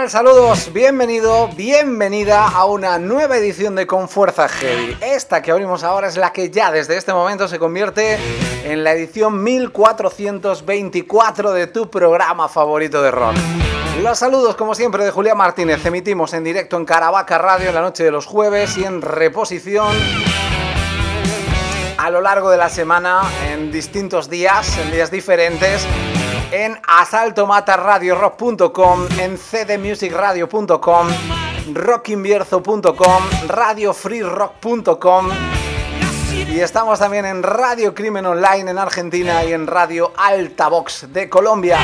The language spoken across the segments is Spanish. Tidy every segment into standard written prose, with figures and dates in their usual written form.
tal? Saludos, bienvenido, bienvenida a una nueva edición de Con Fuerza Heavy. Esta que abrimos ahora es la que ya desde este momento se convierte en la edición 1424 de tu programa favorito de rock. Los saludos, como siempre, de Julián Martínez. Emitimos en directo en Caravaca Radio en la noche de los jueves y en reposición a lo largo de la semana en distintos días, en días diferentes, en asaltomatarradiorock.com, en cdmusicradio.com, rockinvierzo.com, radiofreerock.com y estamos también en Radio Crimen Online en Argentina y en Radio Altavox de Colombia.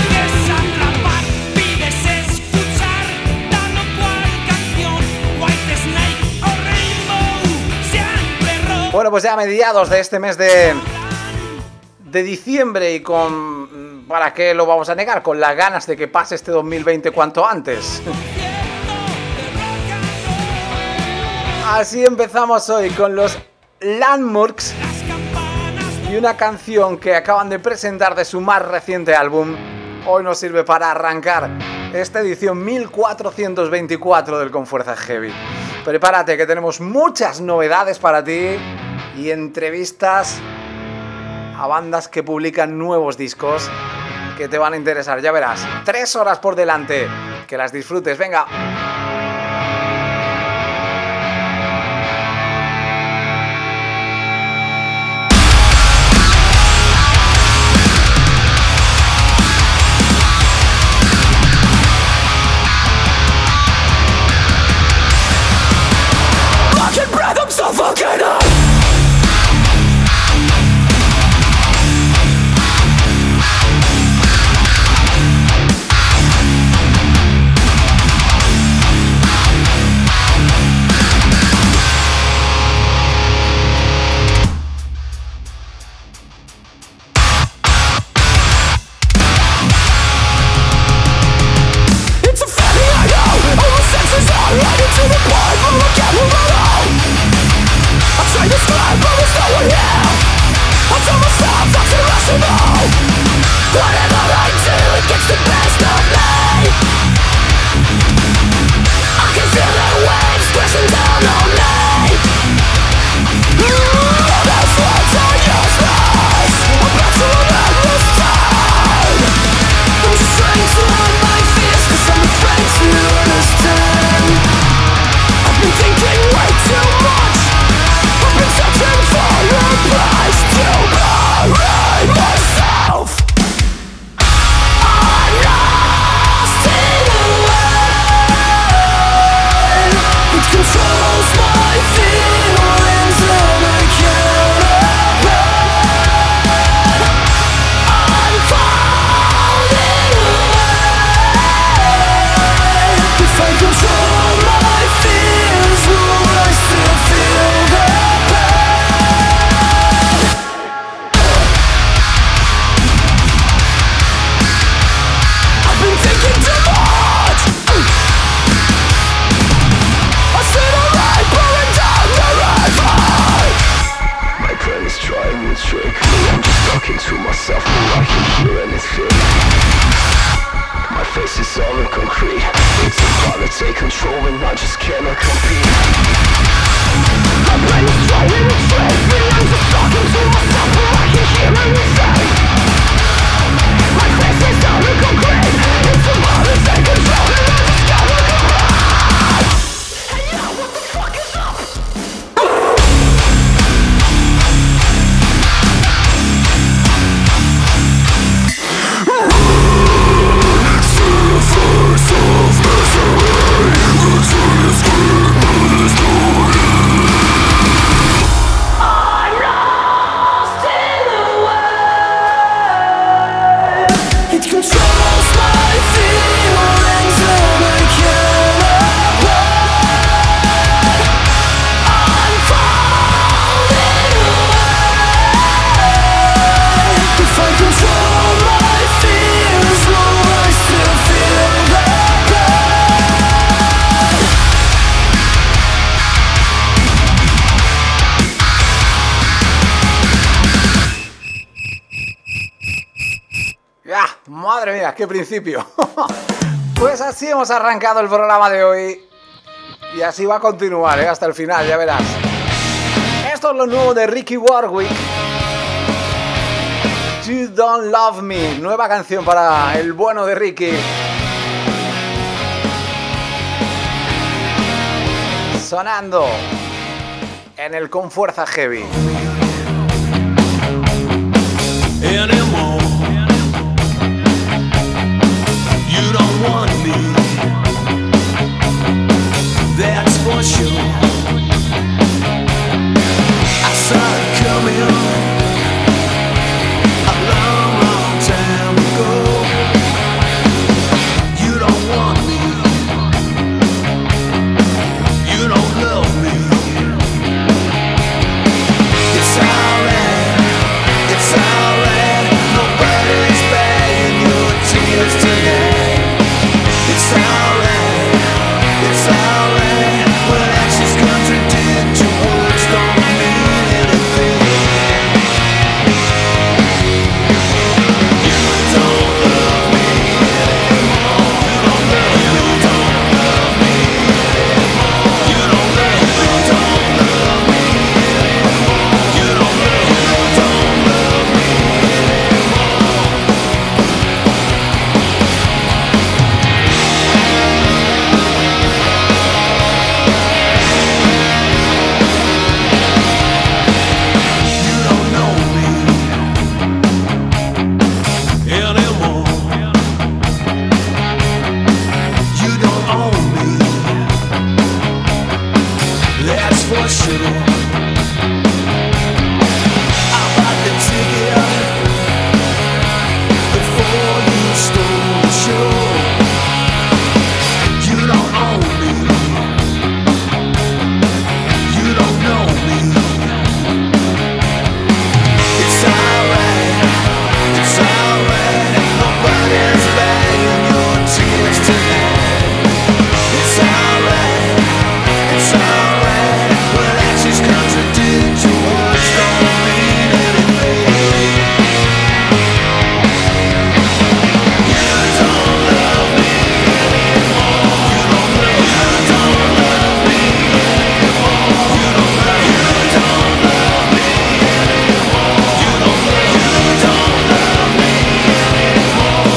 Bueno, pues ya a mediados de este mes de diciembre y con... ¿Para qué lo vamos a negar? Con las ganas de que pase este 2020 cuanto antes. Así empezamos hoy con los Landmarks y una canción que acaban de presentar de su más reciente álbum. Hoy nos sirve para arrancar esta edición 1424 del Con Fuerza Heavy. Prepárate que tenemos muchas novedades para ti y entrevistas a bandas que publican nuevos discos que te van a interesar, ya verás. 3 horas por delante, que las disfrutes, venga. ¡Madre mía, qué principio! Pues así hemos arrancado el programa de hoy. Y así va a continuar, hasta el final, ya verás. Esto es lo nuevo de Ricky Warwick. You Don't Love Me. Nueva canción para el bueno de Ricky. Sonando en el Con Fuerza Heavy. Anymore. You don't want me, that's for sure. I saw it coming a long, long time ago. You don't want me, you don't love me. It's alright, it's alright. Nobody's buying your tears tonight. It's alright, it's alright. When actions contradict your words don't mean anything. You don't love me anymore. You don't love me, you don't love me anymore. You don't love me, you don't love me anymore. You don't love me, you don't love me anymore. You don't know me anymore. You don't own me, that's for sure. I bought the ticket before you stole the show. You don't own me, you don't know me. It's alright, it's alright. Nobody's buying your tears tonight. It's alright, it's alright. When actions contradict your words don't mean anything. You don't love me anymore. You don't love me, you don't love me anymore. You don't love me, you don't love me anymore. You don't love me, you don't love me anymore.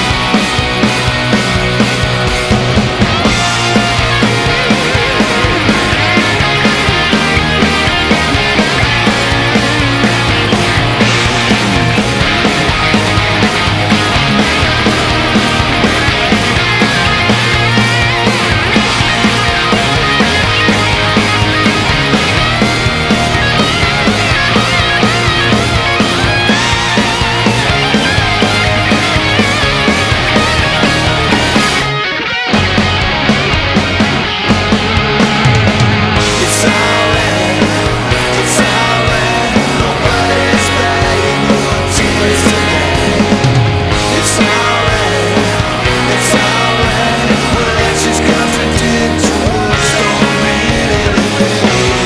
It's alright, it's alright. Nobody's buying your tears tonight. It's alright, it's alright. When actions contradict your words don't mean anything.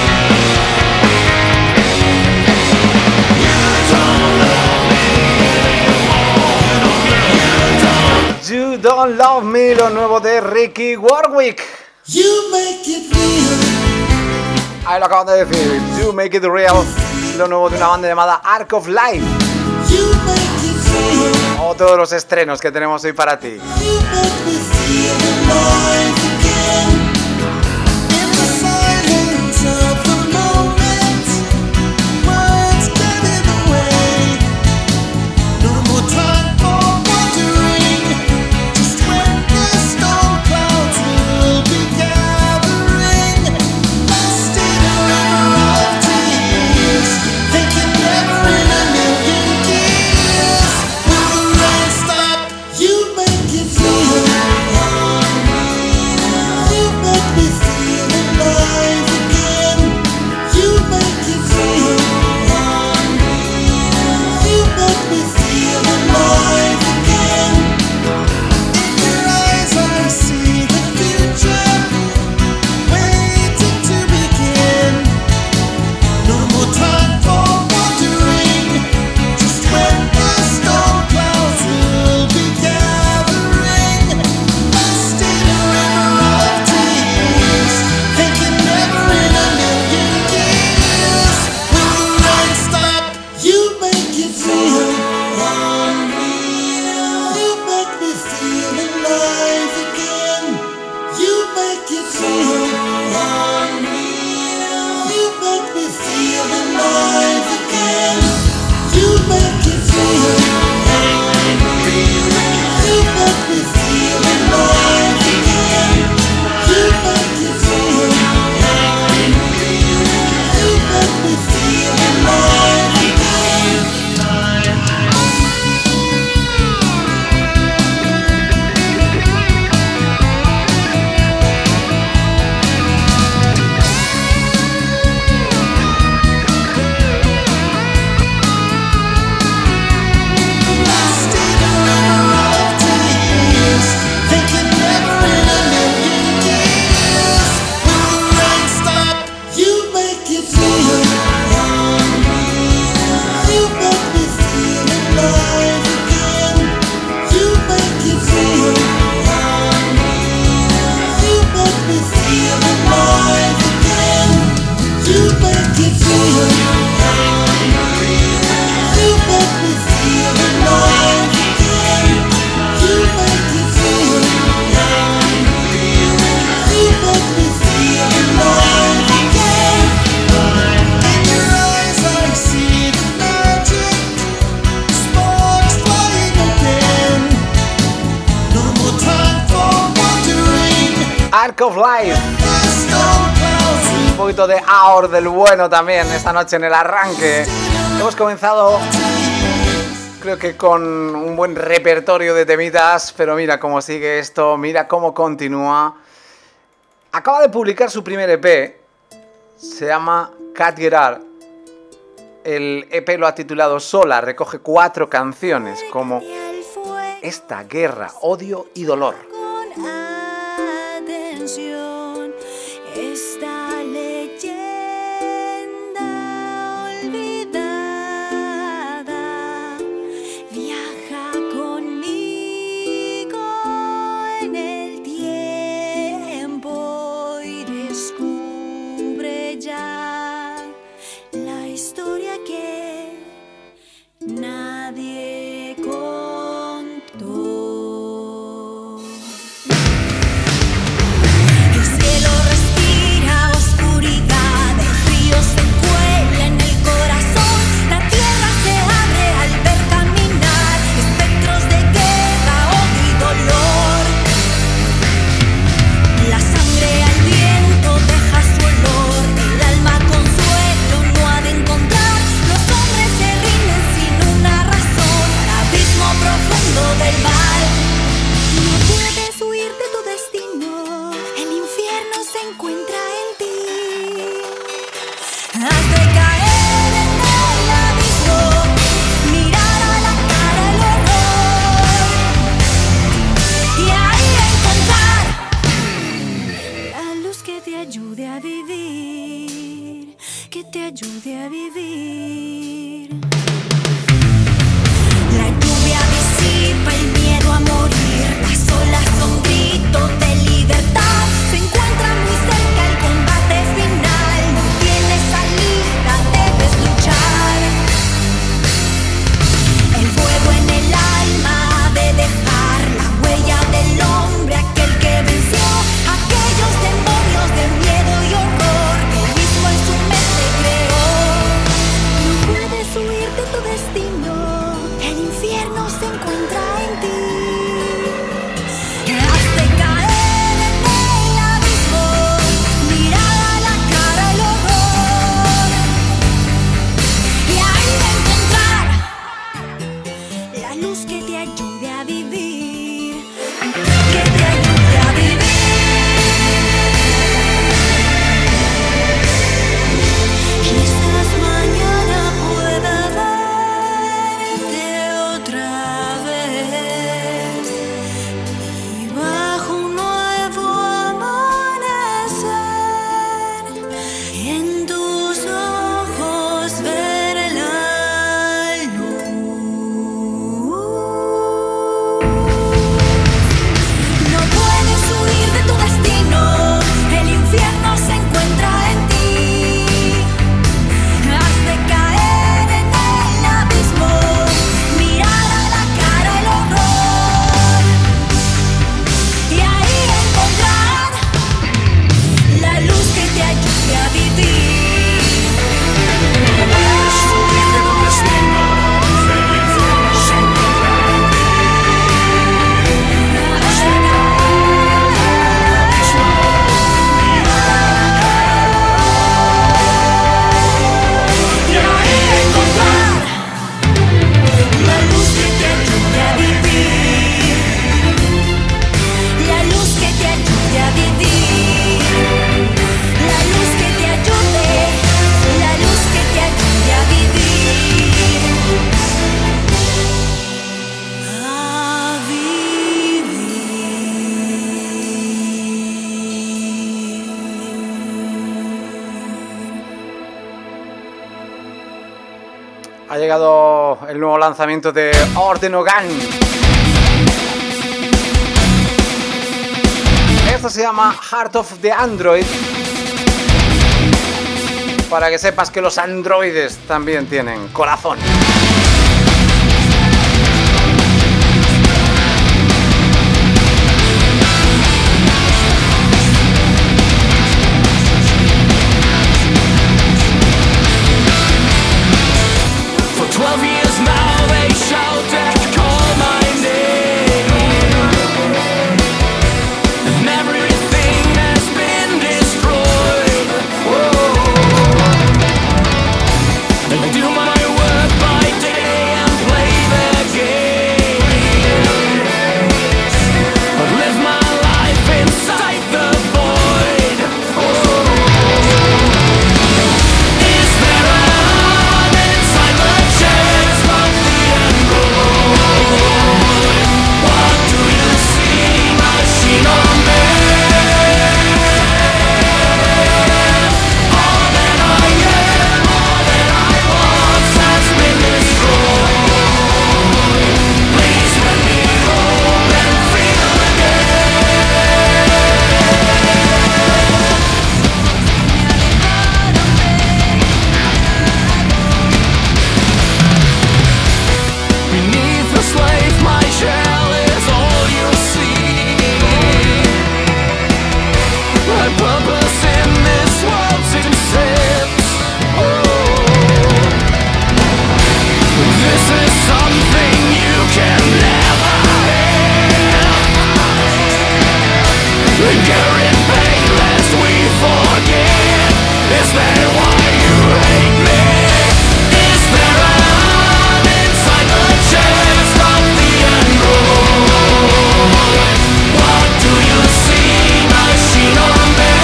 You don't love me anymore. You don't love me. You Don't Love Me, lo nuevo de Ricky Warwick. You make it real. Ahí lo acaban de decir. You Make It Real, lo nuevo de una banda llamada Arc of Life. You make it real. Otro de los estrenos que tenemos hoy para ti. You make me feel alive again. In the silence of the moment, words getting away. No more time for wondering just when the storm clouds will be gathering. Lost in a river of tears, thinking never in a million years will the rain stop. You make it real. it feel unreal. You make me feel alive again. You make it feel unreal. You make me feel alive again. You make it feel unreal. You make me feel alive again. You make it feel unreal. You make me feel alive again. Arc of Life. Un poquito de Hour del bueno también esta noche en el arranque. Hemos comenzado, creo que con un buen repertorio de temitas, pero mira cómo sigue esto, mira cómo continúa. Acaba de publicar su primer EP, se llama Cat Gerard. El EP lo ha titulado Sola, recoge 4 canciones como Esta guerra, odio y dolor. Esta leyenda olvidada viaja conmigo en el tiempo y descubre ya la historia que nadie contó. llegado el nuevo lanzamiento de Ordenogan. Esto se llama Heart of the Android. Para que sepas que los androides también tienen corazón. For 12 years now they shout and call my name, and everything has been destroyed. Whoa. I do my work by day and play the game, but live my life inside the void. Is there a heart inside the chest of the android? What do you see, machine or man? All that I am, all that I was has been destroyed. Please let me hope and feel beneath the slave, my shell is all you see. My purpose in this world seems sense. This is something you can never have. Linger in pain lest we forget. Is that why you hate me? Is there a heart inside the chest of the android? What do you see, machine or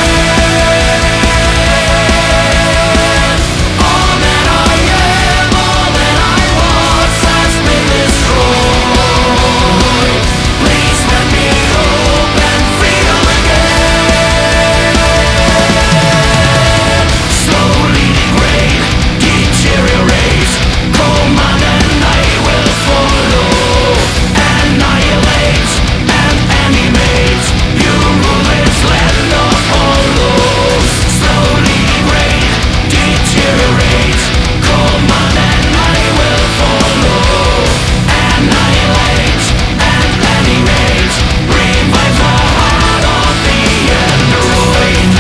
man? All that I am, all that I was has been destroyed. Please let me hope and feel again. Slowly degrade, deteriorate. Command and I will follow. Annihilate and animate. You rule this land of hollows. Slowly degrade, deteriorate. Command and I will follow. Annihilate and animate. Revive the heart of the android.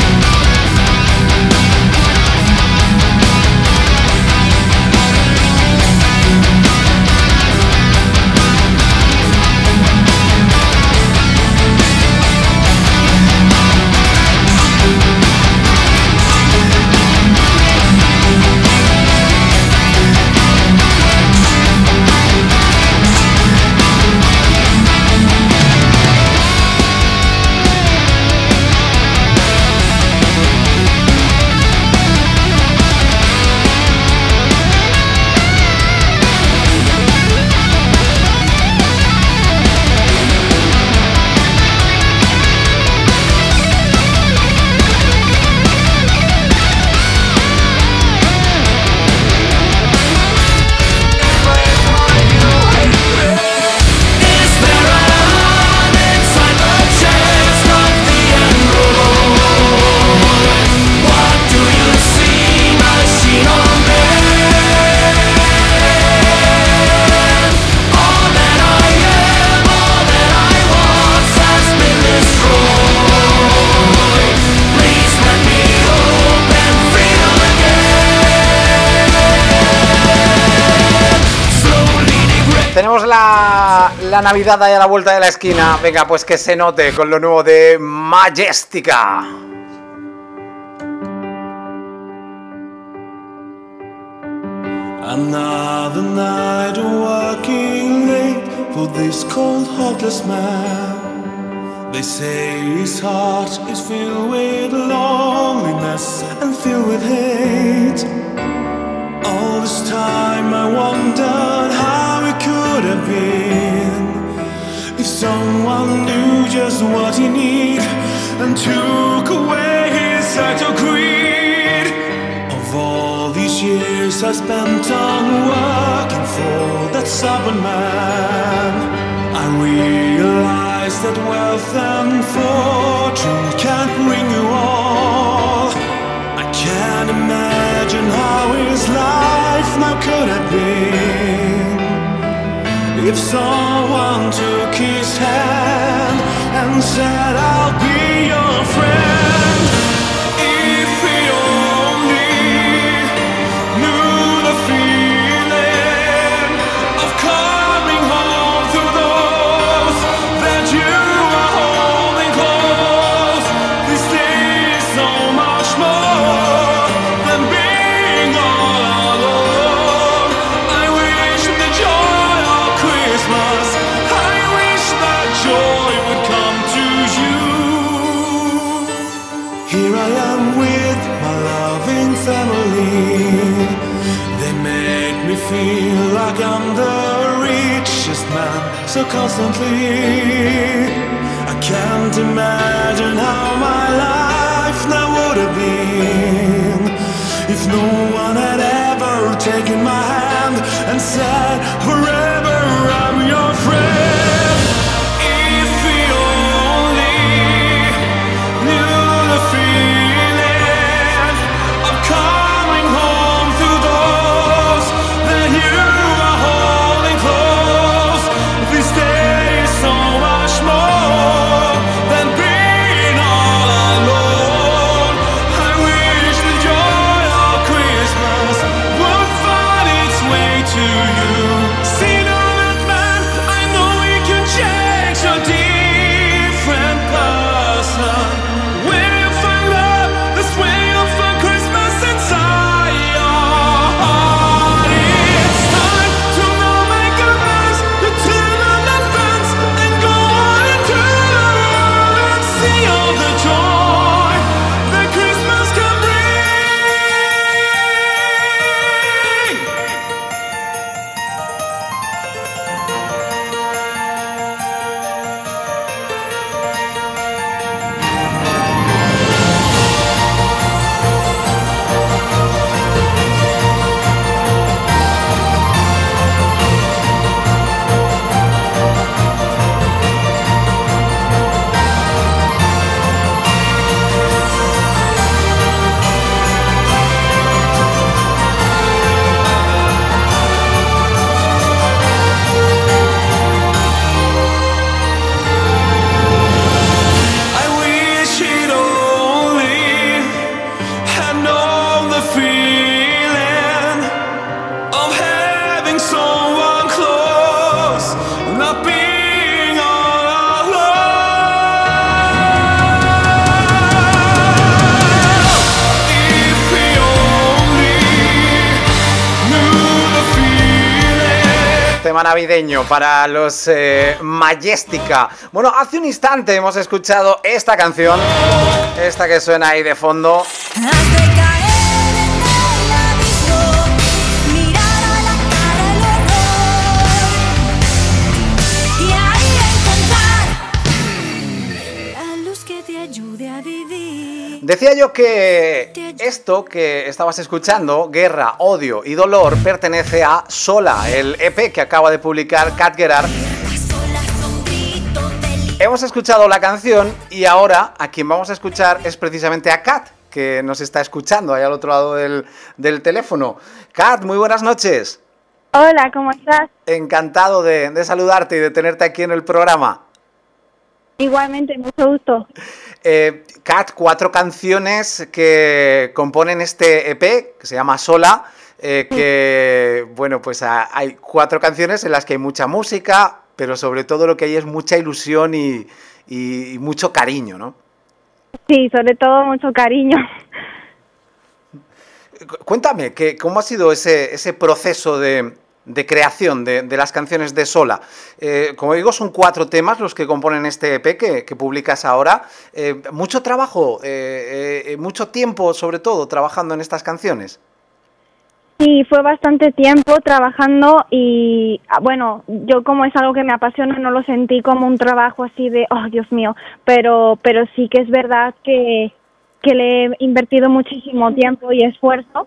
Is there a heart inside the chest of the android? What do you see, machine or man? All that I am, all that I was has been destroyed. Please let me hope and feel again. Slowly degrade. Tenemos la Navidad ahí a la vuelta de la esquina. Venga, pues que se note con lo nuevo de Majestica. Another night working late for this cold, heartless man. They say his heart is filled with loneliness and filled with hate. All this time I wondered how it could have been if someone knew just what he needed and took away his act of greed. Of all these years years I spent on working for that stubborn man, I realized that wealth and fortune can't bring you all. I can't imagine how his life now could have been if someone took his hand and said, I'll be your friend. If he only knew the feeling of coming home to those that you are holding close. This day is so much more than being all alone. I wish the joy of Christmas, I wish that joy would come to you. Here I am with my loving family. They make me feel like I'm the richest man so constantly. I can't imagine how my life now would have been if no one had ever taken my hand and said, forever I'm your friend. If we only knew the feeling of coming home to those that you are holding close. This day is so much more than being all alone. I wish the joy of Christmas would find its way to you. See that man, I know he can change a different person. When you find love, this way you'll find Christmas inside your heart. It's time to now make amends, to turn on the fence and go out into the world and see all the joy that Christmas can bring. I wish it only had known the feeling of having someone close, not being all alone. If we only knew the feeling. Tema navideño para los Majestica. Bueno, hace un instante hemos escuchado esta canción, esta que suena ahí de fondo. Has de caer en el abismo, mirar a la cara el horror y ahí encontrar la luz que te ayude a vivir. Decía yo que esto que estabas escuchando, Guerra, Odio y Dolor, pertenece a Sola, el EP que acaba de publicar Kat Gerard. Las olas son gritos del Hemos escuchado la canción y ahora a quien vamos a escuchar es precisamente a Kat, que nos está escuchando ahí al otro lado del teléfono. Kat, muy buenas noches. Hola, ¿cómo estás? Encantado de saludarte y de tenerte aquí en el programa. Igualmente, mucho gusto. Kat, 4 canciones que componen este EP, que se llama Sola, que, bueno, pues hay 4 canciones en las que hay mucha música, pero sobre todo lo que hay es mucha ilusión y mucho cariño, ¿no? Sí, sobre todo mucho cariño. Cuéntame, ¿cómo ha sido ese proceso de creación de las canciones de Sola? Como digo, son 4 temas los que componen este EP que publicas ahora. Mucho trabajo, mucho tiempo sobre todo trabajando en estas canciones. Sí, fue bastante tiempo trabajando y, bueno, yo como es algo que me apasiona no lo sentí como un trabajo así de, oh, Dios mío, pero sí que es verdad que le he invertido muchísimo tiempo y esfuerzo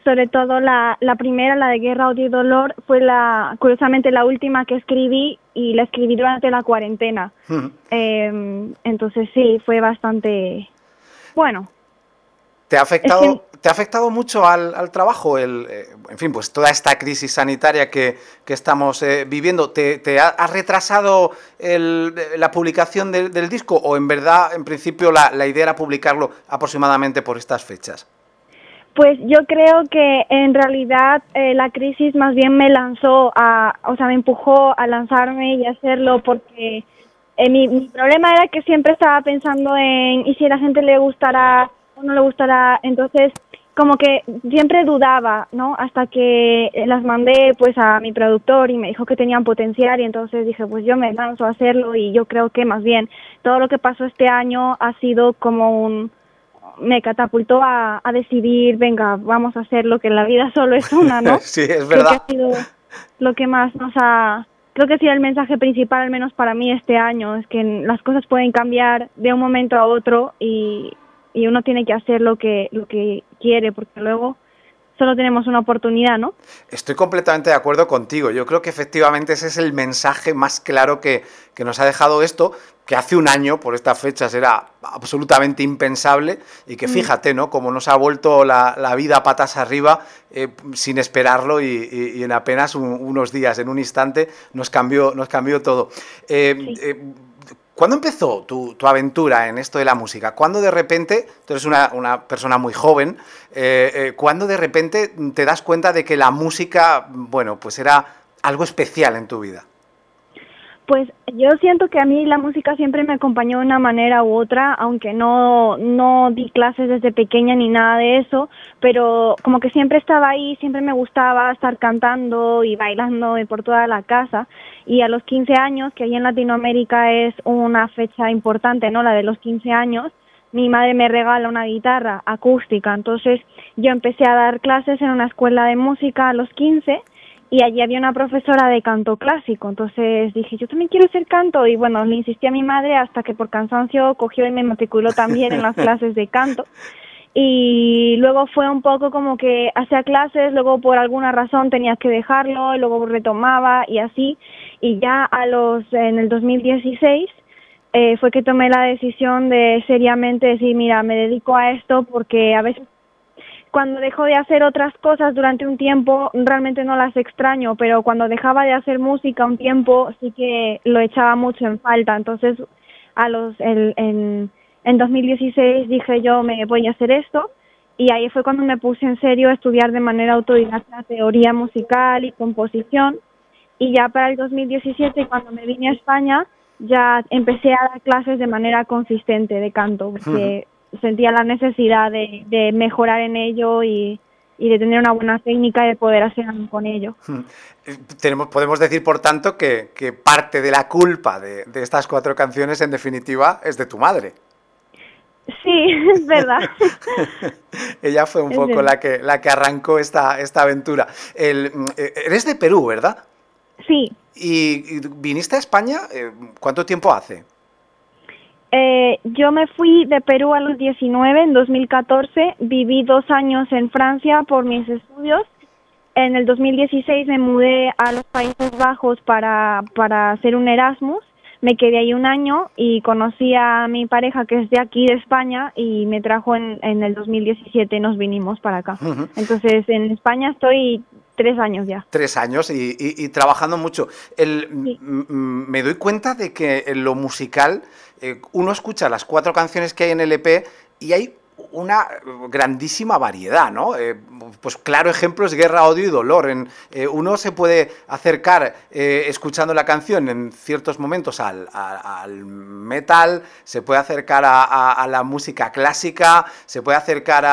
Sobre todo la primera, la de Guerra, Odio y Dolor, fue curiosamente la última que escribí y la escribí durante la cuarentena. Entonces sí, fue bastante bueno. ¿Te ha afectado, Es te ha afectado mucho al trabajo en fin, pues toda esta crisis sanitaria que estamos viviendo? ¿Te ha retrasado la publicación del disco o en verdad, en principio, la idea era publicarlo aproximadamente por estas fechas? Pues yo creo que en realidad la crisis más bien me me empujó a lanzarme y hacerlo porque mi problema era que siempre estaba pensando en ¿y si a la gente le gustará o no le gustará? Entonces como que siempre dudaba, ¿no? Hasta que las mandé pues a mi productor y me dijo que tenían potencial y entonces dije pues yo me lanzo a hacerlo y yo creo que más bien todo lo que pasó este año ha sido como me catapultó a decidir, venga, vamos a hacer lo que la vida solo es una, ¿no? Sí, es Creo que verdad. ha sido lo que más creo que ha sido el mensaje principal, al menos para mí este año, es que las cosas pueden cambiar de un momento a otro y uno tiene que hacer lo que quiere, porque luego solo tenemos una oportunidad, ¿no? Estoy completamente de acuerdo contigo. Yo creo que efectivamente ese es el mensaje más claro que nos ha dejado esto, que hace un año, por estas fechas, era absolutamente impensable y que fíjate, ¿no? Como nos ha vuelto la vida patas arriba sin esperarlo y en apenas unos días, en un instante, nos cambió todo. ¿Cuándo empezó tu aventura en esto de la música? ¿Cuándo de repente, tú eres una persona muy joven, cuándo de repente te das cuenta de que la música, bueno, pues era algo especial en tu vida? Pues yo siento que a mí la música siempre me acompañó de una manera u otra, aunque no di clases desde pequeña ni nada de eso, pero como que siempre estaba ahí, siempre me gustaba estar cantando y bailando por toda la casa. Y a los 15 años, que ahí en Latinoamérica es una fecha importante, ¿no? La de los 15 años, mi madre me regala una guitarra acústica, entonces yo empecé a dar clases en una escuela de música a los 15 y allí había una profesora de canto clásico, entonces dije, yo también quiero hacer canto, y bueno, le insistí a mi madre hasta que por cansancio cogió y me matriculó también en las clases de canto, y luego fue un poco como que hacía clases, luego por alguna razón tenía que dejarlo, luego retomaba y así, y ya en el 2016 fue que tomé la decisión de seriamente decir, mira, me dedico a esto porque a veces cuando dejo de hacer otras cosas durante un tiempo, realmente no las extraño, pero cuando dejaba de hacer música un tiempo, sí que lo echaba mucho en falta. Entonces, en 2016 dije yo, me voy a hacer esto, y ahí fue cuando me puse en serio a estudiar de manera autodidacta teoría musical y composición, y ya para el 2017, cuando me vine a España, ya empecé a dar clases de manera consistente de canto, porque sentía la necesidad de mejorar en ello y de tener una buena técnica y de poder hacer algo con ello. Podemos decir, por tanto, que parte de la culpa de estas 4 canciones, en definitiva, es de tu madre. Sí, es verdad. Ella fue un Es poco verdad. la que arrancó esta aventura. Eres de Perú, ¿verdad? Sí. ¿Y viniste a España? ¿Cuánto tiempo hace? Yo me fui de Perú a los 19, en 2014, viví 2 años en Francia por mis estudios. En el 2016 me mudé a los Países Bajos para hacer un Erasmus. Me quedé ahí un año y conocí a mi pareja, que es de aquí, de España, y me trajo en el 2017 y nos vinimos para acá. Entonces, en España estoy 3 años ya. 3 años y trabajando mucho. Sí. Me doy cuenta de que en lo musical uno escucha las 4 canciones que hay en el EP y hay una grandísima variedad, ¿no? Pues claro, ejemplo es Guerra, Odio y Dolor. Uno se puede acercar escuchando la canción en ciertos momentos al metal, se puede acercar a la música clásica, se puede acercar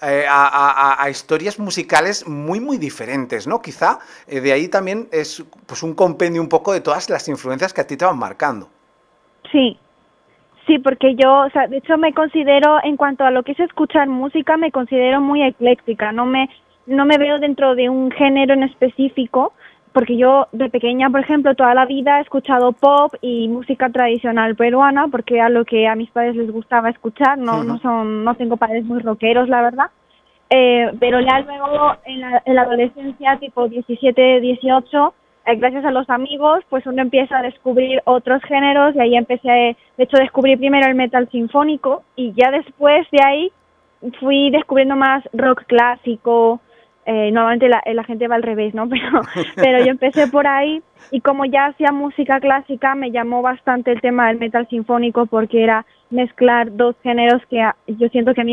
a historias musicales muy, muy diferentes, ¿no? Quizá de ahí también es pues un compendio un poco de todas las influencias que a ti te van marcando. Sí. Sí, porque yo, o sea, de hecho me considero, en cuanto a lo que es escuchar música, me considero muy ecléctica, no me veo dentro de un género en específico, porque yo de pequeña, por ejemplo, toda la vida he escuchado pop y música tradicional peruana, porque era lo que a mis padres les gustaba escuchar, no tengo padres muy rockeros, la verdad. Pero ya luego en la adolescencia, tipo 17, 18, gracias a los amigos, pues uno empieza a descubrir otros géneros y ahí empecé, de hecho, descubrí primero el metal sinfónico y ya después de ahí fui descubriendo más rock clásico. Normalmente la gente va al revés, ¿no? Pero yo empecé por ahí y como ya hacía música clásica me llamó bastante el tema del metal sinfónico porque era mezclar dos géneros que yo siento que a mí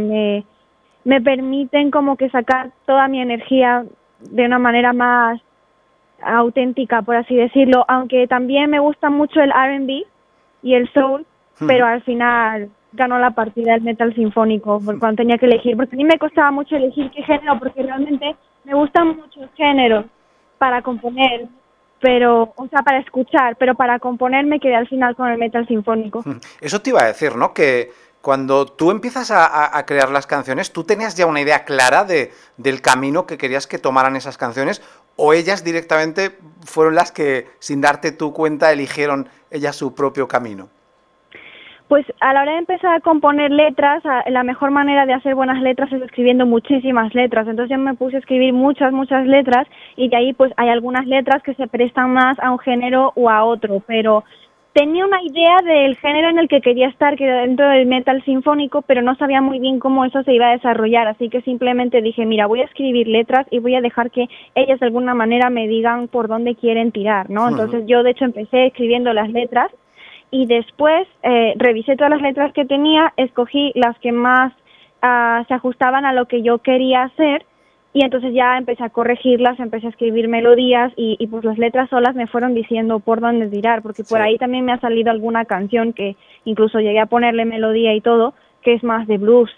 me permiten como que sacar toda mi energía de una manera más auténtica, por así decirlo, aunque también me gusta mucho el R&B y el soul, pero al final ganó la partida el metal sinfónico cuando tenía que elegir, porque a mí me costaba mucho elegir qué género, porque realmente me gustan muchos géneros para componer, pero, o sea, para escuchar, pero para componer me quedé al final con el metal sinfónico. Eso te iba a decir, ¿no? Que cuando tú empiezas a crear las canciones, ¿tú tenías ya una idea clara del camino que querías que tomaran esas canciones? ¿O ellas directamente fueron las que, sin darte tu cuenta, eligieron ellas su propio camino? Pues a la hora de empezar a componer letras, la mejor manera de hacer buenas letras es escribiendo muchísimas letras. Entonces yo me puse a escribir muchas letras y de ahí pues hay algunas letras que se prestan más a un género o a otro, pero tenía una idea del género en el que quería estar, que era dentro del metal sinfónico, pero no sabía muy bien cómo eso se iba a desarrollar, así que simplemente dije, mira, voy a escribir letras y voy a dejar que ellas de alguna manera me digan por dónde quieren tirar, ¿no? Entonces yo de hecho empecé escribiendo las letras y después revisé todas las letras que tenía, escogí las que más se ajustaban a lo que yo quería hacer y entonces ya empecé a corregirlas, empecé a escribir melodías y pues las letras solas me fueron diciendo por dónde tirar, porque por ahí también me ha salido alguna canción que incluso llegué a ponerle melodía y todo, que es más de blues.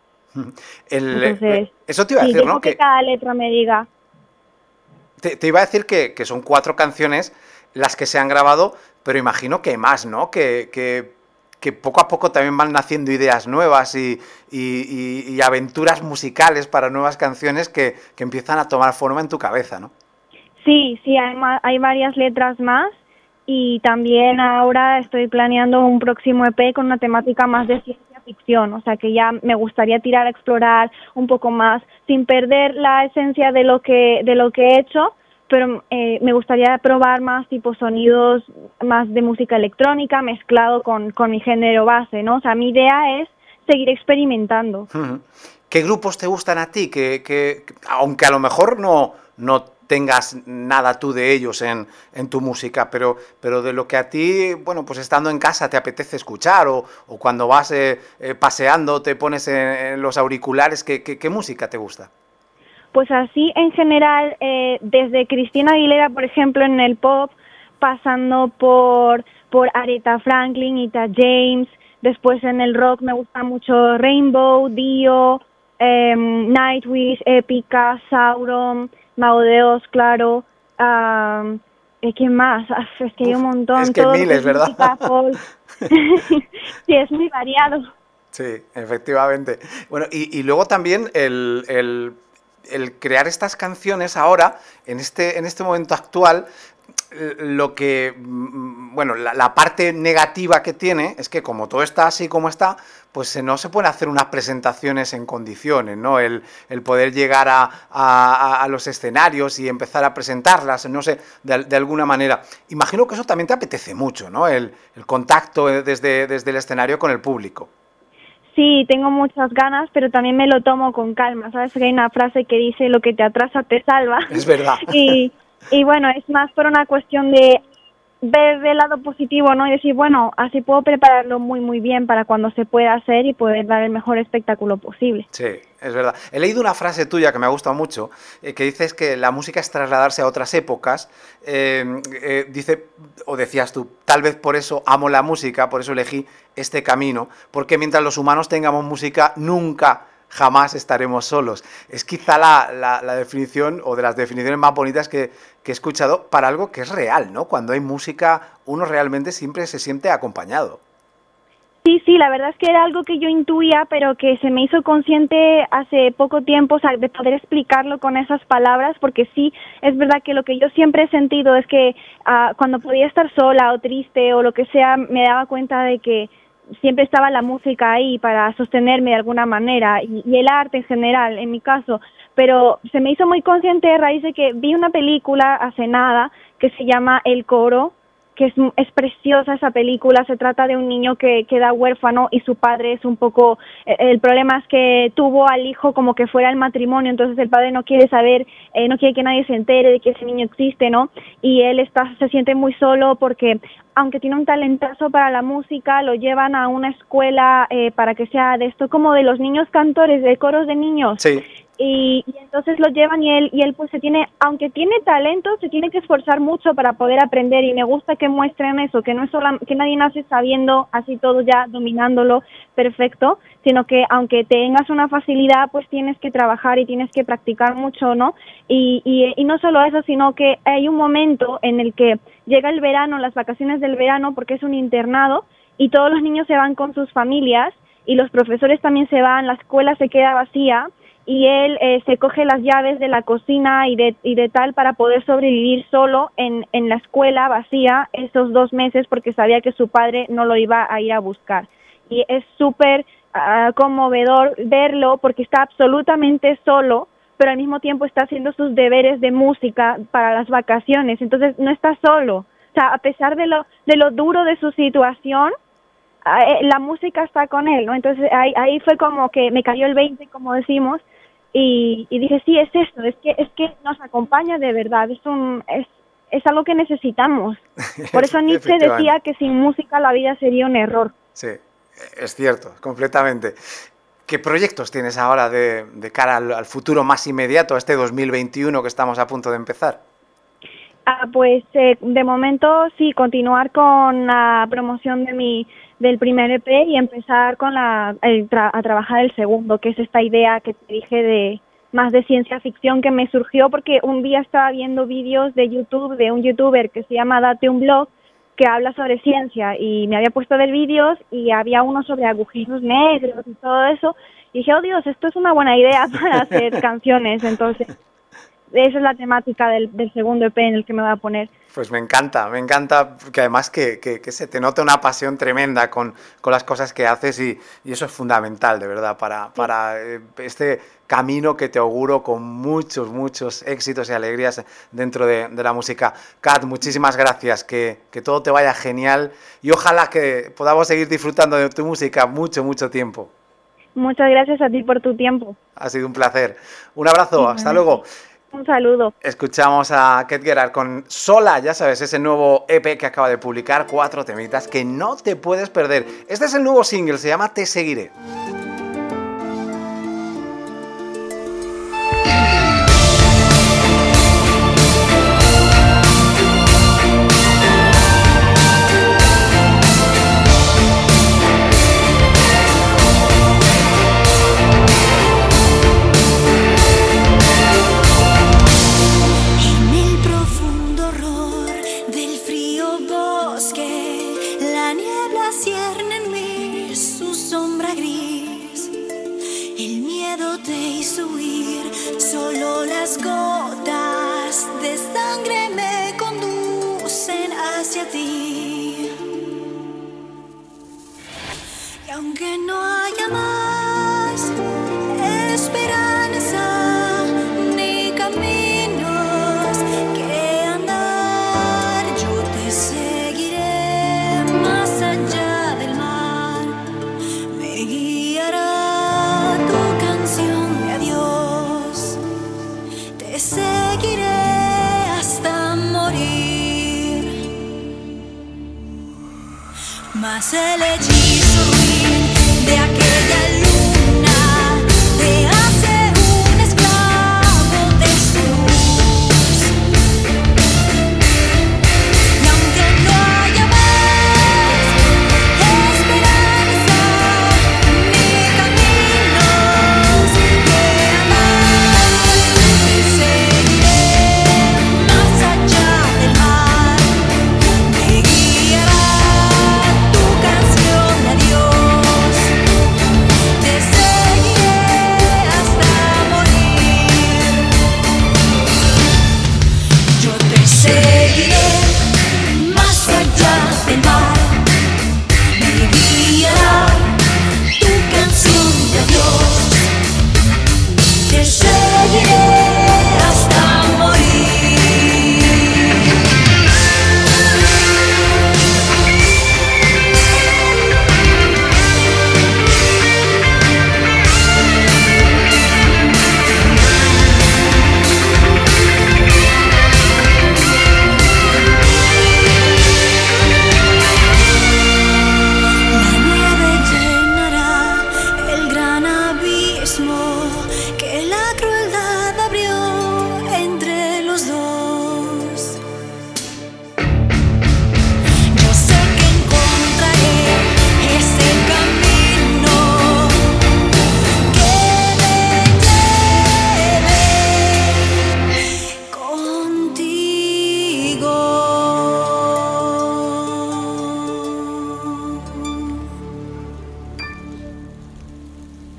Entonces, eso te iba a decir, dejo ¿no? que cada letra me diga. Te iba a decir que son 4 canciones las que se han grabado, pero imagino que hay más, ¿no? Que poco a poco también van naciendo ideas nuevas y aventuras musicales para nuevas canciones que empiezan a tomar forma en tu cabeza, ¿no? Sí, hay varias letras más y también ahora estoy planeando un próximo EP con una temática más de ciencia ficción, o sea que ya me gustaría tirar a explorar un poco más sin perder la esencia de lo que he hecho, pero me gustaría probar más tipo sonidos más de música electrónica mezclado con mi género base, ¿no? O sea, mi idea es seguir experimentando. ¿Qué grupos te gustan a ti? Que aunque a lo mejor no tengas nada tú de ellos en tu música, pero de lo que a ti, bueno, pues estando en casa te apetece escuchar o cuando vas paseando te pones en los auriculares, ¿qué música te gusta? Pues así en general, desde Cristina Aguilera, por ejemplo, en el pop, pasando por Aretha Franklin, Etta James, después en el rock me gusta mucho Rainbow, Dio, Nightwish, Épica, Sauron, Mago de Oz, claro, ¿quién más? Es que hay un montón. Es que todo miles, es ¿verdad? música folk. Sí, es muy variado. Sí, efectivamente. Bueno, y luego también el crear estas canciones ahora, en este momento actual, lo que, bueno, la parte negativa que tiene es que como todo está así como está, pues no se pueden hacer unas presentaciones en condiciones, ¿no? El poder llegar a los escenarios y empezar a presentarlas, no sé, de alguna manera. Imagino que eso también te apetece mucho, ¿no? El contacto desde el escenario con el público. Sí, tengo muchas ganas, pero también me lo tomo con calma. Sabes que hay una frase que dice lo que te atrasa te salva. Es verdad. Y bueno, es más por una cuestión de ver el lado positivo, ¿no? Y decir, bueno, así puedo prepararlo muy bien para cuando se pueda hacer y poder dar el mejor espectáculo posible. Sí, es verdad. He leído una frase tuya que me ha gustado mucho, que dices que la música es trasladarse a otras épocas. Dice, o decías tú, tal vez por eso amo la música, por eso elegí este camino, porque mientras los humanos tengamos música, nunca, jamás estaremos solos. Es quizá la definición, o de las definiciones más bonitas que he escuchado para algo que es real, ¿no? Cuando hay música, uno realmente siempre se siente acompañado. Sí, la verdad es que era algo que yo intuía, pero que se me hizo consciente hace poco tiempo, o sea, de poder explicarlo con esas palabras, porque sí, es verdad que lo que yo siempre he sentido es que cuando podía estar sola o triste o lo que sea, me daba cuenta de que siempre estaba la música ahí para sostenerme de alguna manera y el arte en general, en mi caso, pero se me hizo muy consciente a raíz de que vi una película hace nada que se llama El Coro, que es preciosa esa película. Se trata de un niño que queda huérfano y su padre es un poco, el problema es que tuvo al hijo como que fuera el matrimonio, entonces el padre no quiere saber, no quiere que nadie se entere de que ese niño existe, ¿no? Y él se siente muy solo porque aunque tiene un talentazo para la música, lo llevan a una escuela para que sea de esto como de los niños cantores, de coros de niños. Sí. Y entonces lo llevan y él pues aunque tiene talento, se tiene que esforzar mucho para poder aprender, y me gusta que muestren eso, que no es que nadie nace sabiendo así todo ya, dominándolo perfecto, sino que aunque tengas una facilidad, pues tienes que trabajar y tienes que practicar mucho, ¿no? Y no solo eso, sino que hay un momento en el que llega el verano, las vacaciones del verano, porque es un internado, y todos los niños se van con sus familias, y los profesores también se van, la escuela se queda vacía, y él se coge las llaves de la cocina y de tal para poder sobrevivir solo en la escuela vacía esos 2 meses, porque sabía que su padre no lo iba a ir a buscar. Y es súper conmovedor verlo porque está absolutamente solo, pero al mismo tiempo está haciendo sus deberes de música para las vacaciones, entonces no está solo. O sea, a pesar de lo duro de su situación, la música está con él, ¿no? Entonces ahí fue como que me cayó el 20, como decimos, y dije, sí, es esto, es que nos acompaña de verdad, es algo que necesitamos. Por eso Nietzsche decía que sin música la vida sería un error. Sí, es cierto, completamente. ¿Qué proyectos tienes ahora de cara al futuro más inmediato, a este 2021 que estamos a punto de empezar? Pues de momento sí, continuar con la promoción del primer EP y empezar con a trabajar el segundo, que es esta idea que te dije de más de ciencia ficción que me surgió porque un día estaba viendo vídeos de YouTube de un youtuber que se llama Date un Blog, que habla sobre ciencia, y me había puesto a ver vídeos y había uno sobre agujeros negros y todo eso, y dije, oh Dios, esto es una buena idea para hacer canciones. Entonces esa es la temática del segundo EP en el que me voy a poner. Pues me encanta que además que se te nota una pasión tremenda con las cosas que haces, y eso es fundamental, de verdad, para este camino que te auguro con muchos éxitos y alegrías dentro de la música. Kat, muchísimas gracias, que todo te vaya genial y ojalá que podamos seguir disfrutando de tu música mucho tiempo. Muchas gracias a ti por tu tiempo. Ha sido un placer. Un abrazo, hasta luego. Un saludo. Escuchamos a Kat Gerard con Sola, ya sabes, ese nuevo EP que acaba de publicar, 4 temitas que no te puedes perder. Este es el nuevo single, se llama Te Seguiré. En el profundo horror del frío bosque, la niebla cierne en mí su sombra gris. El miedo te hizo huir, solo las gotas de sangre me conducen hacia ti. Y aunque no haya más esperanza ni caminos que andar, yo te seguiré más allá del mar. Me guiará tu canción de adiós. Te seguiré hasta morir. Mas el hechizo ruin de aquella luna te hace un esclavo de su luz. Y aunque no haya más esperanza ni caminos que andar, te seguiré más allá del mar. Me guiará tu canción de adiós.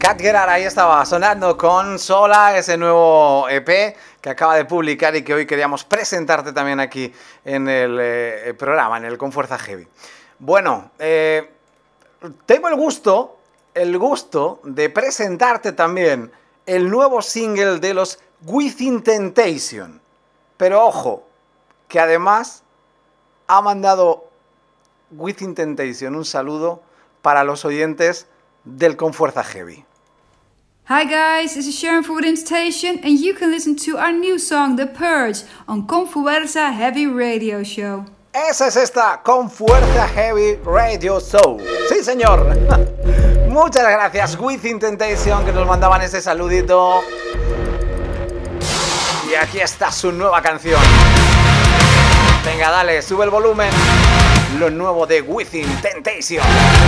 Cat Gerard ahí estaba sonando con Sola, ese nuevo EP que acaba de publicar y que hoy queríamos presentarte también aquí en el programa, en el Con Fuerza Heavy. Bueno, tengo el gusto de presentarte también el nuevo single de los Within Temptation. Pero ojo, que además ha mandado Within Temptation un saludo para los oyentes del Con Fuerza Heavy. Hi guys, this is Sharon from Within Temptation and you can listen to our new song The Purge on Con Fuerza Heavy Radio Show. Esa es esta Con Fuerza Heavy Radio Show. Sí, señor. Muchas gracias, Within Temptation, que nos mandaban ese saludito. Y aquí está su nueva canción. Venga, dale, sube el volumen. Lo nuevo de Within Temptation.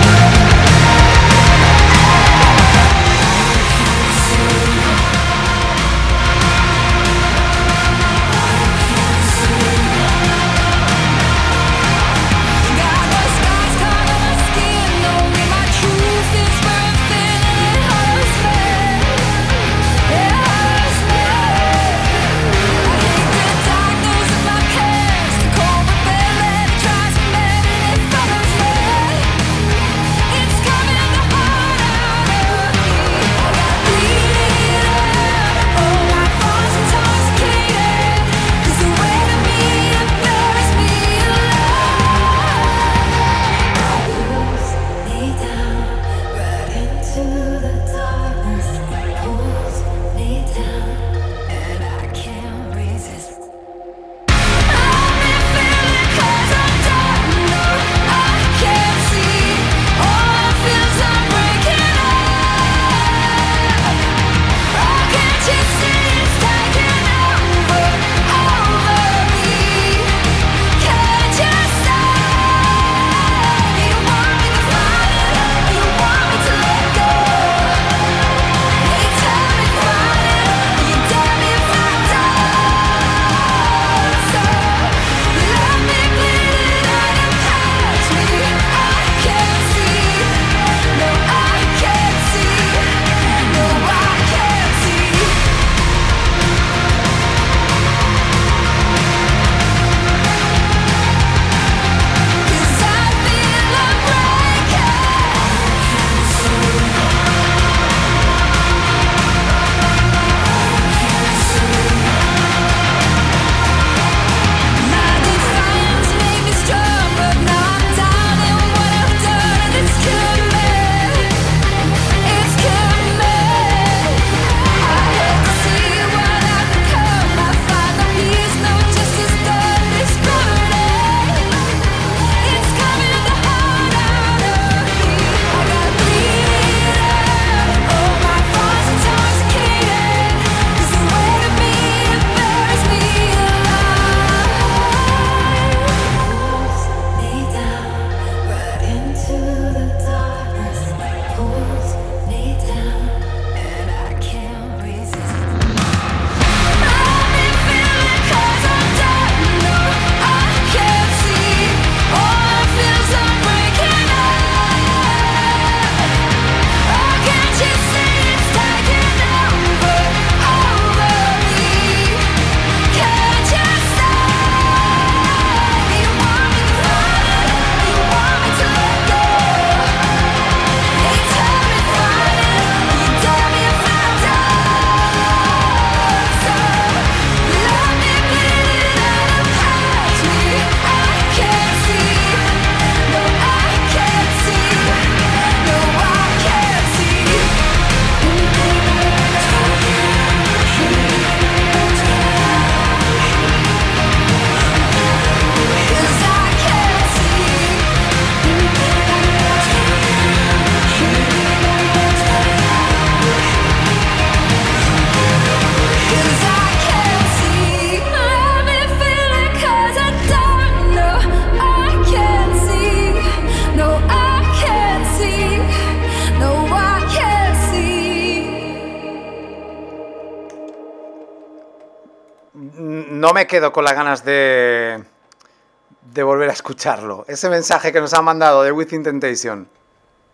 No me quedo con las ganas de volver a escucharlo. Ese mensaje que nos ha mandado de Within Temptation.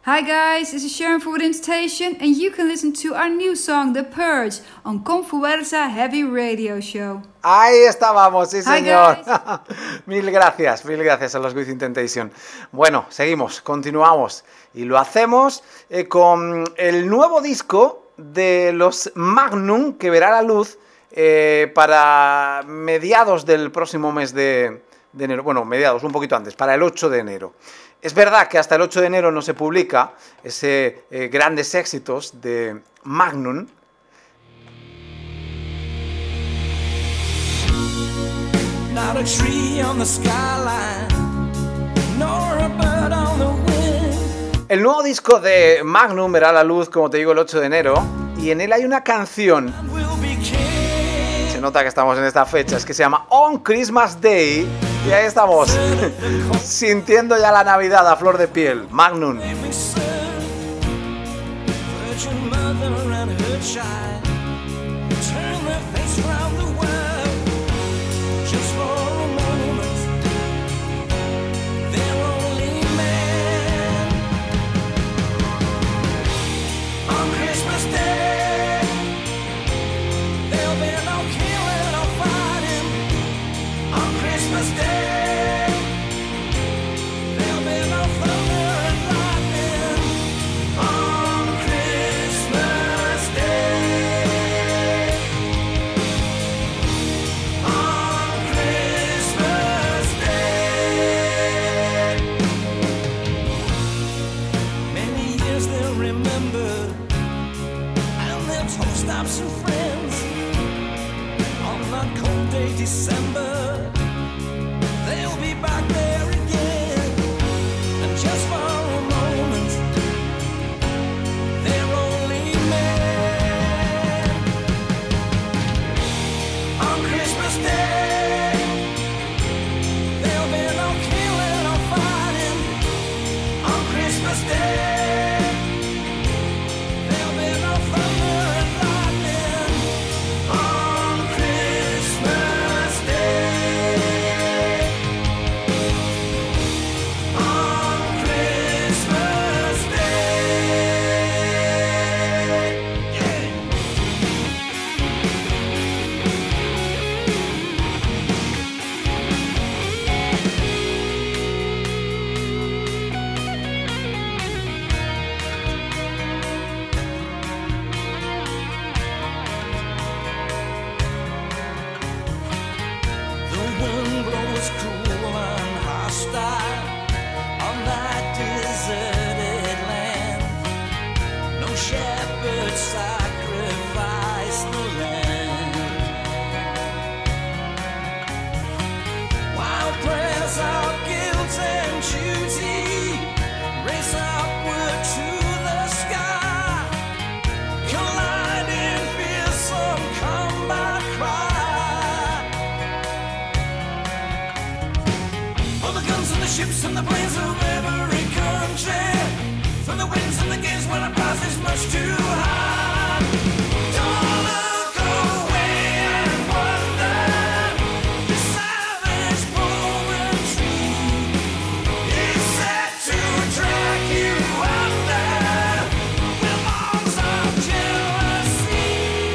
Hi guys, this is Sharon for Within Station, and you can listen to our new song, The Purge, on Confuerza Heavy Radio Show. Ahí estábamos, sí Hi, señor. guys. Mil gracias a los Within Temptation. Bueno, seguimos, continuamos. Y lo hacemos con el nuevo disco de los Magnum, que verá la luz para mediados del próximo mes de enero. Bueno, mediados, un poquito antes, para el 8 de enero. Es verdad que hasta el 8 de enero no se publica ese grandes éxitos de Magnum. Not a tree on the skyline, nor a bird on the wind. El nuevo disco de Magnum verá la luz, como te digo, el 8 de enero. Y en él hay una canción, We'll be king. se nota que estamos en esta fecha, es que se llama On Christmas Day. Y ahí estamos, sintiendo ya la Navidad a flor de piel. Magnum. Every son, Virgin Mother and her child, turn their face around the world, just for a moment. Their only man. On Christmas Day, there'll be no killing or fighting. On Christmas Day, there'll be no thunder and lightning. On Christmas Day, on Christmas Day, many years they'll remember, and they'll toast up some friends on that cold day December. They'll be back there again, and just for a moment, they're only men. On Christmas Day, there'll be no killing or fighting. On Christmas Day, there'll be no thunder and lightning. On Christmas Day, on Christmas Day, yeah. The wind blows cool and hostile on that deserted land. No shepherd sacrifice the lamb. Wild prayers of guilt and duty race upward to the sky, colliding fearsome combat cry. All the guns and the ships and the planes of every country, from the winds and the games when our prize is much too high. Don't look away and wonder, the savage poetry is set to drag you under with arms of jealousy.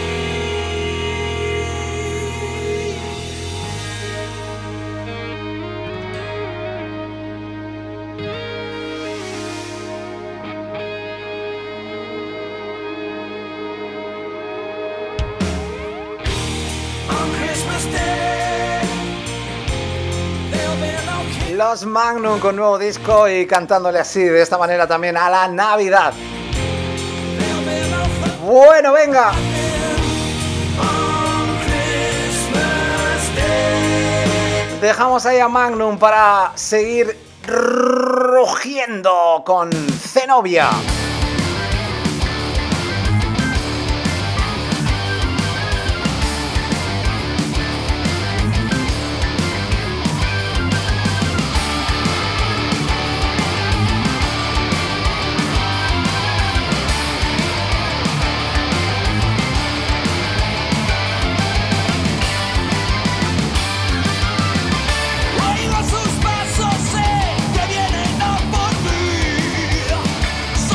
On Christmas Day, there'll be no king. Los Magnum con nuevo disco y cantándole así, de esta manera también a la Navidad. There'll be no thunder Bueno, venga. on Christmas Day. Dejamos ahí a Magnum para seguir rugiendo con Zenobia. Oigo sus pasos, sé que vienen a por mí.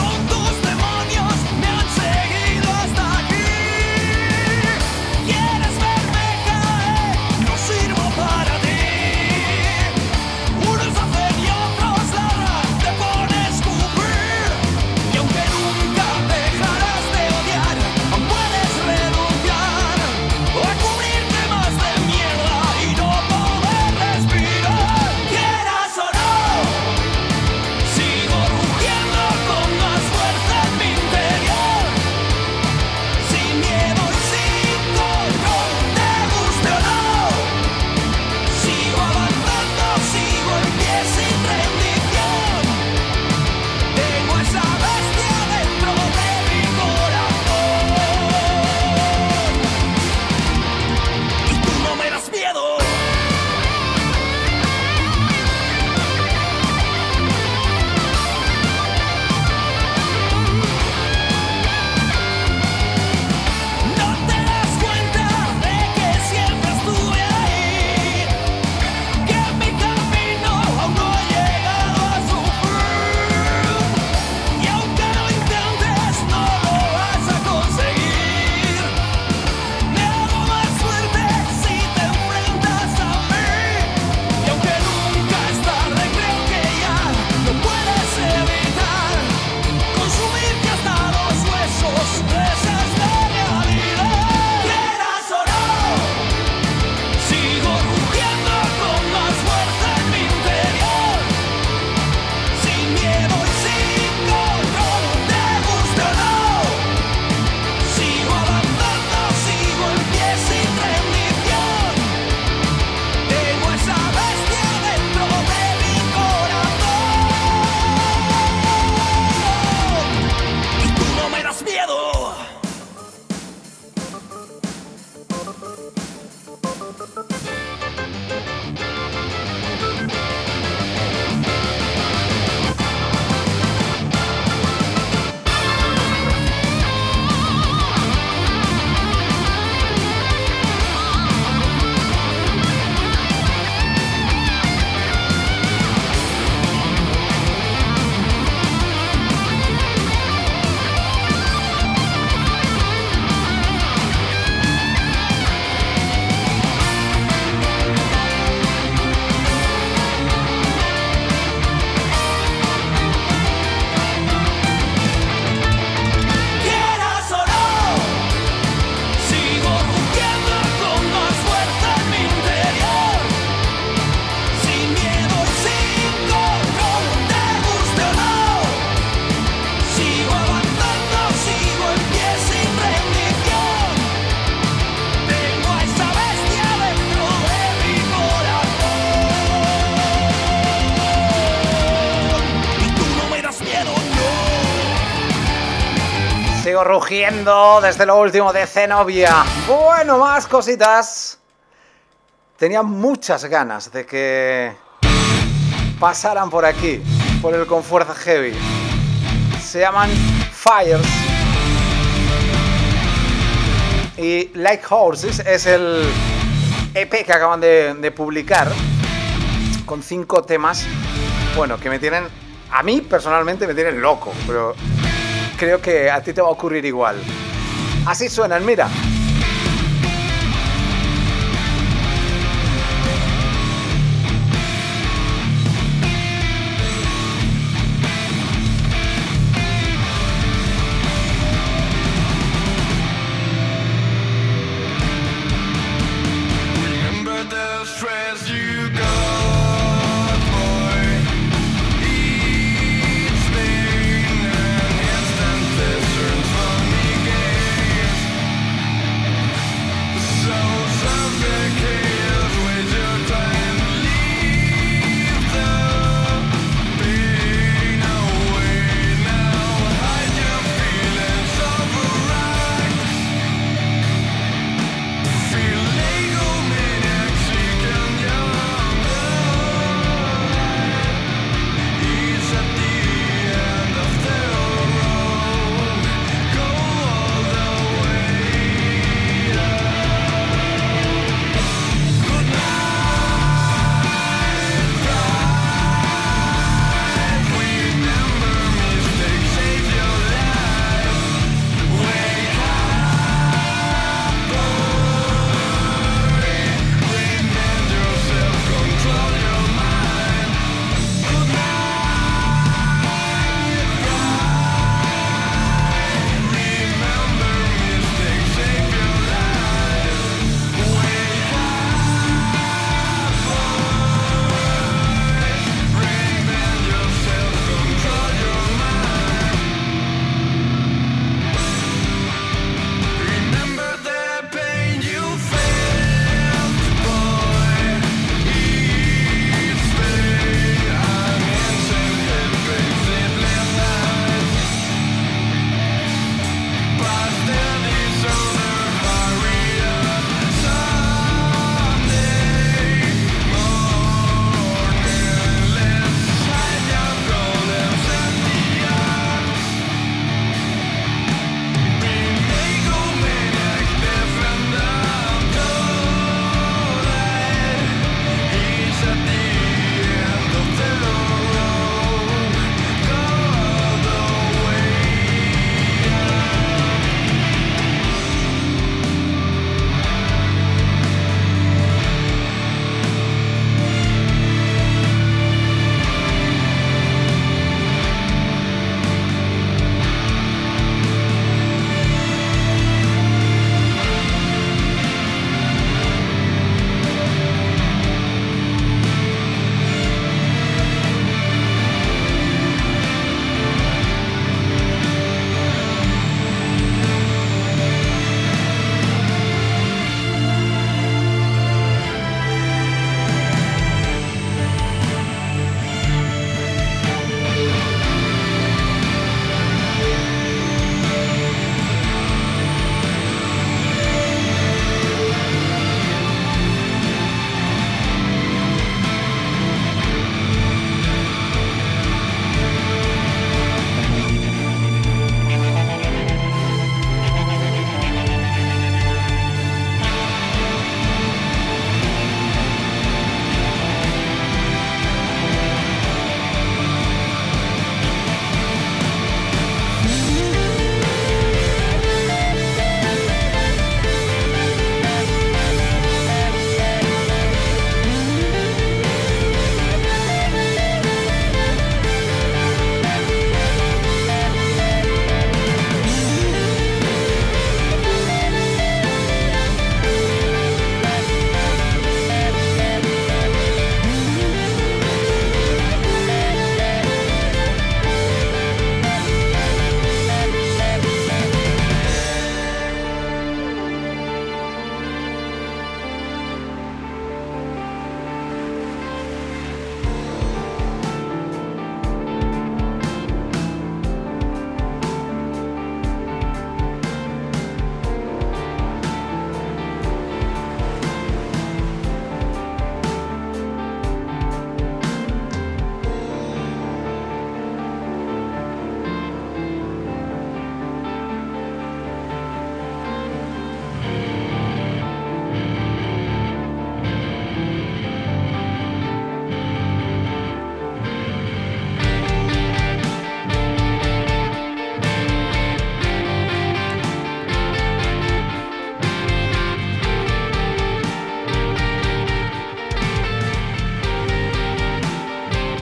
sigo rugiendo desde lo último de Zenobia. Bueno, más cositas. Tenía muchas ganas de que pasaran por aquí, por el Con Fuerza Heavy. Se llaman Fires. Y Like Horses es el EP que acaban de publicar, con 5 temas, bueno, que me tienen, a mí personalmente me tienen loco, pero creo que a ti te va a ocurrir igual. Así suenan, mira.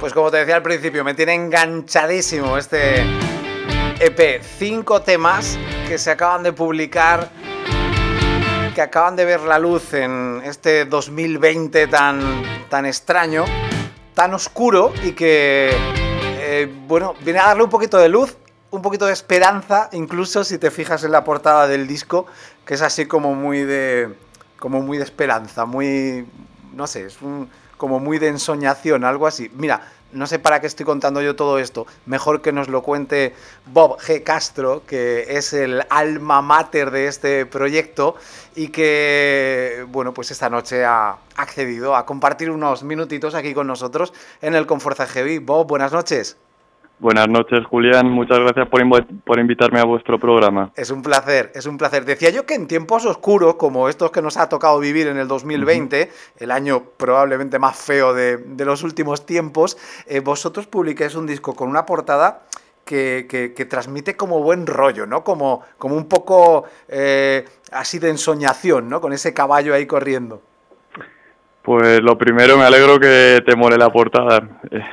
Pues como te decía al principio, me tiene enganchadísimo este EP. 5 temas que se acaban de publicar, que acaban de ver la luz en este 2020 tan extraño, tan oscuro y que, bueno, viene a darle un poquito de luz, un poquito de esperanza, incluso si te fijas en la portada del disco, que es así como muy de esperanza, muy, no sé, como muy de ensoñación, algo así. Mira, no sé para qué estoy contando yo todo esto, mejor que nos lo cuente Bob G. Castro, que es el alma mater de este proyecto y que, bueno, pues esta noche ha accedido a compartir unos minutitos aquí con nosotros en el Con Fuerza Heavy. Bob, buenas noches. Buenas noches, Julián. Muchas gracias por invitarme a vuestro programa. Es un placer, es un placer. Decía yo que en tiempos oscuros, como estos que nos ha tocado vivir en el 2020, el año probablemente más feo de los últimos tiempos, vosotros publiquáis un disco con una portada que transmite como buen rollo, ¿no? Como un poco así de ensoñación, ¿no? Con ese caballo ahí corriendo. Pues lo primero, me alegro que te mole la portada.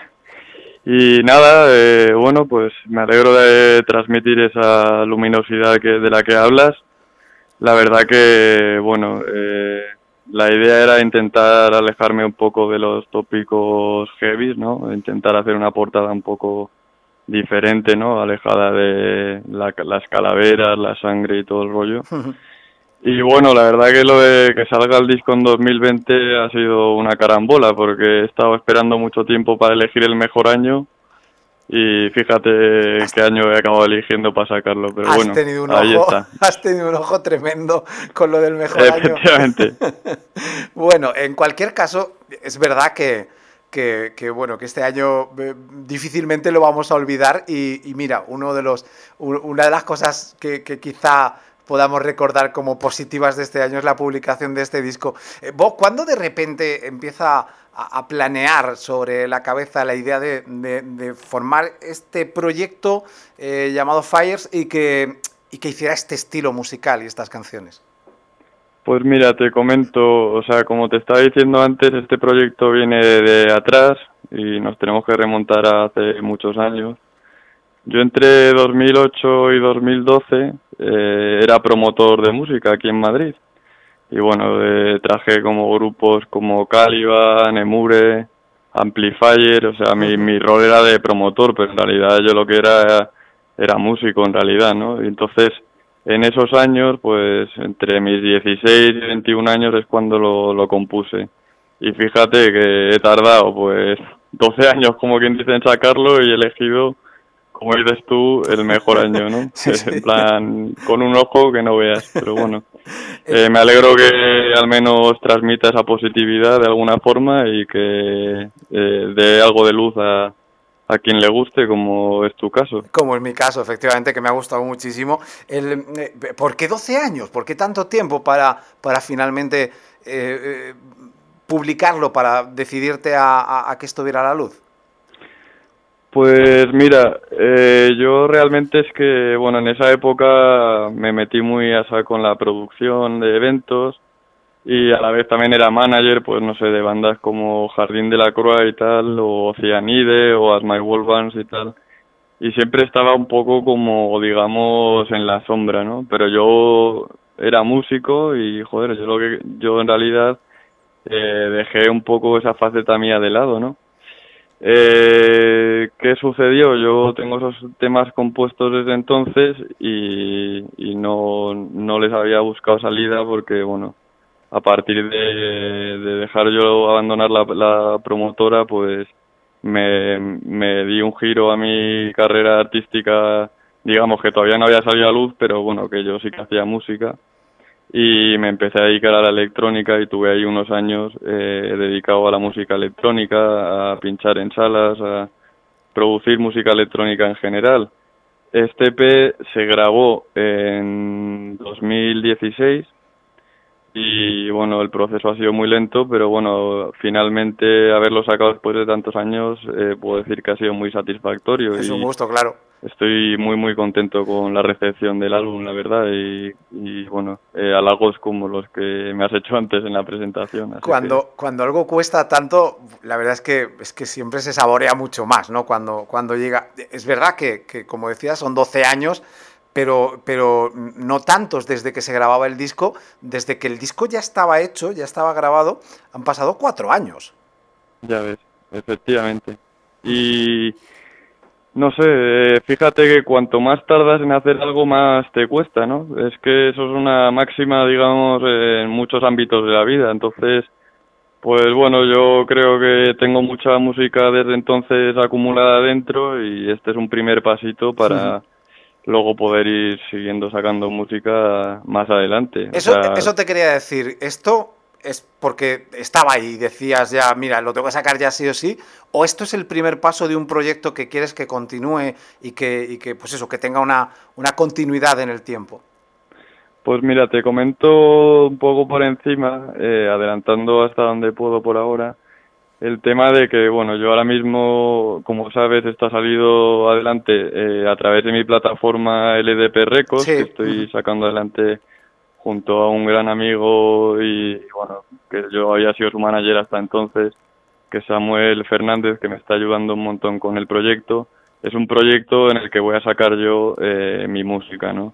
Y nada, bueno, pues me alegro de transmitir esa luminosidad de la que hablas. La verdad que, bueno, la idea era intentar alejarme un poco de los tópicos heavy, ¿no? Intentar hacer una portada un poco diferente, ¿no? Alejada de las calaveras, la sangre y todo el rollo. Y bueno, la verdad que lo de que salga el disco en 2020 ha sido una carambola, porque he estado esperando mucho tiempo para elegir el mejor año y fíjate qué año he acabado eligiendo para sacarlo, pero bueno, ahí está. Has tenido un ojo tremendo con lo del mejor año. Efectivamente. Bueno, en cualquier caso, es verdad que bueno, que este año difícilmente lo vamos a olvidar y mira, una de las cosas que quizá podamos recordar como positivas de este año es la publicación de este disco. Bob, ¿cuándo de repente empieza a planear sobre la cabeza la idea de formar este proyecto llamado Fires y que hiciera este estilo musical y estas canciones? Pues mira, te comento, o sea, como te estaba diciendo antes, este proyecto viene de atrás y nos tenemos que remontar a hace muchos años. Yo entre 2008 y 2012 era promotor de música aquí en Madrid. Y bueno, traje como grupos como Caliban, Emure, Amplifier, o sea, mi rol era de promotor, pero en realidad yo lo que era músico en realidad, ¿no? Y entonces, en esos años, pues entre mis 16 y 21 años es cuando lo compuse. Y fíjate que he tardado pues 12 años, como quien dice, en sacarlo y he elegido, como dices tú, el mejor año, ¿no? Sí. En plan, con un ojo que no veas, pero bueno. Me alegro que al menos transmita esa positividad de alguna forma y que dé algo de luz a quien le guste, como es tu caso. Como es mi caso, efectivamente, que me ha gustado muchísimo. ¿Por qué 12 años? ¿Por qué tanto tiempo para finalmente publicarlo, para decidirte a que esto viera la luz? Pues mira, yo realmente es que, bueno, en esa época me metí muy a saco con la producción de eventos y a la vez también era manager, pues no sé, de bandas como Jardín de la Croix y tal, o Cyanide, o As My World Bands y tal. Y siempre estaba un poco como, digamos, en la sombra, ¿no? Pero yo era músico y, joder, yo en realidad dejé un poco esa faceta mía de lado, ¿no? ¿Qué sucedió? Yo tengo esos temas compuestos desde entonces y no les había buscado salida porque, bueno, a partir de dejar yo abandonar la promotora, pues me di un giro a mi carrera artística, digamos que todavía no había salido a luz, pero bueno, que yo sí que hacía música. Y me empecé a dedicar a la electrónica y tuve ahí unos años dedicado a la música electrónica, a pinchar en salas, a producir música electrónica en general. Este EP se grabó en 2016 y bueno, el proceso ha sido muy lento, pero bueno, finalmente haberlo sacado después de tantos años puedo decir que ha sido muy satisfactorio. Es un gusto, claro. estoy muy contento con la recepción del álbum, la verdad, y bueno, halagos como los que me has hecho antes en la presentación. Así Cuando algo cuesta tanto, la verdad es que siempre se saborea mucho más, ¿no? Cuando llega. Es verdad que, como decías, son 12 años, pero no tantos desde que se grababa el disco. Desde que el disco ya estaba hecho, ya estaba grabado, han pasado 4 años. ya ves, efectivamente. Y no sé, fíjate que cuanto más tardas en hacer algo, más te cuesta, ¿no? Es que eso es una máxima, digamos, en muchos ámbitos de la vida. Entonces, pues bueno, yo creo que tengo mucha música desde entonces acumulada dentro y este es un primer pasito para luego poder ir siguiendo sacando música más adelante. O sea, Eso te quería decir. Esto es porque estaba ahí y decías ya, mira, lo tengo que sacar ya sí o sí. ¿O esto es el primer paso de un proyecto que quieres que continúe y que pues eso, que tenga una continuidad en el tiempo? pues mira, te comento un poco por encima, adelantando hasta donde puedo por ahora, el tema de que, bueno, yo ahora mismo, como sabes, está salido adelante a través de mi plataforma LDP Records, Sí. que estoy sacando adelante junto a un gran amigo y, bueno, que yo había sido su manager hasta entonces, que es Samuel Fernández, que me está ayudando un montón con el proyecto. Es un proyecto en el que voy a sacar yo mi música, ¿no?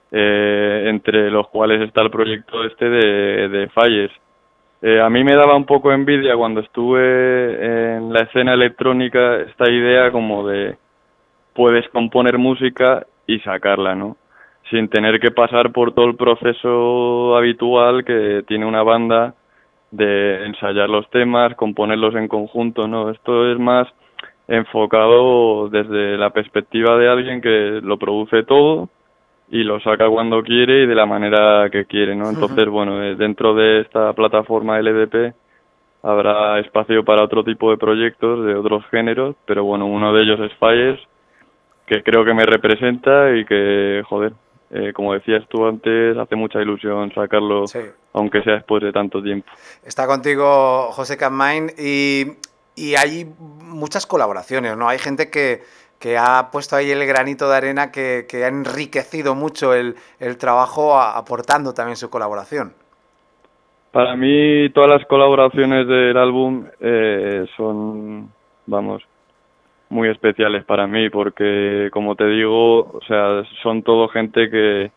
Entre los cuales está el proyecto este de Falles. A mí me daba un poco envidia cuando estuve en la escena electrónica esta idea como de puedes componer música y sacarla, ¿no? Sin tener que pasar por todo el proceso habitual que tiene una banda de ensayar los temas, componerlos en conjunto, ¿no? Esto es más enfocado desde la perspectiva de alguien que lo produce todo y lo saca cuando quiere y de la manera que quiere, ¿no? Entonces, bueno, dentro de esta plataforma LDP habrá espacio para otro tipo de proyectos de otros géneros, pero bueno, uno de ellos es Fires, que creo que me representa y que, joder, como decías tú antes, hace mucha ilusión sacarlo, Sí. aunque sea después de tanto tiempo. Está contigo José Campmain y hay muchas colaboraciones, ¿no? Hay gente que ha puesto ahí el granito de arena que ha enriquecido mucho el trabajo aportando también su colaboración. Para mí todas las colaboraciones del álbum son, vamos, muy especiales para mí porque, como te digo, o sea, son todo gente que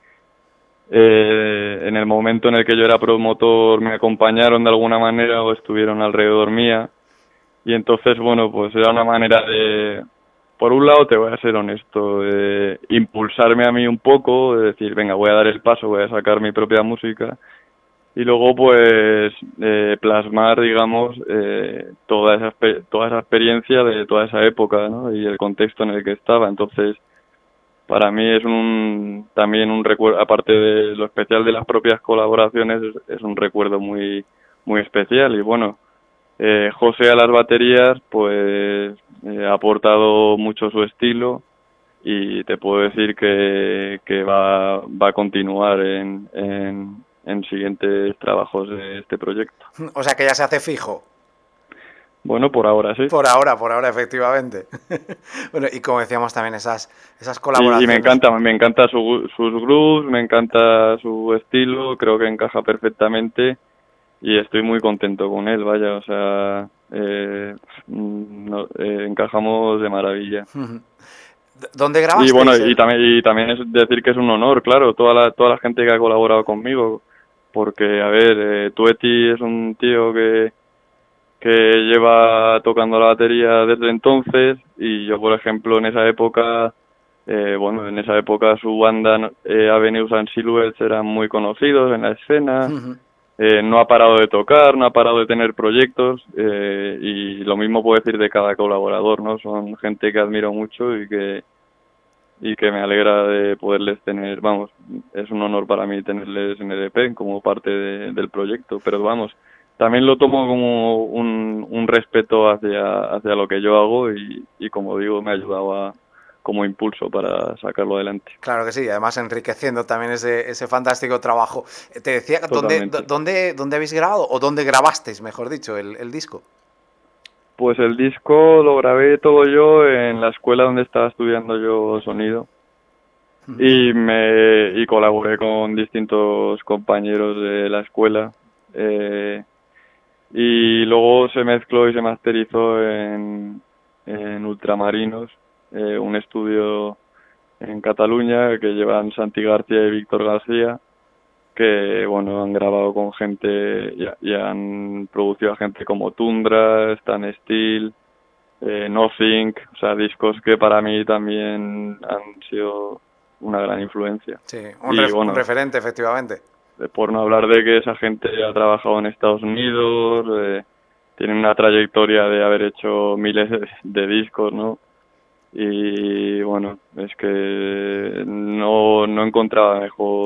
en el momento en el que yo era promotor me acompañaron de alguna manera o estuvieron alrededor mía y entonces, bueno, pues era una manera de, por un lado, te voy a ser honesto, de impulsarme a mí un poco, de decir, venga, voy a dar el paso, voy a sacar mi propia música y luego pues plasmar, digamos, toda esa experiencia de toda esa época, ¿no? Y el contexto en el que estaba. Entonces, para mí es también un recuerdo, aparte de lo especial de las propias colaboraciones, es un recuerdo muy especial. Y bueno, José a las baterías pues ha aportado mucho su estilo y te puedo decir que va a continuar en siguientes trabajos de este proyecto. O sea que ya se hace fijo. Bueno, por ahora sí. Por ahora, efectivamente. Bueno, y como decíamos también, esas Y colaboraciones. me encanta sus grooves, me encanta su estilo, creo que encaja perfectamente y estoy muy contento con él, vaya, o sea, encajamos de maravilla. ¿Dónde grabaste? Y bueno, y también es decir que es un honor, claro, toda la gente que ha colaborado conmigo, porque, a ver, Tueti es un tío que lleva tocando la batería desde entonces y yo, por ejemplo, en esa época, en esa época su banda Avenues and Silhouettes eran muy conocidos en la escena, no ha parado de tocar, no ha parado de tener proyectos y lo mismo puedo decir de cada colaborador, ¿no? Son gente que admiro mucho y que me alegra de poderles tener, vamos, es un honor para mí tenerles en el EP como parte del proyecto, pero vamos, también lo tomo como un respeto hacia lo que yo hago y como digo, me ha ayudado como impulso para sacarlo adelante. Claro que sí, además enriqueciendo también ese fantástico trabajo. Te decía, Totalmente. ¿dónde habéis grabado? ¿O dónde grabasteis, mejor dicho, el disco? Pues el disco lo grabé todo yo en la escuela donde estaba estudiando yo sonido y colaboré con distintos compañeros de la escuela. Y luego se mezcló y se masterizó en Ultramarinos, un estudio en Cataluña que llevan Santi García y Víctor García, que bueno, han grabado con gente y han producido a gente como Tundra, Stan Steel, Nothing, o sea, discos que para mí también han sido una gran influencia. Sí, bueno, un referente, efectivamente. Por no hablar de que esa gente ha trabajado en Estados Unidos, tienen una trayectoria de haber hecho miles de discos, ¿no? Y bueno, es que no encontraba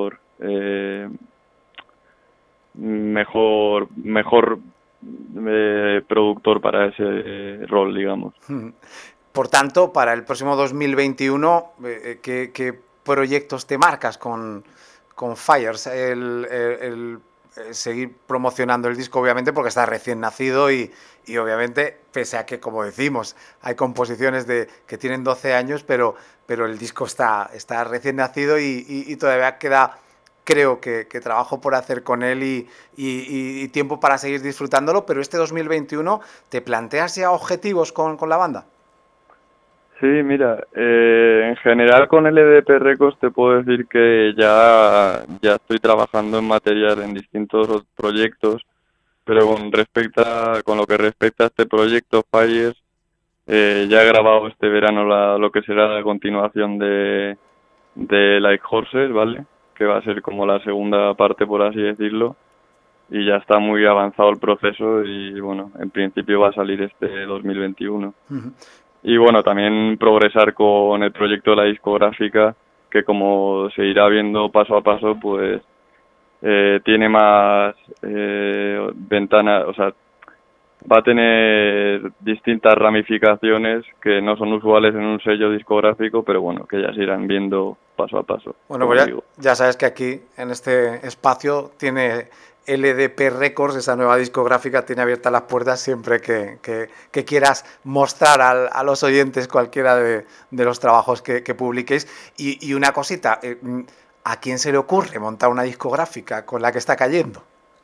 mejor productor para ese rol, digamos. Por tanto, para el próximo 2021, ¿qué proyectos te marcas con Fires? El seguir promocionando el disco, obviamente, porque está recién nacido y obviamente, pese a que, como decimos, hay composiciones que tienen 12 años, pero el disco está recién nacido y todavía queda, creo que trabajo por hacer con él y tiempo para seguir disfrutándolo, pero este 2021, ¿te planteas ya objetivos con la banda? Sí, mira, en general con LDP Records te puedo decir que ya estoy trabajando en material en distintos proyectos, pero con lo que respecta a este proyecto Fires, ya he grabado este verano lo que será la continuación de Like Horses, ¿vale? Que va a ser como la segunda parte, por así decirlo, y ya está muy avanzado el proceso y bueno, en principio va a salir este 2021. Y bueno, también progresar con el proyecto de la discográfica, que como se irá viendo paso a paso, pues tiene más ventanas, o sea, va a tener distintas ramificaciones que no son usuales en un sello discográfico, pero bueno, que ya se irán viendo paso a paso. Bueno, pues ya sabes que aquí, en este espacio, tiene LDP Records, esa nueva discográfica, tiene abiertas las puertas siempre que quieras mostrar a los oyentes cualquiera de los trabajos que publiquéis. Y una cosita, ¿a quién se le ocurre montar una discográfica con la que está cayendo?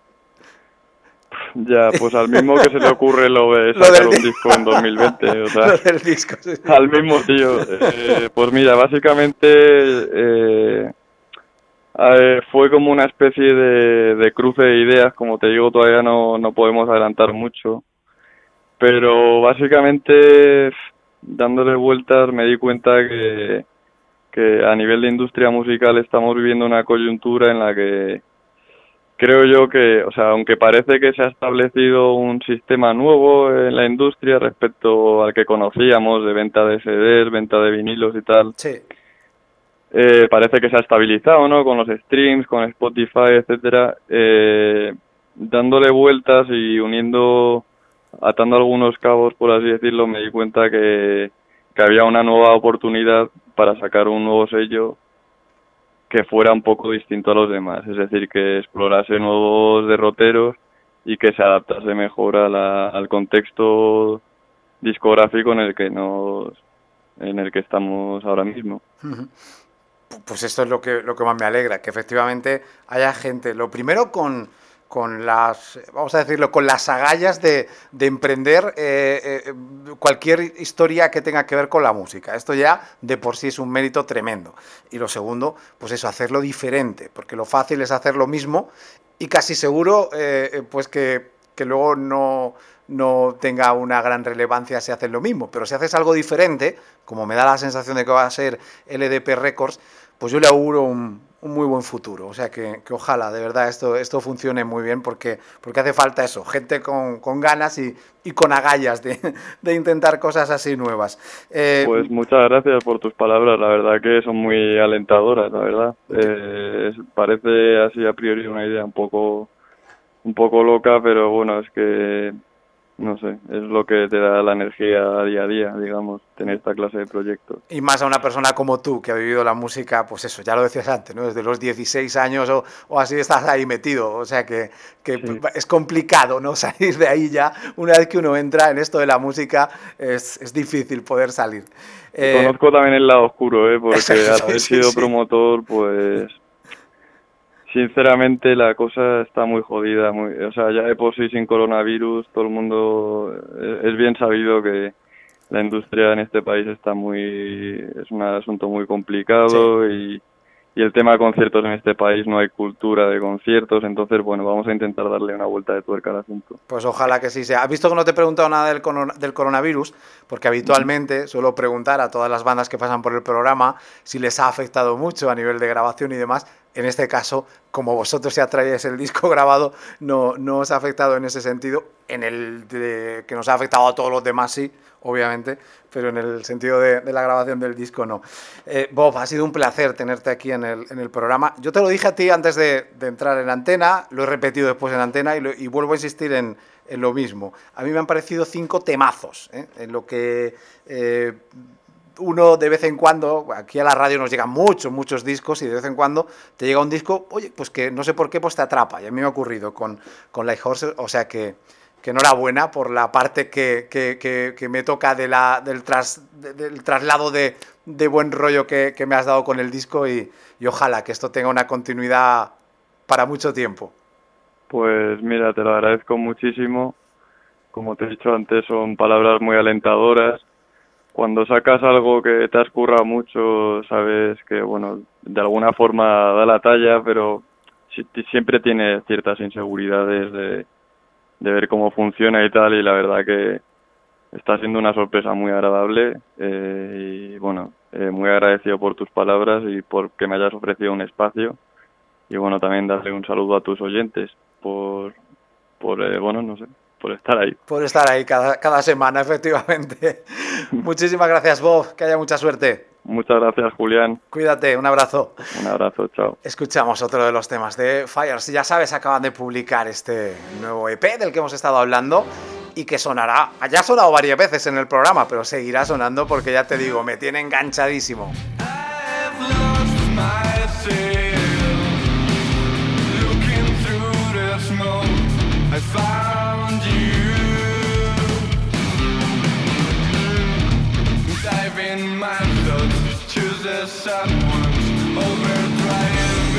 Ya, pues al mismo que se le ocurre lo de sacar un disco en 2020, o sea, lo del disco, sí. Al mismo tío. Pues mira, básicamente fue como una especie de cruce de ideas, como te digo, todavía no podemos adelantar mucho, pero básicamente dándole vueltas me di cuenta que a nivel de industria musical estamos viviendo una coyuntura en la que creo yo que, o sea, aunque parece que se ha establecido un sistema nuevo en la industria respecto al que conocíamos de venta de CDs, venta de vinilos y tal, sí. Parece que se ha estabilizado, ¿no? Con los streams, con Spotify, etcétera, dándole vueltas y atando algunos cabos, por así decirlo, me di cuenta que había una nueva oportunidad para sacar un nuevo sello que fuera un poco distinto a los demás, es decir, que explorase nuevos derroteros y que se adaptase mejor al contexto discográfico en el que estamos ahora mismo. Pues esto es lo que más me alegra, que efectivamente haya gente, lo primero con las, vamos a decirlo, con las agallas de emprender cualquier historia que tenga que ver con la música. Esto ya de por sí es un mérito tremendo. Y lo segundo, pues eso, hacerlo diferente, porque lo fácil es hacer lo mismo y casi seguro pues que luego no tenga una gran relevancia si haces lo mismo. Pero si haces algo diferente, como me da la sensación de que va a ser LDP Records, pues yo le auguro un muy buen futuro. O sea que ojalá, de verdad, esto funcione muy bien porque hace falta eso, gente con ganas y con agallas de intentar cosas así nuevas. Pues muchas gracias por tus palabras, la verdad que son muy alentadoras, la verdad. Parece así a priori una idea un poco loca, pero bueno, es que no sé, es lo que te da la energía día a día, digamos, tener esta clase de proyectos. Y más a una persona como tú, que ha vivido la música, pues eso, ya lo decías antes, ¿no? Desde los 16 años o así estás ahí metido. O sea que Sí. es complicado, ¿no? Salir de ahí ya. Una vez que uno entra en esto de la música, es difícil poder salir. Conozco también el lado oscuro, porque Sí, al haber sí, sido sí. promotor, pues sinceramente la cosa está muy jodida, o sea, ya de por sí sin coronavirus, todo el mundo es bien sabido que la industria en este país es un asunto muy complicado y el tema de conciertos en este país no hay cultura de conciertos, entonces bueno, vamos a intentar darle una vuelta de tuerca al asunto. Pues ojalá que sí sea. ¿Has visto que no te he preguntado nada del coronavirus? Porque habitualmente suelo preguntar a todas las bandas que pasan por el programa si les ha afectado mucho a nivel de grabación y demás. En este caso, como vosotros ya traéis el disco grabado, no os ha afectado en ese sentido. En el de que nos ha afectado a todos los demás, sí, obviamente, pero en el sentido de la grabación del disco, no. Bob, ha sido un placer tenerte aquí en el programa. Yo te lo dije a ti antes de entrar en antena, lo he repetido después en antena y vuelvo a insistir en lo mismo. A mí me han parecido 5 temazos, en lo que uno de vez en cuando, aquí a la radio nos llegan muchos discos y de vez en cuando te llega un disco, oye, pues que no sé por qué, pues te atrapa. Y a mí me ha ocurrido con Like Horses, o sea que enhorabuena por la parte que me toca del traslado de buen rollo que me has dado con el disco y ojalá que esto tenga una continuidad para mucho tiempo. Pues mira, te lo agradezco muchísimo. Como te he dicho antes, son palabras muy alentadoras. Cuando sacas algo que te has currado mucho, sabes que, bueno, de alguna forma da la talla, pero siempre tiene ciertas inseguridades de ver cómo funciona y tal, y la verdad que está siendo una sorpresa muy agradable y, bueno, muy agradecido por tus palabras y por que me hayas ofrecido un espacio. Y, bueno, también darle un saludo a tus oyentes por bueno, no sé, por estar ahí. Por estar ahí cada semana, efectivamente. Muchísimas gracias, Bob. Que haya mucha suerte. Muchas gracias, Julián. Cuídate, un abrazo. Un abrazo, chao. Escuchamos otro de los temas de Fires. Ya sabes, acaban de publicar este nuevo EP del que hemos estado hablando y que sonará, ya ha sonado varias veces en el programa, pero seguirá sonando porque ya te digo, me tiene enganchadísimo. I've lost myself looking through the smoke. I found you. Dive in my thoughts, choose the sad ones, overdriving.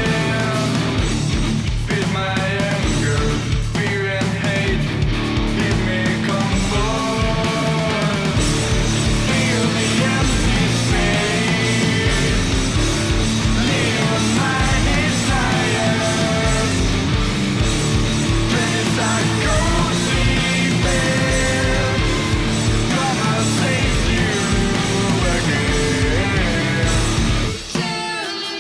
Feed my anger, fear and hate. Give me comfort. Feel the empty space. Live my desire. Dreams are cozy bed. Gonna save you again.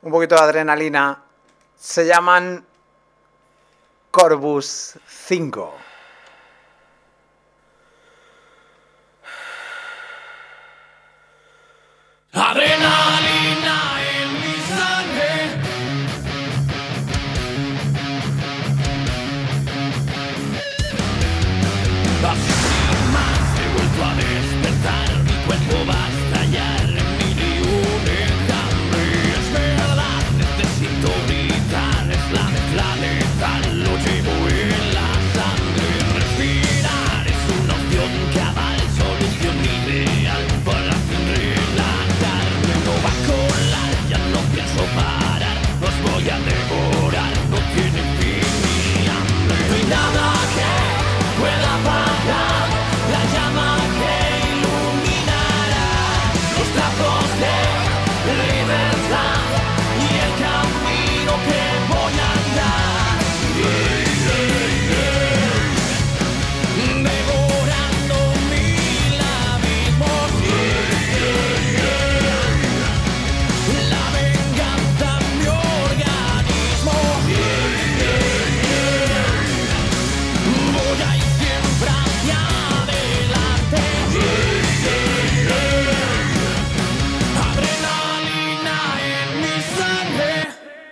un poquito de adrenalina. Se llaman Corvus 5. Adrenalina en mi sangre. Así sin más he vuelto a despertar. Mi cuerpo va a estallar en mil y un enjambre. Es verdad, necesito gritar. Es la mezcla letal, lo llevo en la sangre. Respirar es una opción cabal, solución ideal para sin relajarme. No va a colar, ya no pienso parar. Os voy a devorar, no tiene fin ni hambre. No hay nada que pueda apagar la llama que iluminará los trazos de libertad y el camino que voy a andar. Devorando mil abismos, la venganza en mi organismo. Voy a ir siempre hacia adelante. Adrenalina en mi sangre.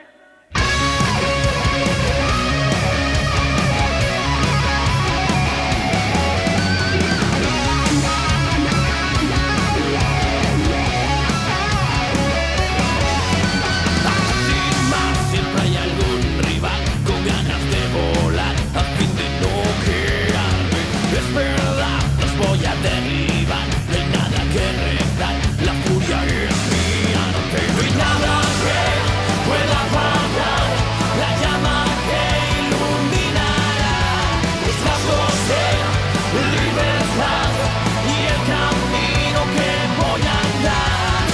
Sin más, siempre hay algún rival con ganas de volar a fin de no quedarme. Es verdad, los voy a derribar. No hay nada que rezar, la furia es mi arte. No hay nada que pueda apagar la llama que iluminará los trazos de libertad y el camino que voy a andar.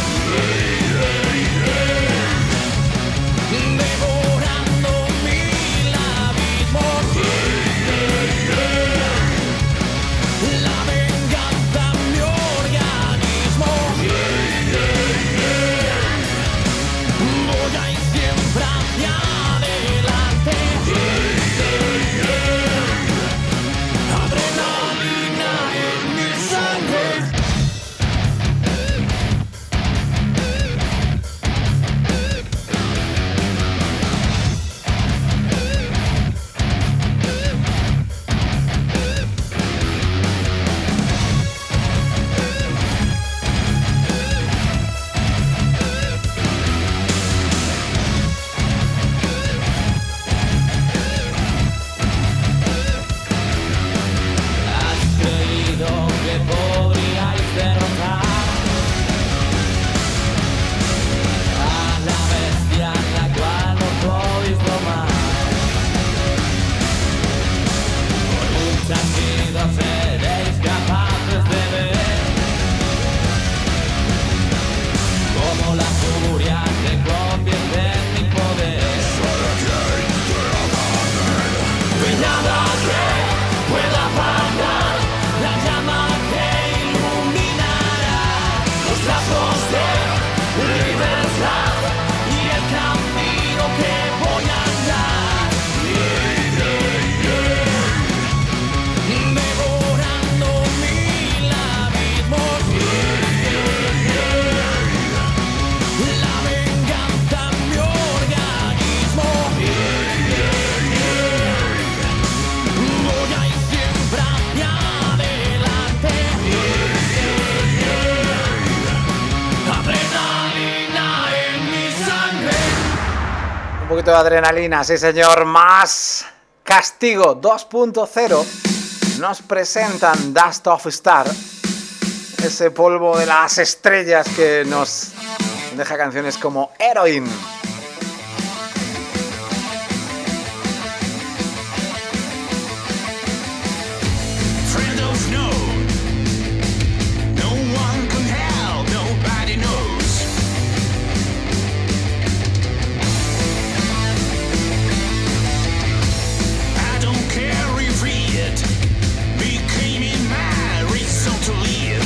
Devorando mil abismos, la venganza en mi organismo. Voy a ir siempre hacia adelante. Adrenalina en mi sangre. Has creído que podríais derrotar a la bestia en la cual no podéis domar. Con un chasquido seréis capaces de ver cómo la furia se convierte en mi poder. No hay nada que pueda apagar la llama que iluminará los trazos de libertad y el camino que voy a andar. Devorando mil abismos, la venganza en mi organismo. Voy a ir siempre hacia adelante. Adrenalina en mi sangre. Un poquito de adrenalina, sí señor. Más Castigo 2.0. Nos presentan Dust of Star. Ese polvo de las estrellas que nos deja canciones como Heroin. Friend of snow, no one can help, nobody knows. I don't care if it became in my reason to live.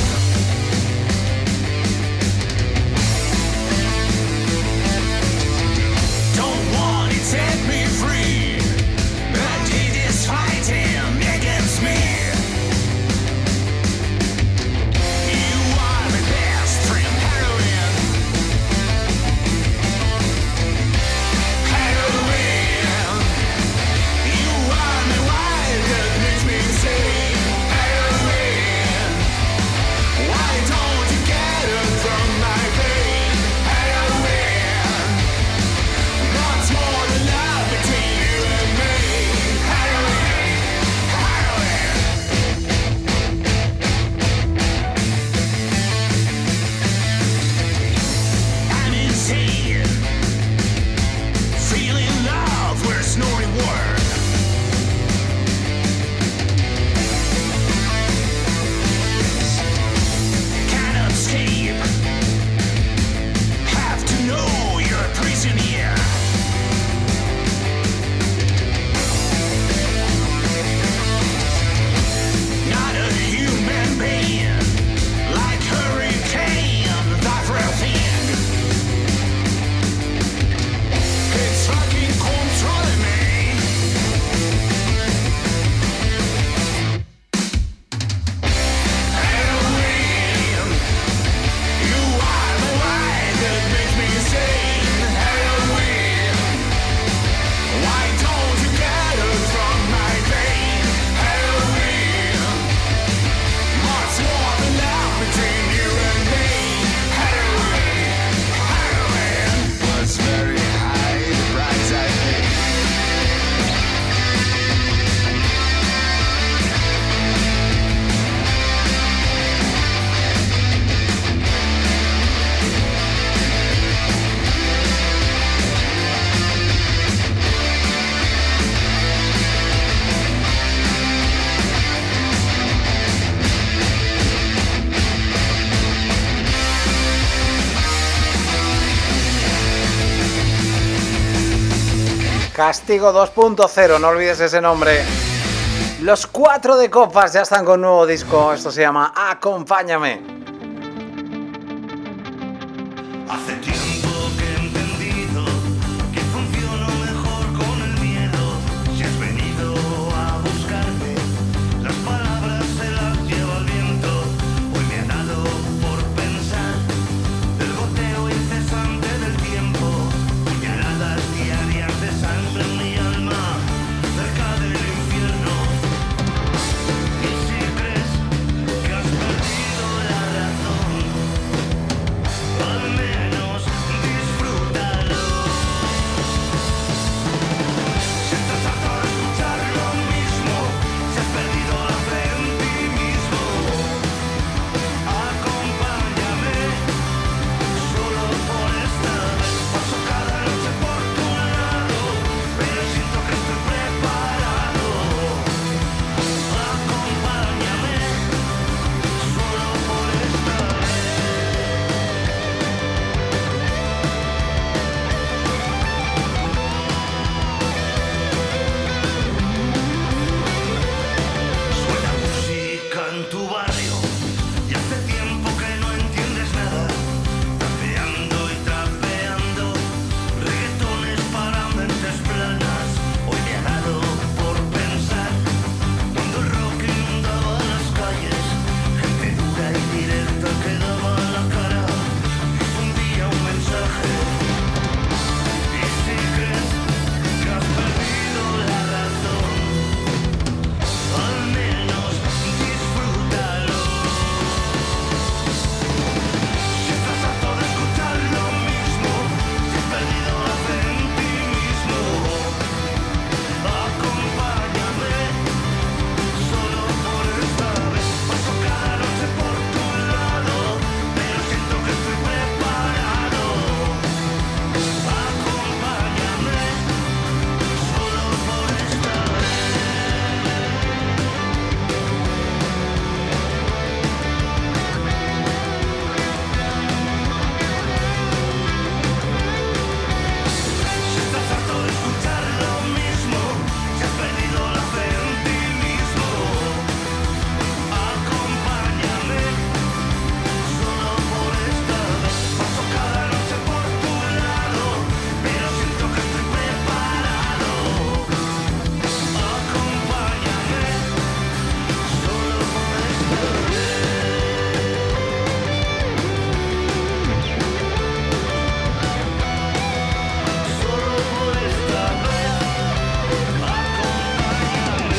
Castigo 2.0, no olvides ese nombre. Los 4 de Copas ya están con nuevo disco. Esto se llama Acompáñame. Hace tiempo que he entendido que funciono mejor con el miedo. Si has venido a buscarme, las palabras se las lleva el viento. Hoy me ha dado por pensar el goteo incesante del tiempo. Puñaladas diarias de sangre en mi alma, cerca del infierno. Y si crees que has perdido la razón, al menos disfrútalo. Si estás harto de escuchar lo mismo, si has perdido la fe en ti mismo, acompáñame solo por esta vez. Paso cada noche por tu lado, pero siento que estoy preparado. Acompáñame solo por esta vez. Suena música en tu barrio y hace tiempo que no entiendes nada. Trapeando y trapeando, reggaetones para mentes planas. Hoy me ha dado por pensar cuando el rock inundaba las calles, gente dura y directa que daba la cara y fundía un mensaje. Y si crees que has perdido la razón, al menos disfrútalo. Si estás harto de escuchar lo mismo, si has perdido la fe en ti mismo, acompáñame solo por esta vez. Paso cada noche por tu lado, pero siento que estoy preparado. Acompáñame solo por esta vez. Si estás harto de escuchar lo mismo, si has perdido la fe en ti mismo, acompáñame solo por esta vez. Paso cada noche por tu lado, pero siento que estoy preparado. Acompáñame solo por esta vez. Solo por esta vez, acompáñame.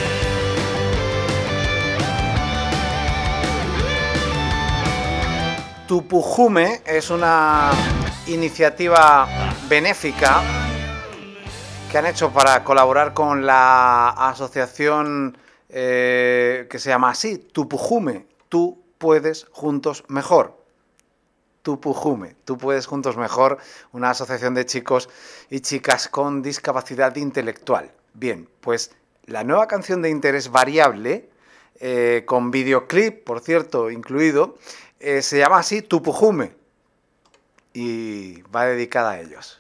Tupujume es una iniciativa benéfica que han hecho para colaborar con la asociación que se llama así, Tupujume. Tú puedes juntos mejor. Tupujume, tú puedes juntos mejor, una asociación de chicos y chicas con discapacidad intelectual. Bien, pues la nueva canción de Interés Variable, con videoclip, por cierto, incluido, se llama así, Tupujume, y va dedicada a ellos.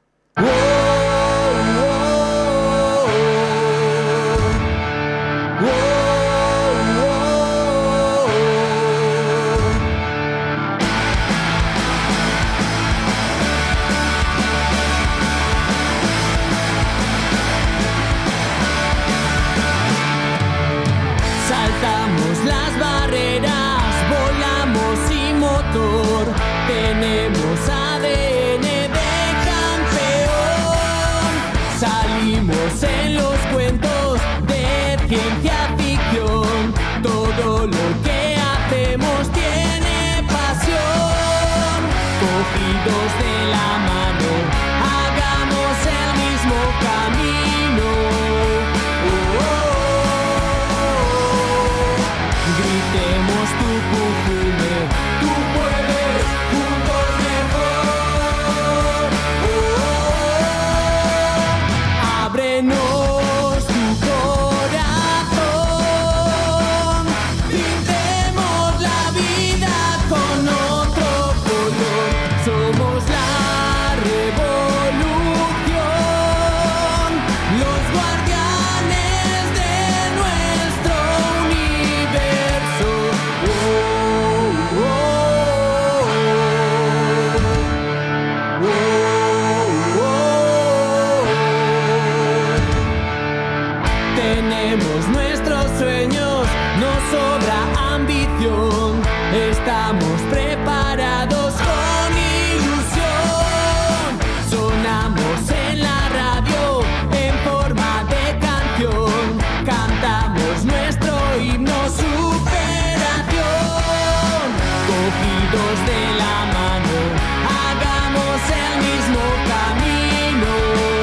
Saltamos las barreras, volamos sin motor, tenemos ADN de campeón. Salimos en los cuentos de ciencia ficción, todo lo que hacemos tiene pasión. Cogidos de la mano, hagamos el mismo camino. Gritemos Tupujume, tú puedes juntos mejor. nuestros sueños, nos sobra ambición. Estamos preparados con ilusión. Sonamos en la radio en forma de canción. Cantamos nuestro himno superación. Cogidos de la mano, hagamos el mismo camino.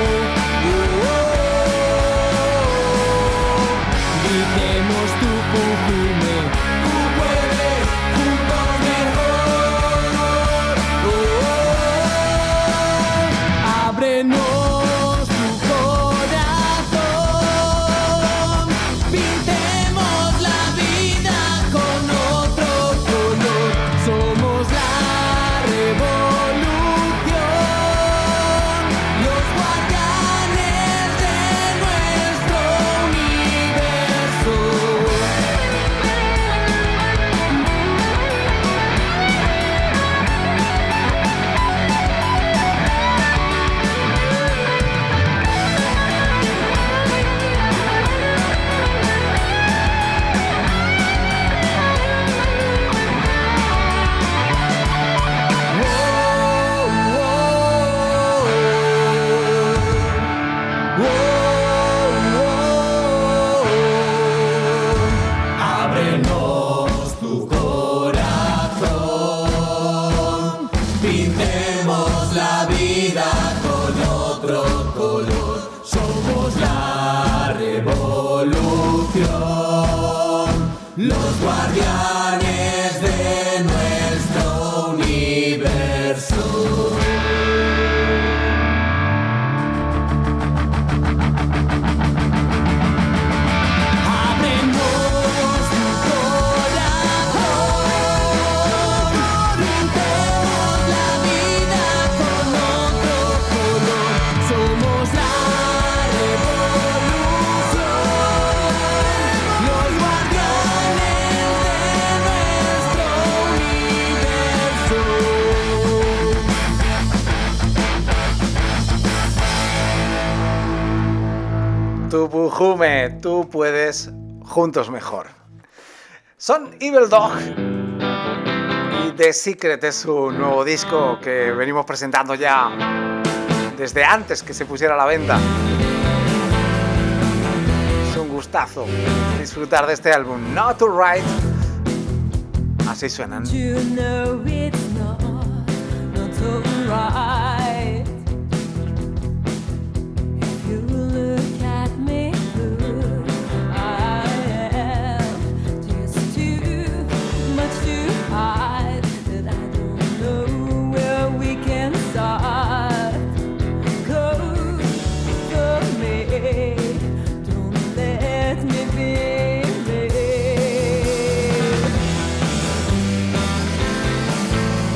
Gritemos tu Pujume, tú puedes, juntos mejor. Ábrenos tu corazón, pintemos la vida con otro color. Somos la revolución, los guardianes de nuestro universo. Ábrenos tu corazón, pintemos la vida con otro color. Somos la revolución, los guardianes de nuestro universo. Ábrenos tu corazón, pintemos la vida con otro color. Somos la revolución, los guardianes de nuestro universo. Tu Pujume, tú puedes, juntos mejor. Son Evil Dog y The Secret es su nuevo disco que venimos presentando ya desde antes que se pusiera a la venta. Es un gustazo disfrutar de este álbum, Not to Right. Así suenan. You know it's not alright. If you look at me, who I am, just too much to hide that I don't know where we can start. Go for me, don't let me be late.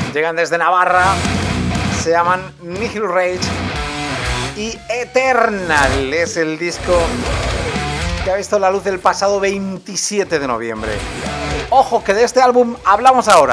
Llegan desde Navarra, se llaman Nihil Rage y Eternal es el disco que ha visto la luz el pasado 27 de noviembre. Ojo, que de este álbum hablamos ahora.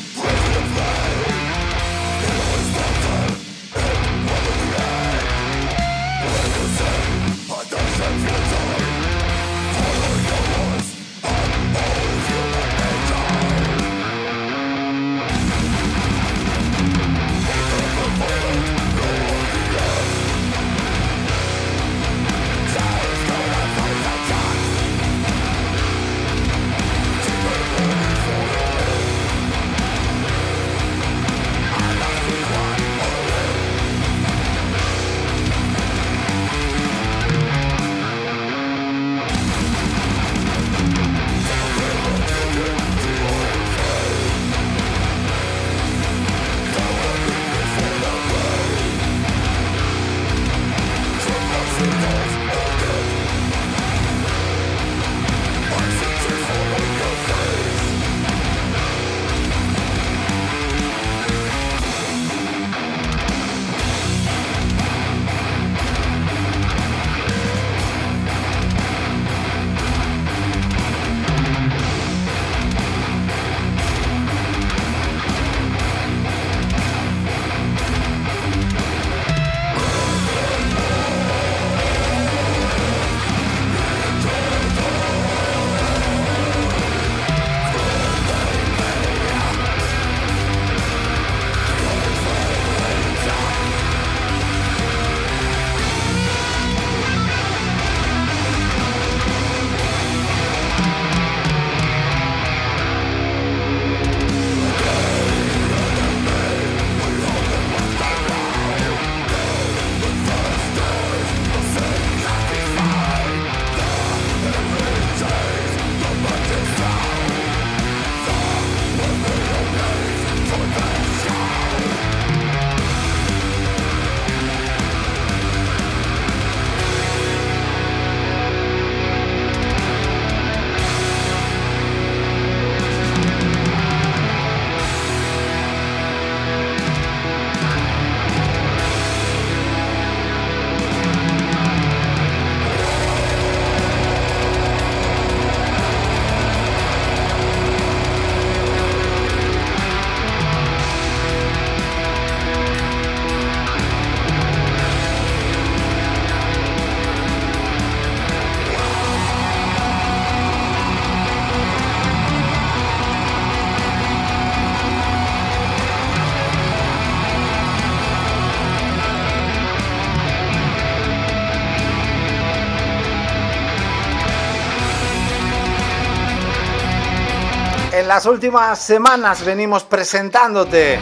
En las últimas semanas venimos presentándote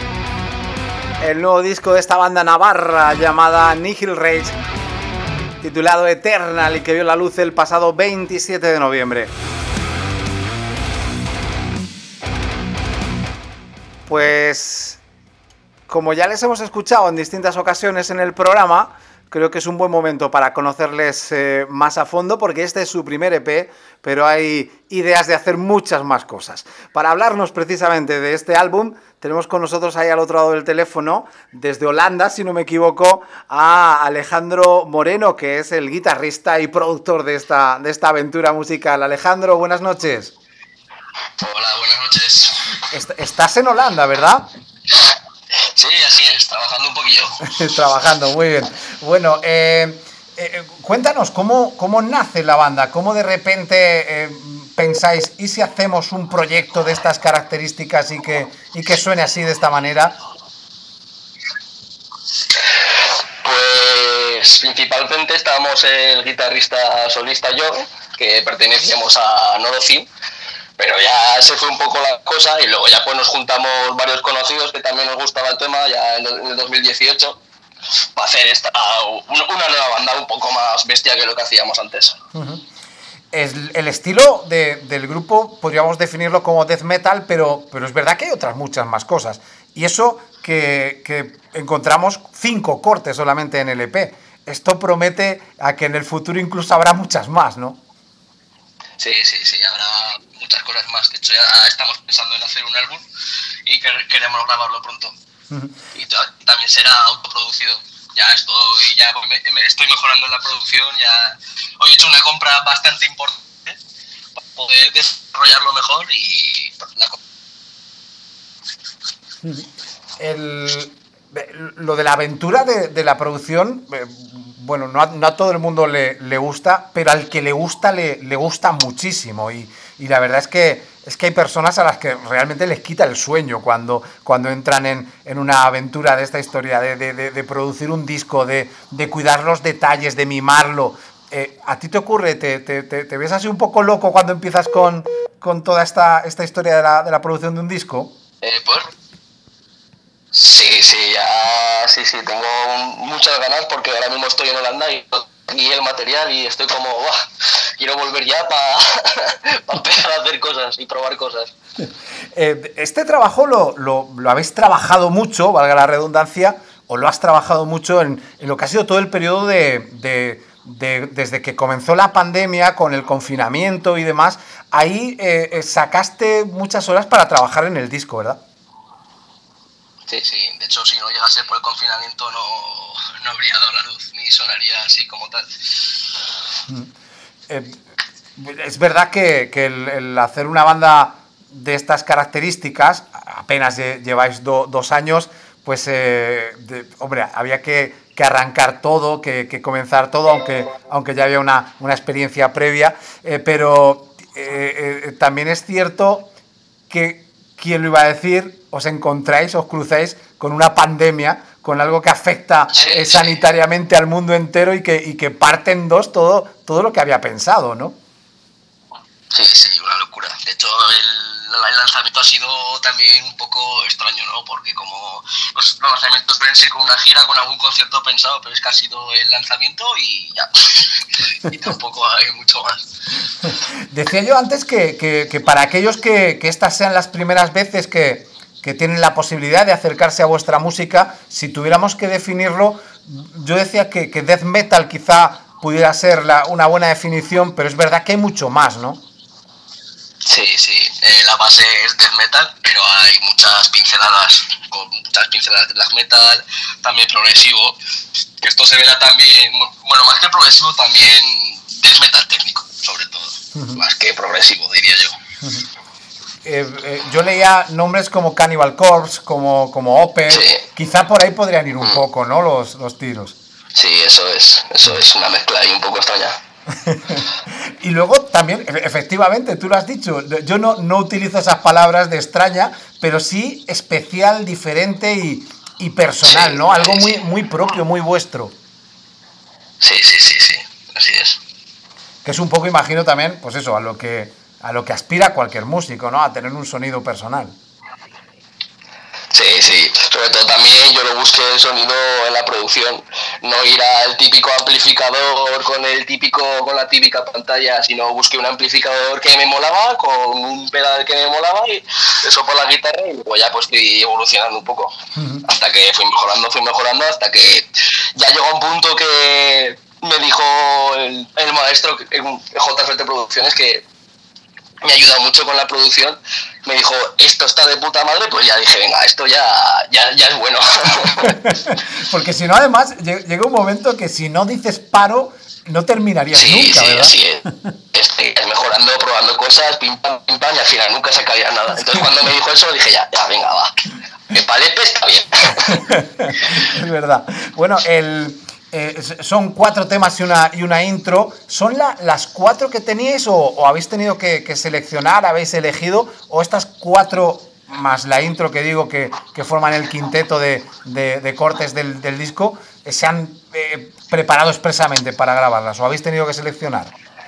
el nuevo disco de esta banda navarra llamada Nihil Rage, titulado Eternal, y que vio la luz el pasado 27 de noviembre. Pues, como ya les hemos escuchado en distintas ocasiones en el programa, creo que es un buen momento para conocerles más a fondo, porque este es su primer EP, pero hay ideas de hacer muchas más cosas. Para hablarnos precisamente de este álbum, tenemos con nosotros ahí al otro lado del teléfono, desde Holanda, si no me equivoco, a Alejandro Moreno, que es el guitarrista y productor de esta aventura musical. Alejandro, buenas noches. Hola, buenas noches. Estás en Holanda, ¿verdad? Sí, así es, trabajando un poquillo. Trabajando, muy bien. Bueno, cuéntanos, ¿cómo nace la banda? ¿Cómo de repente pensáis, ¿y si hacemos un proyecto de estas características y que suene así, de esta manera? Pues principalmente estábamos el guitarrista solista yo, que pertenecíamos a Nodocin, pero ya se fue un poco la cosa y luego ya pues nos juntamos varios conocidos que también nos gustaba el tema ya en el 2018 para hacer una nueva banda un poco más bestia que lo que hacíamos antes. Uh-huh. El estilo del grupo podríamos definirlo como death metal, pero es verdad que hay otras muchas más cosas. Y eso que encontramos 5 cortes solamente en el EP. Esto promete a que en el futuro incluso habrá muchas más, ¿no? Sí, habrá muchas cosas más. De hecho, ya estamos pensando en hacer un álbum y queremos grabarlo pronto. Y también será autoproducido. Ya estoy mejorando en la producción, ya hoy he hecho una compra bastante importante para poder desarrollarlo mejor y lo de la aventura de la producción, bueno, no a todo el mundo le gusta, pero al que le gusta muchísimo y la verdad es que hay personas a las que realmente les quita el sueño cuando entran en una aventura de esta historia, de producir un disco, de cuidar los detalles, de mimarlo. ¿A ti te ocurre? ¿Te ves así un poco loco cuando empiezas con toda esta historia de la producción de un disco? Pues sí, tengo muchas ganas porque ahora mismo estoy en Holanda y el material y estoy como, quiero volver ya para empezar a hacer cosas y probar cosas. Este trabajo lo habéis trabajado mucho, valga la redundancia, o lo has trabajado mucho en lo que ha sido todo el periodo desde que comenzó la pandemia, con el confinamiento y demás. Ahí sacaste muchas horas para trabajar en el disco, ¿verdad? Sí, de hecho si no llegase por el confinamiento no habría dado la luz, ni sonaría así como tal. Es verdad que el hacer una banda de estas características, apenas lleváis 2 años, pues hombre, había que arrancar todo, que comenzar todo, aunque ya había una experiencia previa, pero también es cierto que, ¿quién lo iba a decir? Os cruzáis con una pandemia, con algo que afecta sanitariamente al mundo entero y que parte en dos todo lo que había pensado, ¿no? Sí, una locura. De hecho, el lanzamiento ha sido también un poco extraño, ¿no? Porque como los lanzamientos pueden ser con una gira, con algún concierto pensado, pero es que ha sido el lanzamiento y ya. Y tampoco hay mucho más. Decía yo antes que para aquellos que estas sean las primeras veces que tienen la posibilidad de acercarse a vuestra música, si tuviéramos que definirlo, yo decía que death metal quizá pudiera ser una buena definición, pero es verdad que hay mucho más, ¿no? Sí, la base es death metal, pero hay muchas pinceladas de black metal, también progresivo, que esto se verá también, bueno, más que progresivo también death metal técnico, sobre todo, más que progresivo, diría yo. Yo leía nombres como Cannibal Corpse, como Opeth, quizá por ahí podrían ir un poco, ¿no? Los tiros. Sí, eso es una mezcla ahí un poco extraña. Y luego también, efectivamente, tú lo has dicho, yo no utilizo esas palabras de extraña, pero sí especial, diferente y personal, ¿no? Algo muy propio, muy vuestro. Sí, así es. Que es un poco, imagino también, pues eso, a lo que aspira cualquier músico, ¿no? A tener un sonido personal. Sí, sobre todo también yo lo busqué el sonido en la producción, no ir al típico amplificador con la típica pantalla, sino busqué un amplificador que me molaba, con un pedal que me molaba y eso por la guitarra y luego ya pues fui evolucionando un poco, hasta que fui mejorando hasta que ya llegó a un punto que me dijo el maestro, JFT Producciones, que me ha ayudado mucho con la producción, me dijo, esto está de puta madre, pues ya dije, venga, esto ya es bueno. Porque si no, además, llega un momento que si no dices paro, no terminarías nunca, ¿verdad? Sí, es mejorando, probando cosas, pim pam, y al final nunca sacaría nada. Entonces cuando me dijo eso, dije, ya, venga, va, el palete está bien. Es verdad. Bueno, son 4 temas y una intro. ¿Son las 4 que teníais o habéis tenido que seleccionar, habéis elegido, o estas 4 más la intro que digo que forman el quinteto de cortes del disco se han preparado expresamente para grabarlas o habéis tenido que seleccionar?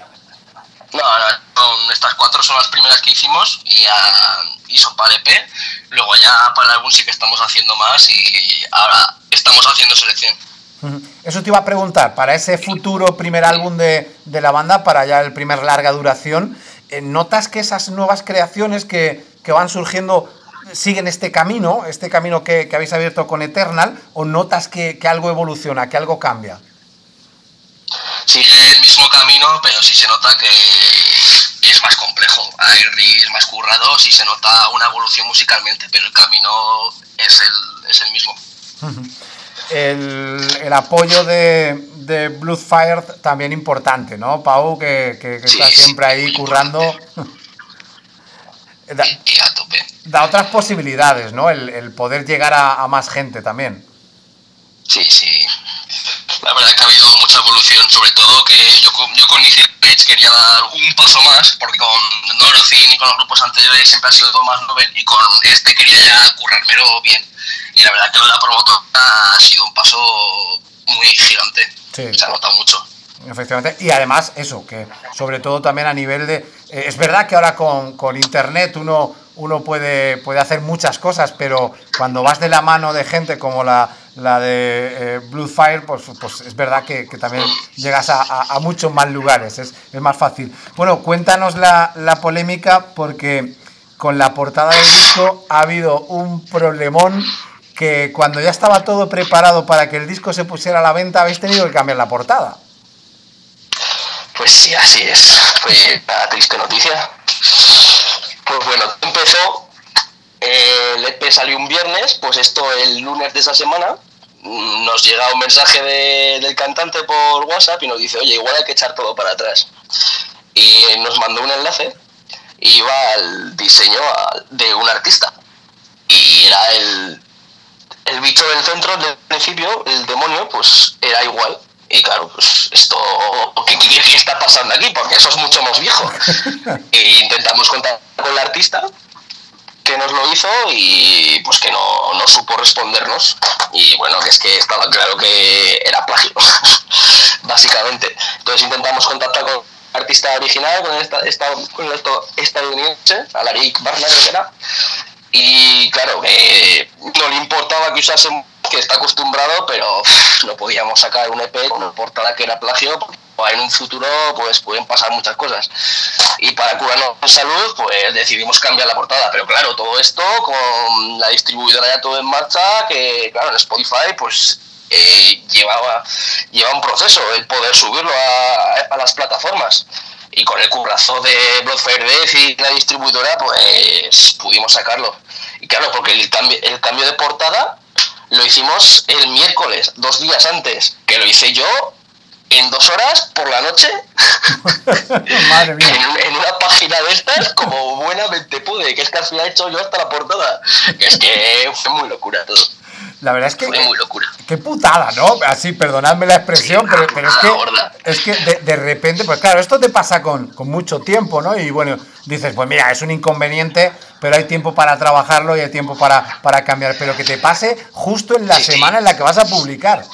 No, estas 4 son las primeras que hicimos y son para EP. Luego ya para el álbum sí que estamos haciendo más y ahora estamos haciendo selección. Eso te iba a preguntar, para ese futuro primer álbum de la banda, para ya el primer larga duración, ¿notas que esas nuevas creaciones que van surgiendo siguen este camino que habéis abierto con Eternal, o notas que algo evoluciona, que algo cambia? Sigue el mismo camino, pero sí se nota que es más complejo. Hay riffs más currados y se nota una evolución musicalmente, pero el camino es el mismo. El apoyo de Bloodfire también importante, ¿no, Pau? Que Sí, está sí, siempre ahí muy currando. Y a tope. Da otras posibilidades, ¿no? El poder llegar a más gente también. Sí, sí. La verdad que ha habido mucha evolución, sobre todo que yo con Nicky Rage quería dar un paso más, porque con Dorothy y con los grupos anteriores siempre ha sido todo más novel, y con este quería ya currármelo bien. Y la verdad que lo de la promotora ha sido un paso muy gigante. Sí. Se ha notado mucho. Efectivamente, y además eso, que sobre todo también a nivel de... es verdad que ahora con internet uno puede hacer muchas cosas, pero cuando vas de la mano de gente como la de Bloodfire, pues es verdad que también llegas a muchos más lugares, es más fácil. Bueno, cuéntanos la polémica, porque con la portada del disco ha habido un problemón, que cuando ya estaba todo preparado para que el disco se pusiera a la venta, habéis tenido que cambiar la portada. Pues sí, así es. Fue una triste noticia. Pues bueno, empezó, el EP salió un viernes, pues esto el lunes de esa semana nos llega un mensaje del cantante por WhatsApp y nos dice, oye, igual hay que echar todo para atrás. Y nos mandó un enlace y iba al diseño de un artista. Y era el bicho del centro del principio, el demonio, pues era igual. Y claro, pues esto, ¿qué está pasando aquí? Porque eso es mucho más viejo. E intentamos contactar con el artista, que nos lo hizo y pues que no supo respondernos. Y bueno, que es que estaba claro que era plagio, básicamente. Entonces intentamos contactar con el artista original, con el estadounidense, Alaric Barner, que era. Y claro, no le importaba que usásemos, que está acostumbrado, pero no podíamos sacar un EP con una portada que era plagio, porque en un futuro pues pueden pasar muchas cosas. Y para curarnos en salud, pues decidimos cambiar la portada. Pero claro, todo esto con la distribuidora ya todo en marcha, que claro, en Spotify pues lleva un proceso el poder subirlo a las plataformas. Y con el currazo de Bloodfire Death y la distribuidora, pues pudimos sacarlo. Y claro, porque el cambio de portada lo hicimos el miércoles, 2 días antes, que lo hice yo en 2 horas por la noche. Madre mía. en una página de estas, como buenamente pude, que es que al final he hecho yo hasta la portada. Es que fue muy locura todo. La verdad es que... Fue muy locura. Qué putada, ¿no? Así, perdonadme la expresión, Sí, pero gorda. es que de repente, pues claro, esto te pasa con mucho tiempo, ¿no? Y bueno, dices, pues mira, es un inconveniente, pero hay tiempo para trabajarlo y hay tiempo para cambiar. Pero que te pase justo en la semana en la que vas a publicar.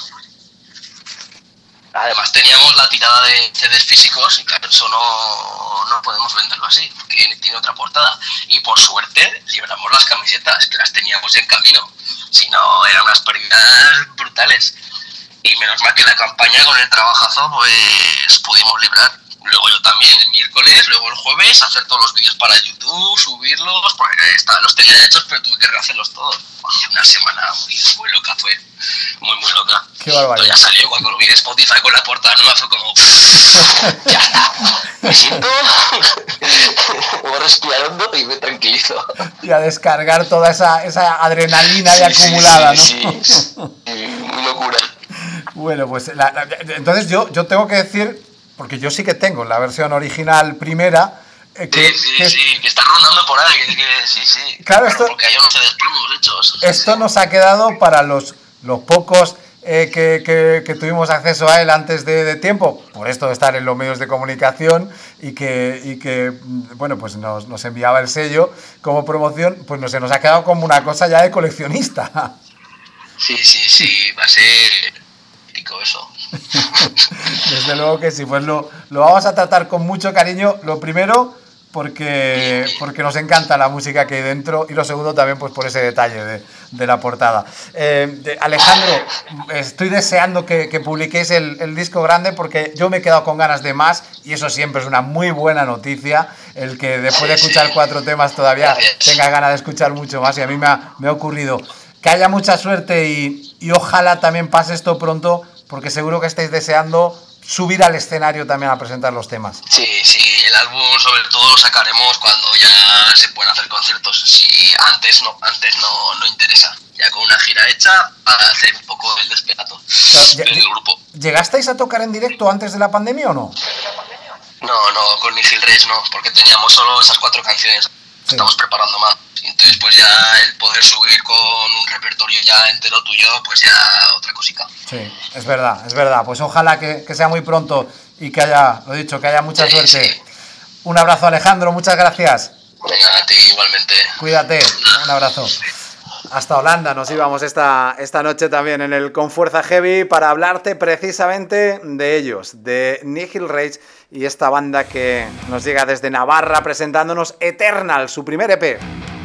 Además teníamos la tirada de CDs físicos y claro, eso no podemos venderlo así, porque tiene otra portada. Y por suerte libramos las camisetas, que las teníamos en camino. Si no, eran unas pérdidas brutales. Y menos mal que la campaña con el trabajazo pues pudimos librar. Luego yo también el miércoles, luego el jueves, hacer todos los vídeos para YouTube, subirlos, porque los tenía hechos, pero tuve que rehacerlos todos. Una semana muy loca fue, muy loca. Qué barbaridad. Ya salió cuando lo vi de Spotify con la portada nueva, fue como, ya está, me siento, voy a respirar hondo y me tranquilizo. Y a descargar toda esa adrenalina ya acumulada, ¿no? Sí, muy locura. Bueno, pues entonces yo tengo que decir, porque yo sí que tengo la versión original primera, que está rondando por ahí, sí. Claro, esto, porque hay unos CDs promos hechos. Esto nos ha quedado para los pocos que tuvimos acceso a él antes de tiempo, por esto de estar en los medios de comunicación y que bueno, pues nos enviaba el sello como promoción, pues se nos ha quedado como una cosa ya de coleccionista. Sí, va a ser típico eso. Desde luego que sí, pues lo vamos a tratar con mucho cariño. Lo primero, porque nos encanta la música que hay dentro, y lo segundo también pues por ese detalle de la portada. Alejandro, estoy deseando que publiquéis el disco grande, porque yo me he quedado con ganas de más, y eso siempre es una muy buena noticia, el que después de escuchar 4 temas todavía tenga ganas de escuchar mucho más, y a mí me ha ocurrido. Que haya mucha suerte y ojalá también pase esto pronto, porque seguro que estáis deseando subir al escenario también a presentar los temas. Sí, el álbum sobre todo lo sacaremos cuando ya se puedan hacer conciertos. Si antes no interesa. Ya con una gira hecha para hacer un poco el despegato del grupo. ¿Llegasteis a tocar en directo antes de la pandemia o no? No, con Nihil Rage no, porque teníamos solo esas 4 canciones. Sí. Estamos preparando más. Entonces pues ya el poder subir con un repertorio ya entero tuyo, pues ya otra cosica. Sí, es verdad. Pues ojalá que sea muy pronto y que haya, lo dicho, que haya mucha Sí, suerte. sí. Un abrazo, Alejandro, muchas gracias. Venga, a ti igualmente. Cuídate, un abrazo. Hasta Holanda nos íbamos esta noche también en el Con Fuerza Heavy para hablarte precisamente de ellos, de Nihil Rage y esta banda que nos llega desde Navarra presentándonos Eternal, su primer EP.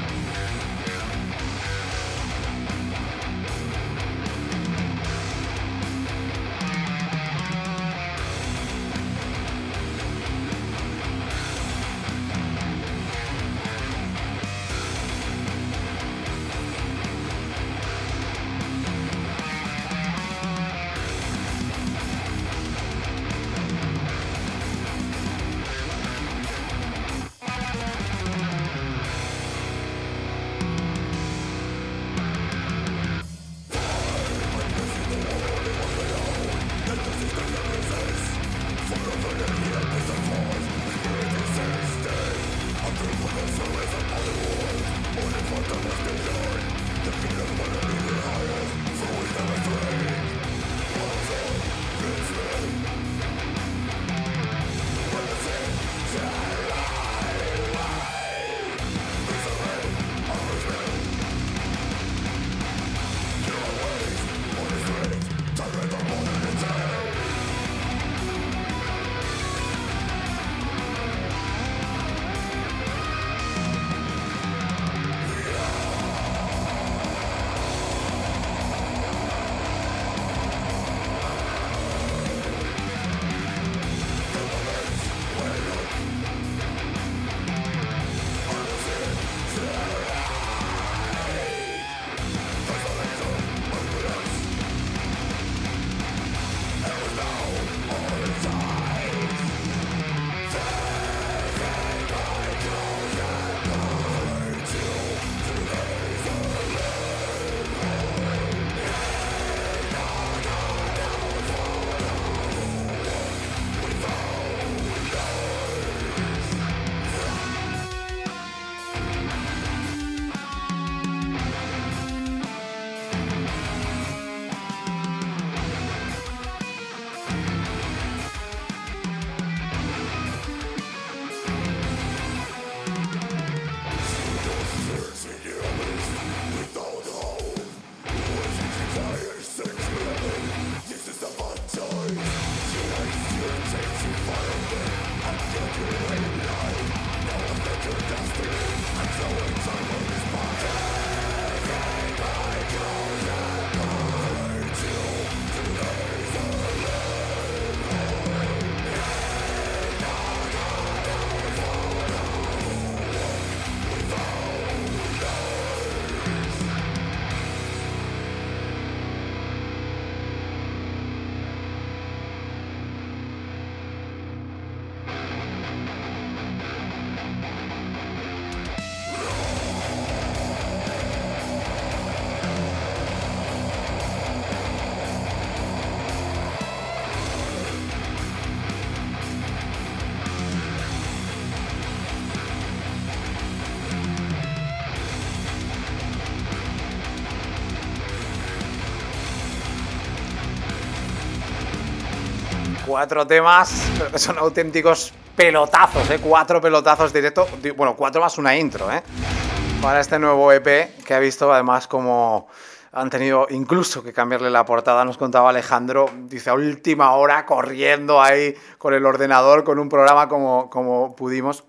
Cuatro temas, pero que son auténticos pelotazos, 4 pelotazos directo. Bueno, 4 más una intro, para este nuevo EP que ha visto además como han tenido incluso que cambiarle la portada. Nos contaba Alejandro, dice a última hora corriendo ahí con el ordenador, con un programa como pudimos.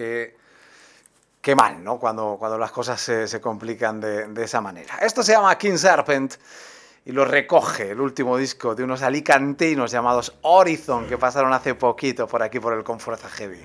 Qué mal, ¿no? Cuando las cosas se complican de esa manera. Esto se llama King Serpent y lo recoge el último disco de unos alicantinos llamados Horizon, que pasaron hace poquito por aquí por el Con Fuerza Heavy.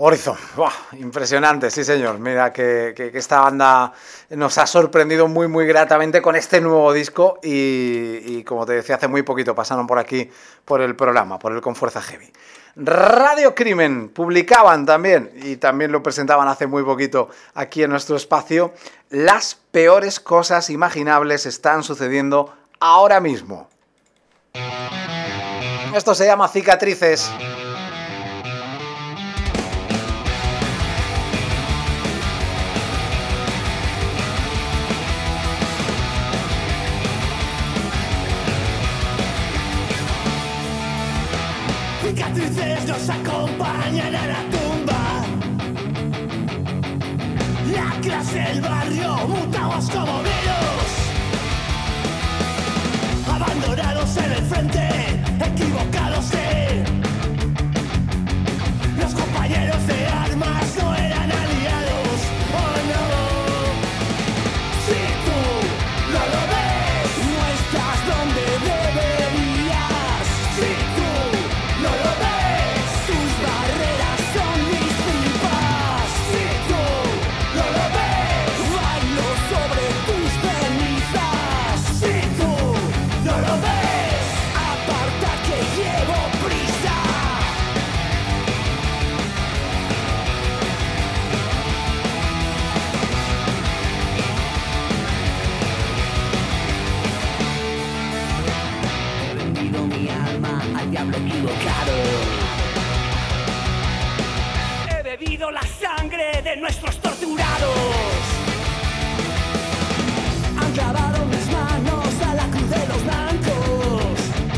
Horizon, ¡buah! Impresionante, sí señor. Mira que esta banda nos ha sorprendido muy muy gratamente con este nuevo disco y como te decía hace muy poquito pasaron por aquí por el programa, por el Con Fuerza Heavy. Radio Crimen publicaban también y también lo presentaban hace muy poquito aquí en nuestro espacio. Las peores cosas imaginables están sucediendo ahora mismo. Esto se llama Cicatrices. Cicatrices nos acompañan a la tumba. La clase, el barrio, mutamos como virus. Abandonados en el frente, equivocados sí. Los compañeros de armas no eran aliados, oh no. Si tú no lo ves, no estás donde deberías. Si tú no lo ves, tus barreras son mis tripas. Si tú no lo ves, bailo sobre tus cenizas. Si tú no lo ves, aparta que llevo prisa. He vendido mi alma al diablo equivocado. He bebido la sangre de nuestros torturados. Han clavado mis manos a la cruz de los blancos.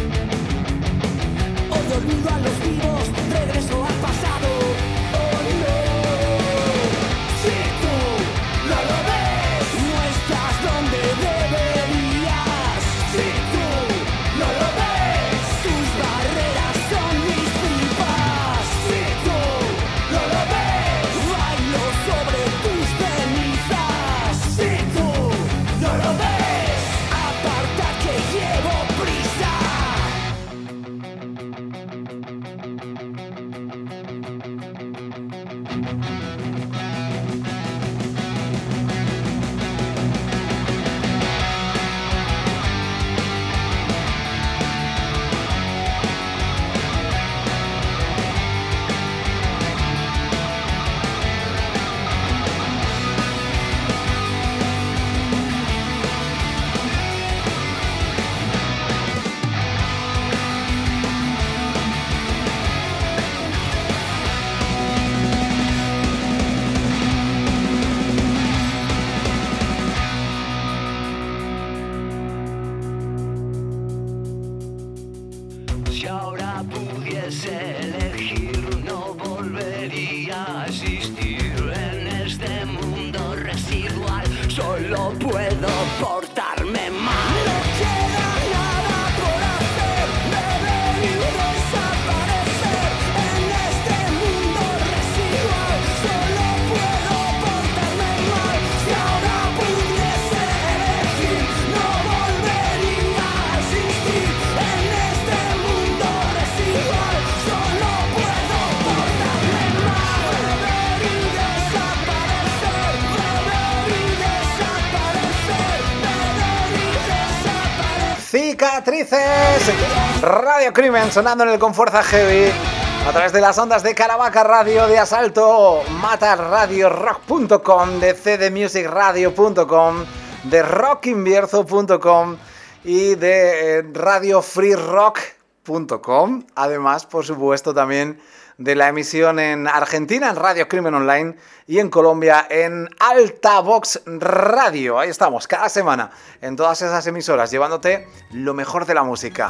Hoy olvido a los vivos, regreso al pasado. Oh no. Si tú no lo ves, no estás donde deberías. Si tú no lo ves, tus barreras son mis tripas. Si tú no lo ves, bailo sobre tus cenizas. Si tú no lo ves, aparta que llevo prisa. Si ahora pudiese elegir, no volvería a existir en este mundo residual. Solo puedo portarme mal. No queda nada por hacer, beber y desaparecer en este mundo residual. Solo puedo portarme mal. Si ahora pudiese elegir, no volvería a existir en este mundo residual. Solo puedo portarme mal. Beber y desaparecer, beber y desaparecer, beber y desaparecer. Cicatrices. Radio Crimen sonando en el Con Fuerza Heavy a través de las ondas de Caravaca Radio, de Asalto, matarradiorock.com, de cdmusicradio.com, de rockinvierzo.com y de radiofreerock.com. Además, por supuesto, también de la emisión en Argentina, en Radio Crimen Online, y en Colombia, en Altavox Radio. Ahí estamos, cada semana, en todas esas emisoras, llevándote lo mejor de la música.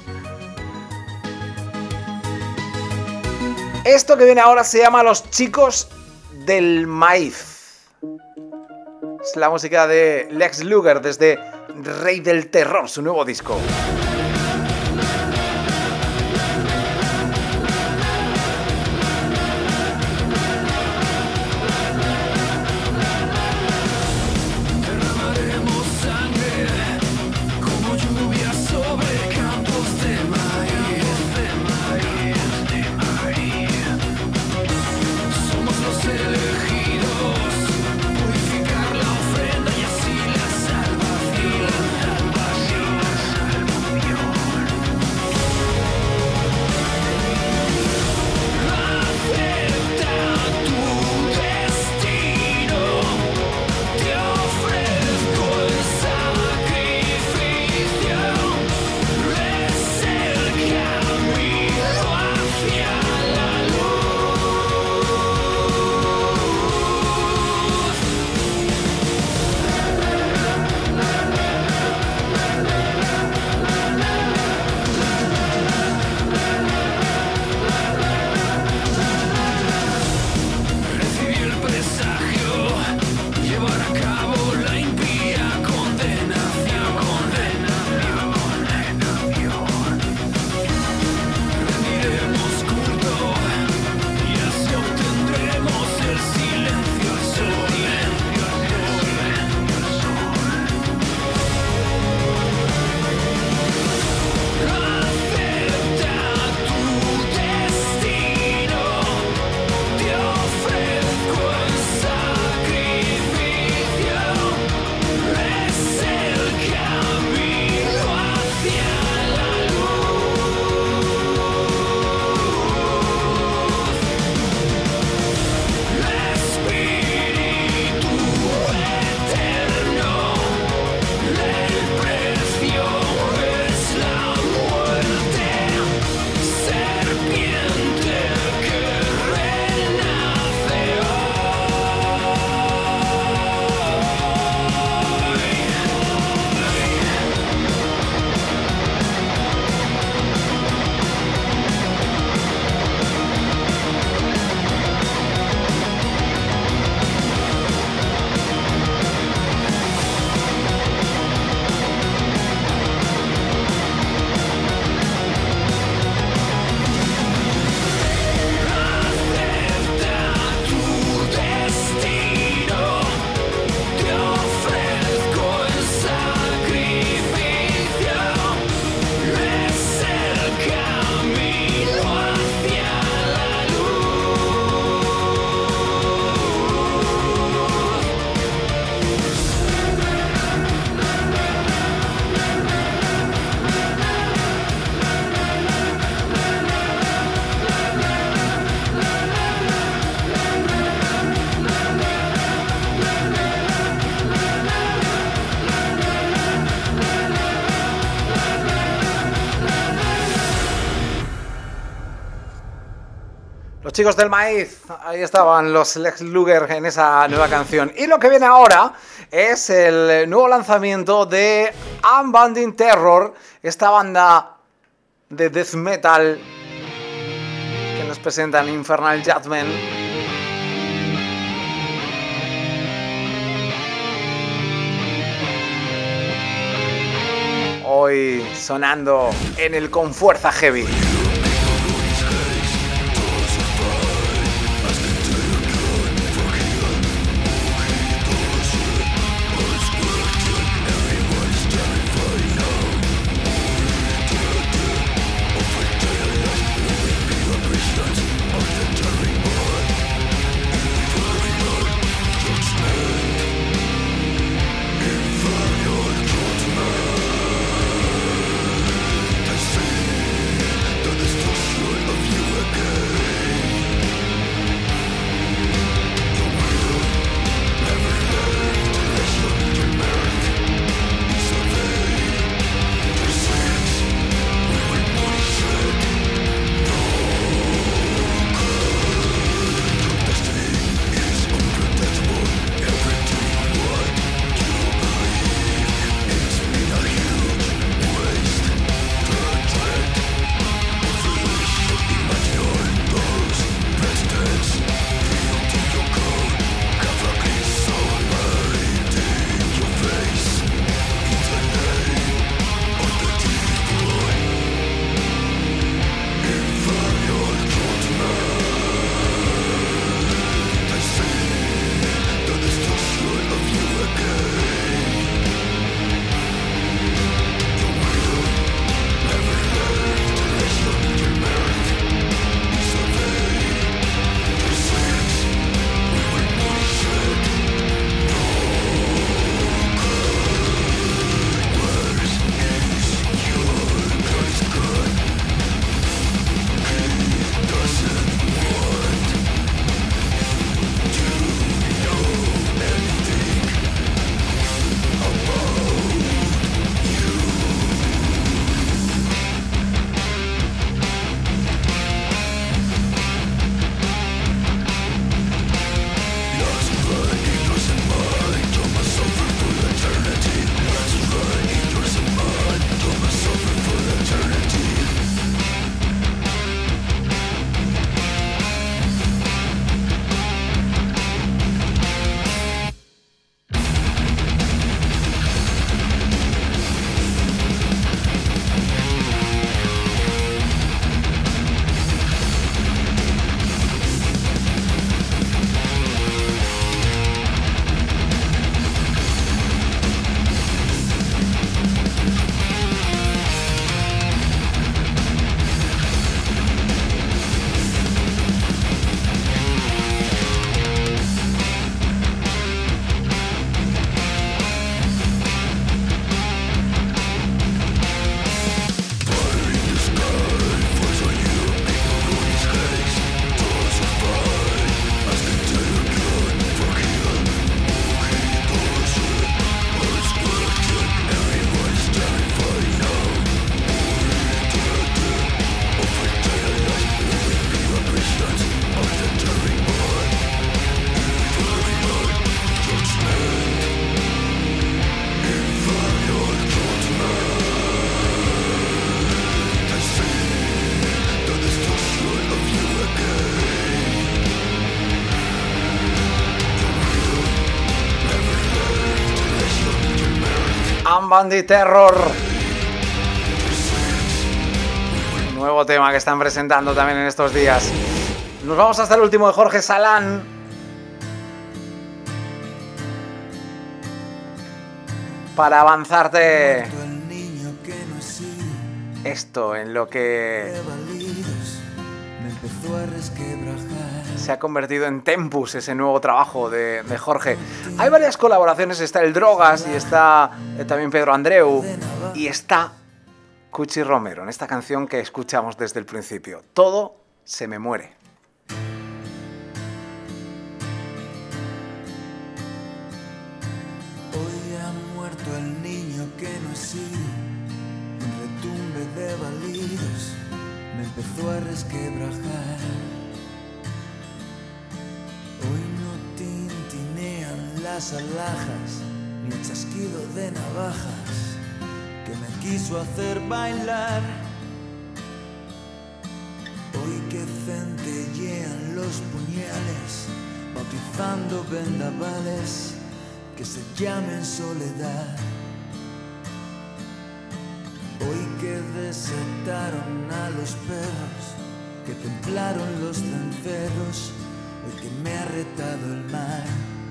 Esto que viene ahora se llama Los Chicos del Maíz. Es la música de Lex Luger desde Rey del Terror, su nuevo disco. Derramaremos sangre como lluvia sobre campos de maíz, de maíz, de maíz. Los chicos del maíz, ahí estaban los Lex Luger en esa nueva canción. Y lo que viene ahora es el nuevo lanzamiento de Unbounding Terror, esta banda de death metal que nos presentan Infernal Judgment. Hoy sonando en el Con Fuerza Heavy. Unbounding Terror. Nuevo tema que están presentando también en estos días. Nos vamos hasta el último de Jorge Salán. Para avanzarte esto en lo que se ha convertido en Tempus, ese nuevo trabajo de Jorge. Hay varias colaboraciones, está el Drogas y está también Pedro Andreu y está Cuchi Romero en esta canción que escuchamos desde el principio. Todo se me muere. Hoy ha muerto el niño que no he sido, un retumbe de balidos me empezó a resquebrajar. las alhajas ni el chasquido de navajas que me quiso hacer bailar. Hoy que centellean los puñales, bautizando vendavales que se llamen soledad. Hoy que desataron a los perros, que templaron los cencerros, hoy que me ha retado el mar.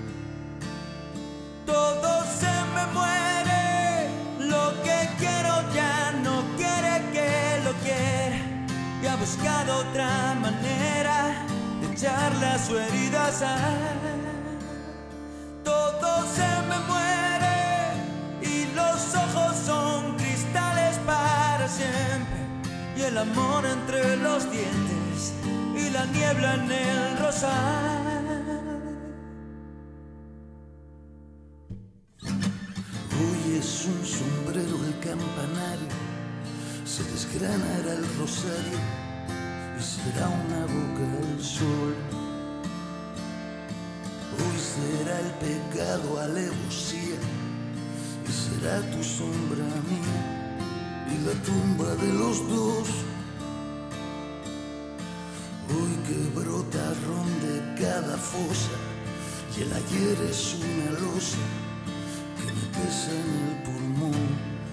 Todo se me muere, lo que quiero ya no quiere que lo quiera, y ha buscado otra manera de echarle a su herida sal. Todo se me muere y los ojos son cristales para siempre, y el amor entre los dientes y la niebla en el rosal. Hoy es un sombrero el campanario, se desgranará el rosario y será una boca al sol. Hoy será el pecado alevosía y será tu sombra mía y la tumba de los dos. Hoy que brota ron de cada fosa y el ayer es una losa que me pesa en el pulmón.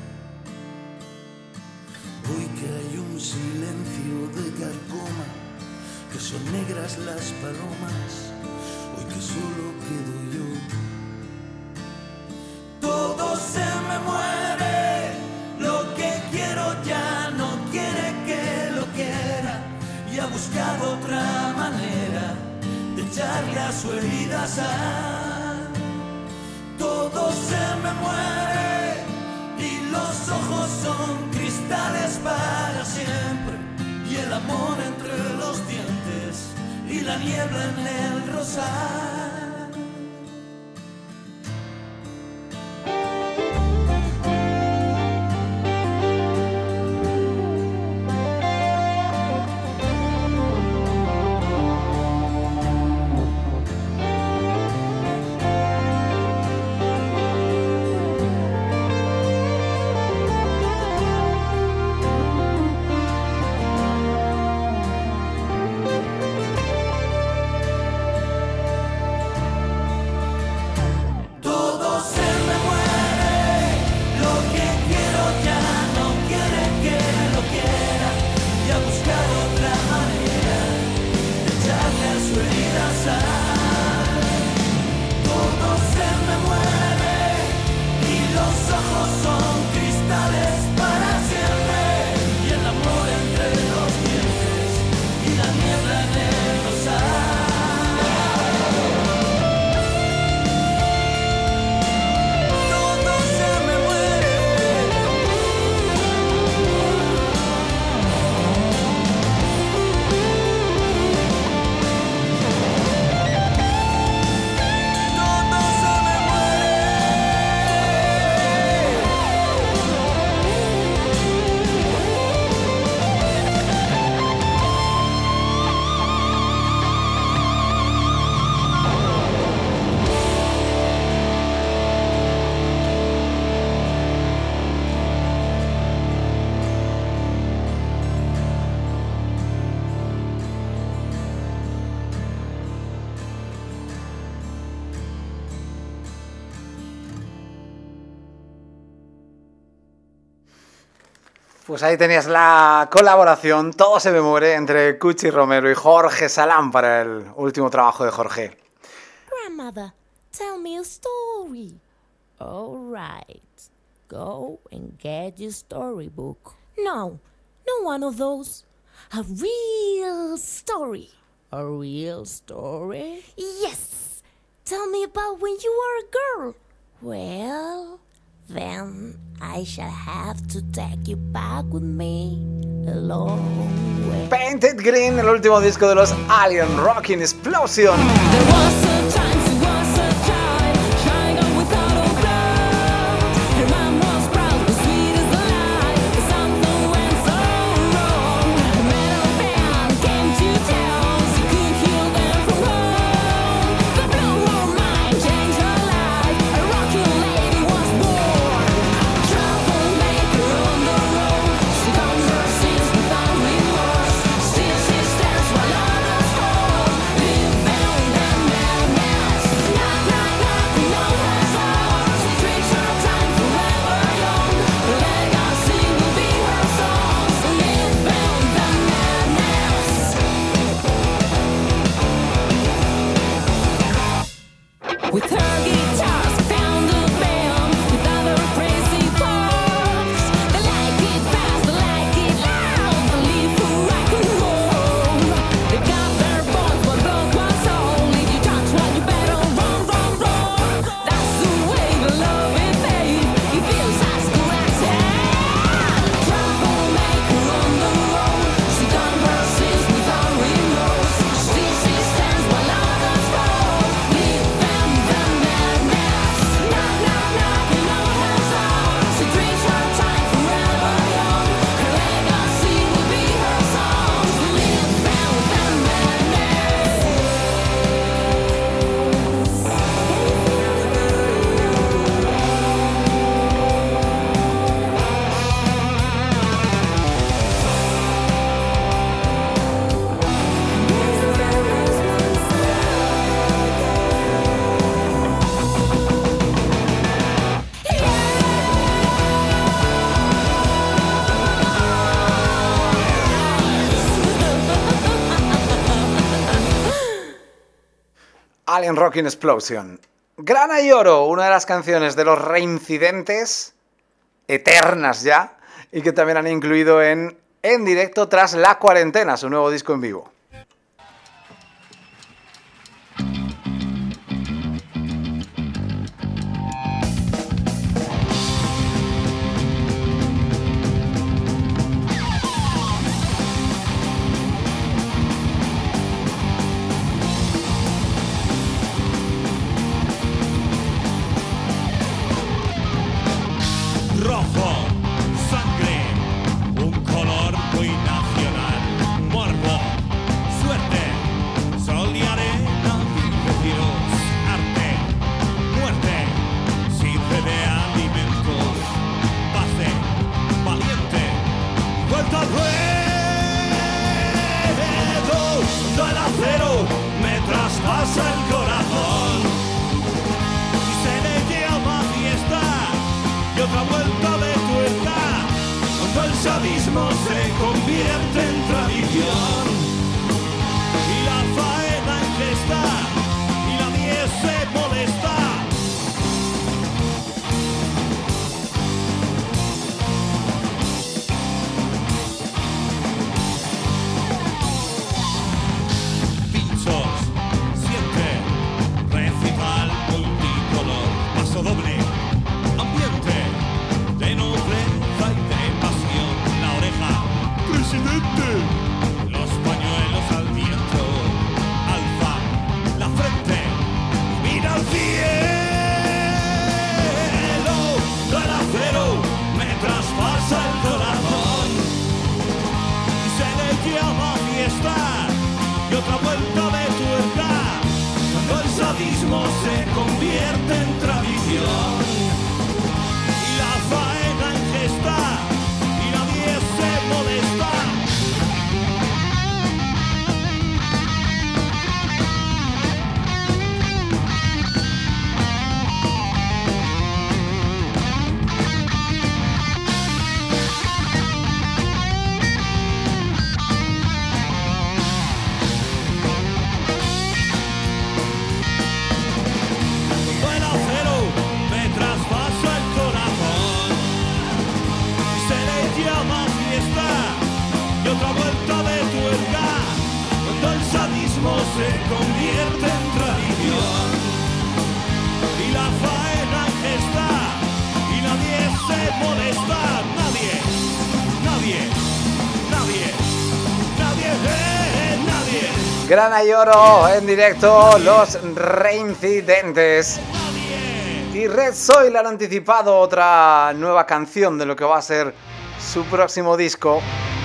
Hoy que hay un silencio de carcoma, que son negras las palomas, hoy que solo quedo yo. Todo se me muere, lo que quiero ya no quiere que lo quiera, y ha buscado otra manera de echarle a su herida sal. Todo se me muere y los ojos son cristales para siempre, y el amor entre los dientes y la niebla en el rosal. Pues ahí tenías la colaboración, Todo se me muere, entre Cuchi Romero y Jorge Salán para el último trabajo de Jorge. Grandmother, tell me a story. All right. Go and get your storybook. No, no one of those. A real story. A real story? Yes. Tell me about when you were a girl. Well, then I shall have to take you back with me a long way. Painted Green, el último disco de los Alien Rocking Explosion. There was a time, she was a child, trying on without a cloud. Her mom was proud, but sweet as a lie. Something went so wrong. The metal band came to town, she could heal them from home. The blue her mind changed her life. Alien Rocking Explosion. Grana y Oro, una de las canciones de los reincidentes, eternas ya, y que también han incluido en directo tras la cuarentena, su nuevo disco en vivo. Rojo, sangre, un color muy nacional. Morbo, suerte, sol y arena, vecinos, arte, muerte, sirve de alimento. Pase, valiente, vuelta al ruedo, del acero me traspasa el corazón. Y se le llama fiesta. Y otra vuelta de tuerca, cuando el sadismo se convierte en tradición. Y la faena en gesta, y nadie se molesta. Pinchos, siente, recital multicolor, paso doble. Ambiente de nobleza y de pasión. La oreja, presidente. Los pañuelos al viento. Alza la frente y mira al cielo. Del acero me traspasa el corazón. Y se le llama fiesta. Y otra vuelta de tuerca. Cuando el sadismo se convierte en tradición. La faena en gesta y nadie se molesta. Cuando el acero me traspasa el corazón y se le llama fiesta y otra vuelta de tuerca, cuando el sadismo se convierte en tradición y la faena en gesta y nadie se molesta. Nadie, nadie, nadie, nadie, nadie. Grana y Oro en directo, los reincidentes. Y Red Soil han anticipado otra nueva canción de lo que va a ser su próximo disco,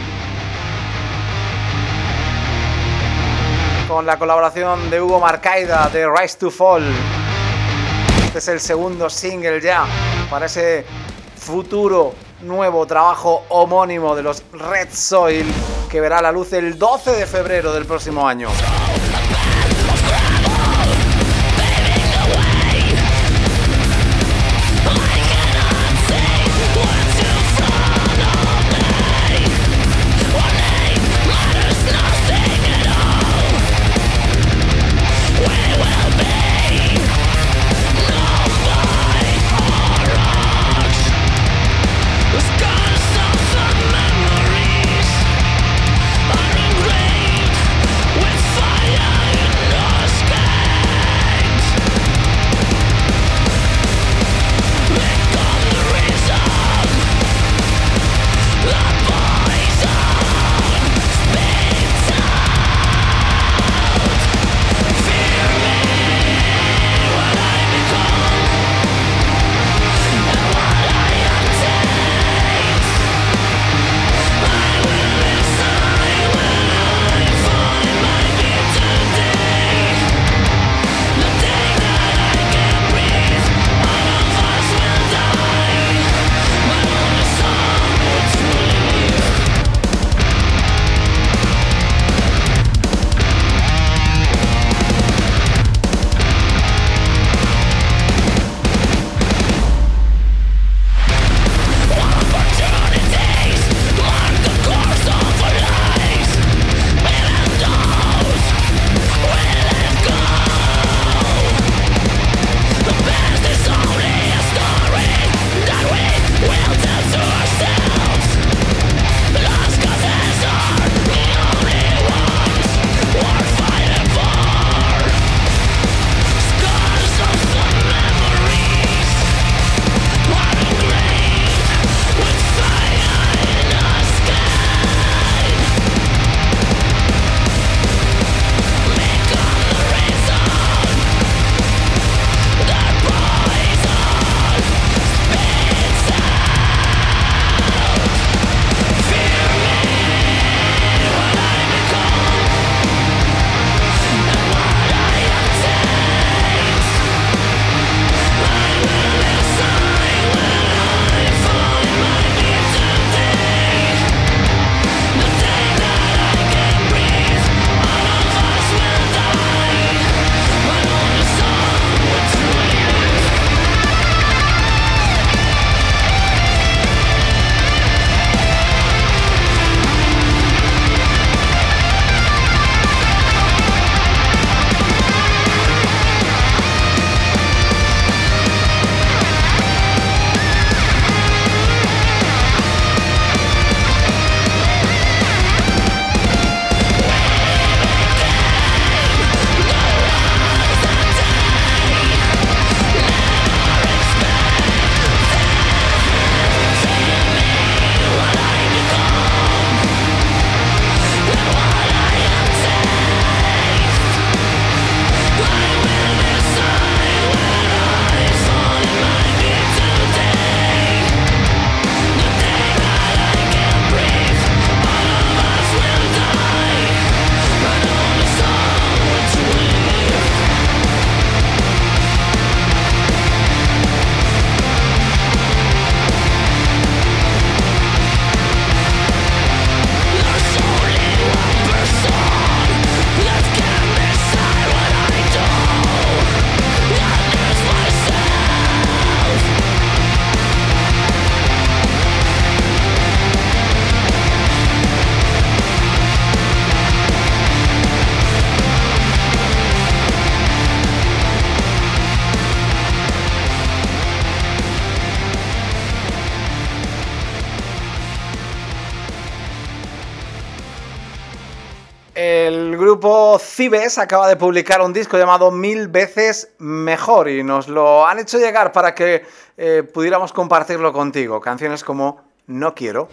con la colaboración de Hugo Marcaida de Rise to Fall. Este es el segundo single ya para ese futuro nuevo trabajo homónimo de los Red Soil, que verá la luz el 12 de febrero del próximo año. With fire. El grupo Cibes acaba de publicar un disco llamado 1000 veces mejor y nos lo han hecho llegar para que pudiéramos compartirlo contigo. Canciones como No Quiero.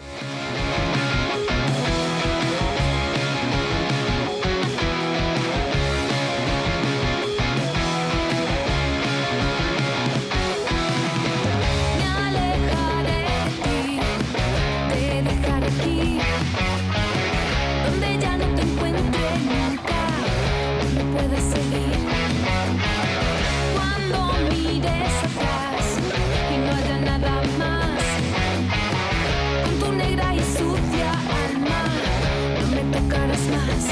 Me alejaré de ti, te dejaré aquí, donde ya no te encuentre nunca, no puedes seguir. Cuando mires atrás y no haya nada más, con tu negra y sucia alma, no me tocarás más.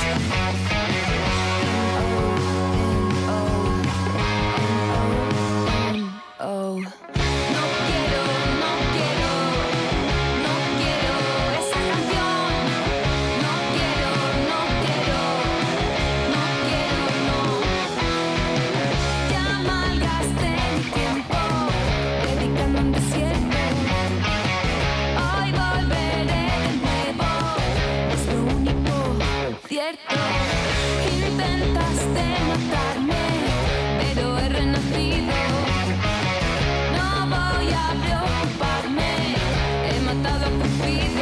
Oh. No quiero, no quiero, no quiero esa canción. No quiero, no quiero, no quiero, no. Ya malgasté mi tiempo dedicando a un desierto. Hoy volveré de nuevo, es lo único cierto. Intentaste matarme, pero he renacido. No voy a preocuparme, he matado a Cupido.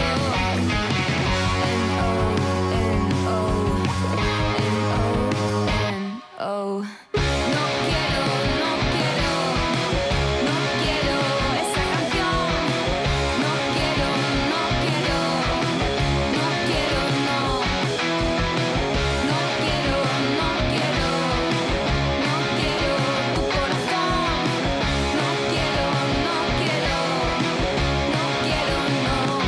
Oh. No quiero, no quiero, no quiero esa canción. No quiero, no quiero, no quiero, no. No quiero, no quiero, no quiero tu corazón. No quiero, no quiero, no quiero, no.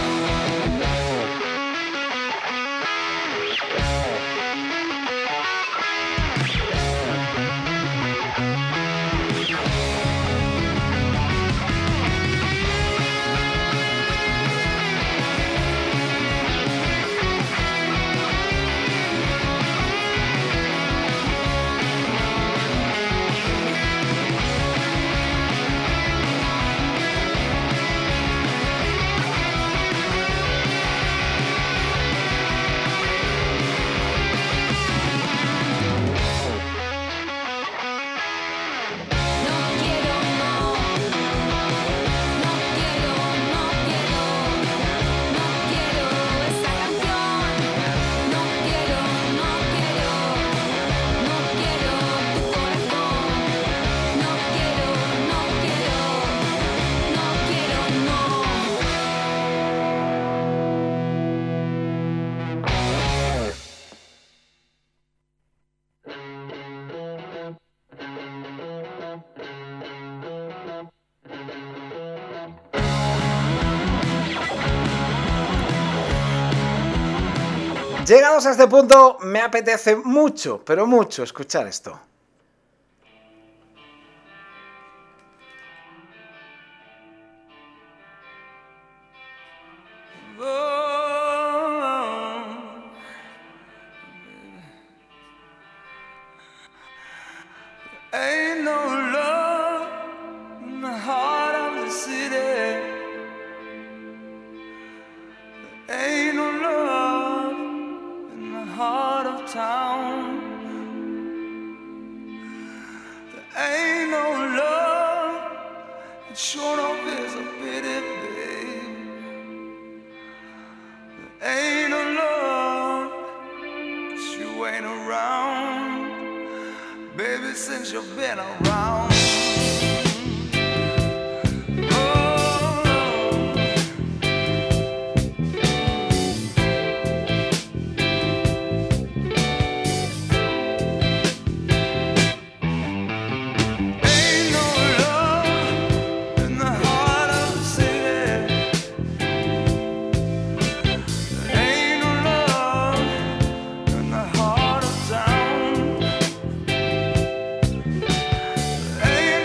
No quiero, no. No quiero, no quiero, no quiero esa canción. No quiero, no quiero, no quiero tu corazón. No quiero, no quiero, no quiero, no. Llegados a este punto, me apetece mucho, pero mucho, escuchar esto. Ain't no love in the heart of the city. Ain't no love in the heart of town. There ain't no love. It sure enough is a pity, babe. There ain't no love. 'Cause you ain't around, baby, since you've been around. Ain't no love in the heart of the city. Ain't no love in the heart of town. Ain't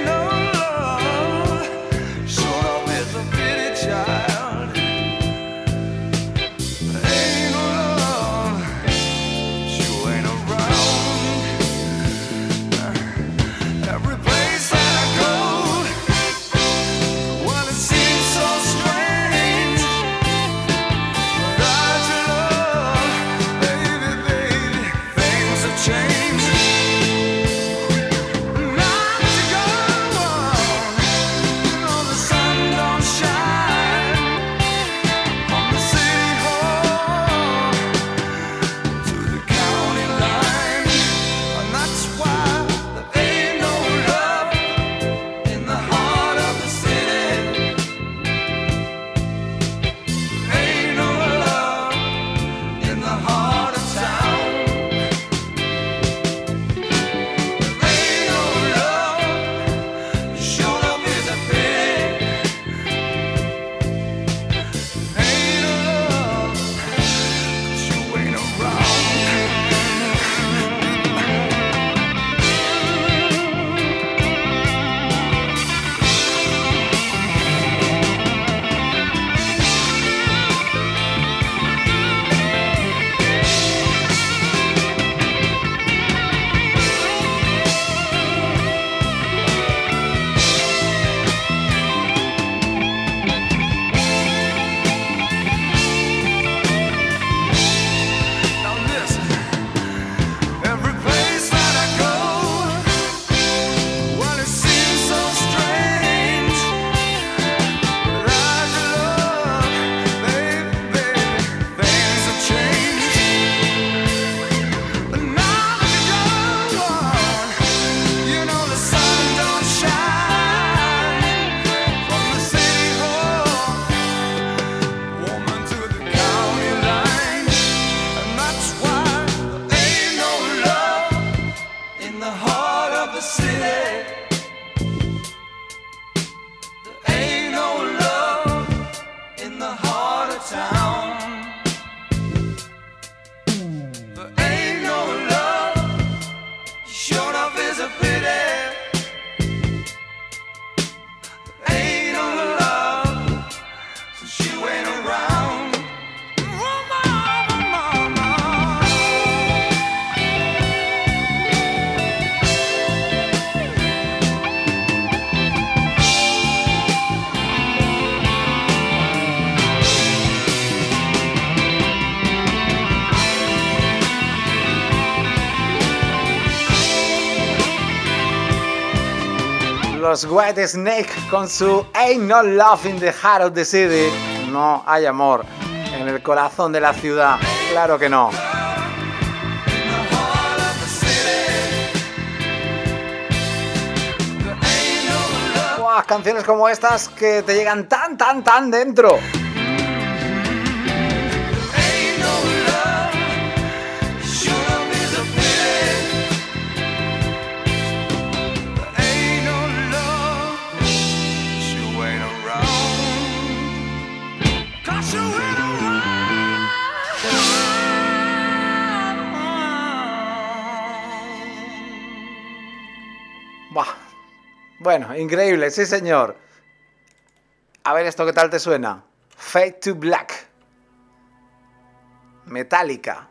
Los White Snake con su Ain't No Love in the Heart of the City. No hay amor en el corazón de la ciudad. Claro que no. Buah, canciones como estas que te llegan tan dentro. Buah. Bueno, increíble, sí señor. A ver esto, ¿qué tal te suena? Fade to Black. Metallica.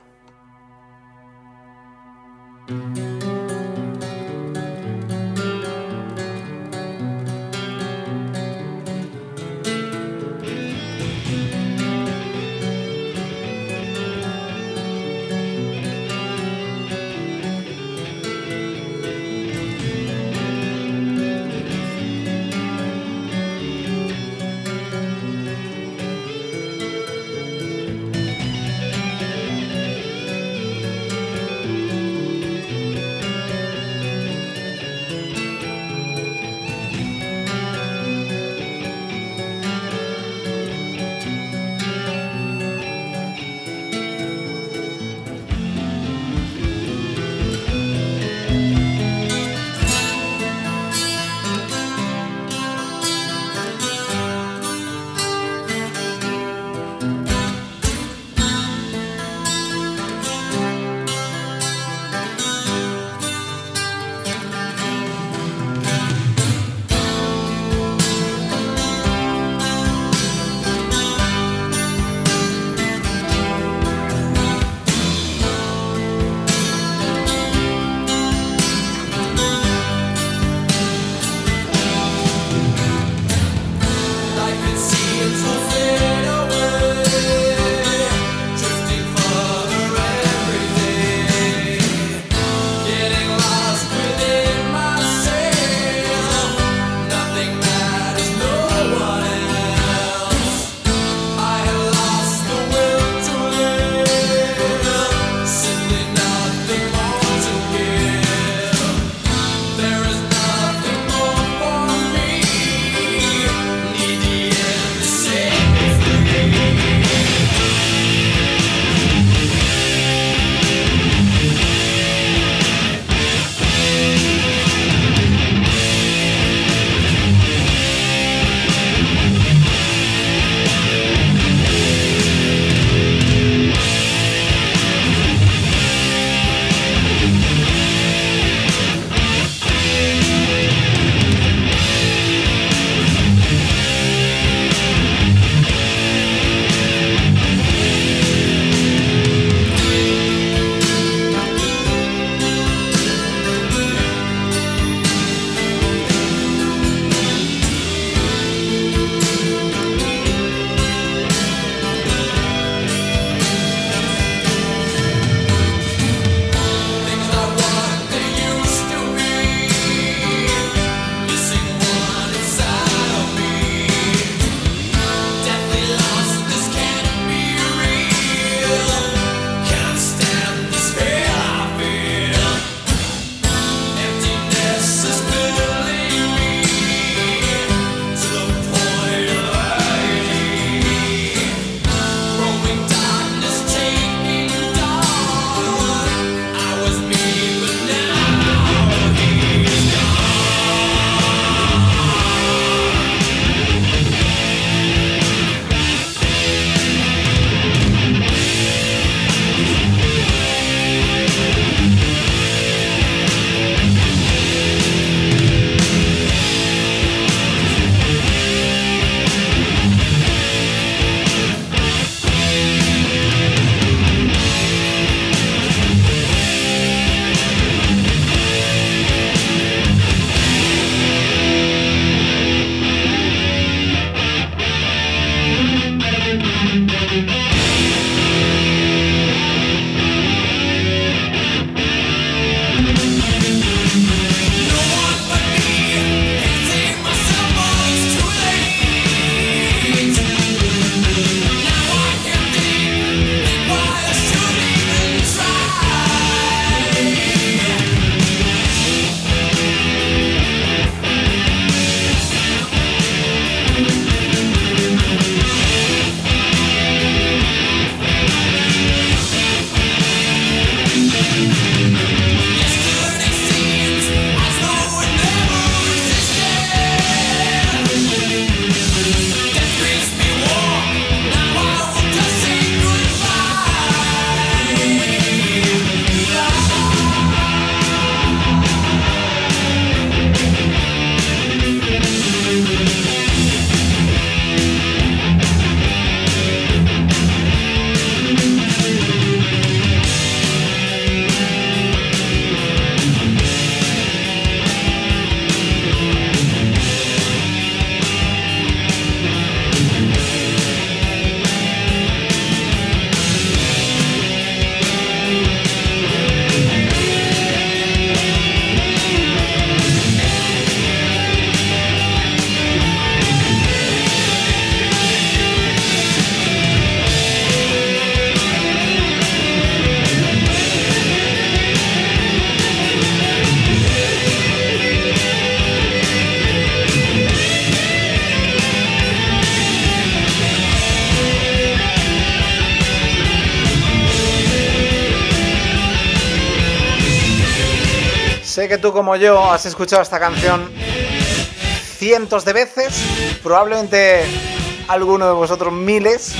Sé que tú como yo has escuchado esta canción cientos de veces, probablemente alguno de vosotros miles,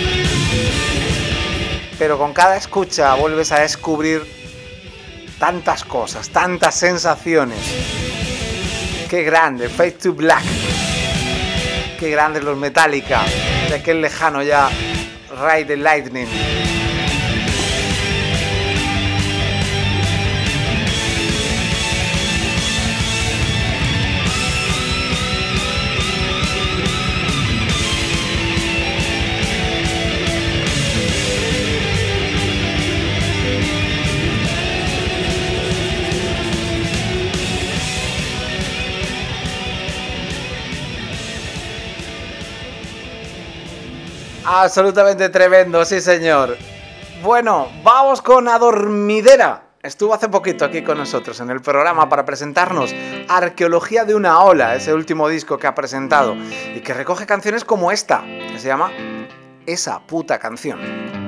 pero con cada escucha vuelves a descubrir tantas cosas, tantas sensaciones. Qué grande, Fade to Black. Qué grandes los Metallica, de aquel lejano ya Ride the Lightning. Absolutamente tremendo, sí señor. Bueno, vamos con Adormidera. Estuvo hace poquito aquí con nosotros en el programa para presentarnos Arqueología de una ola, ese último disco que ha presentado y que recoge canciones como esta, que se llama Esa puta canción.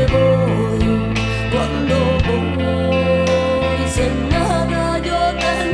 Cuando voy sin nada yo tengo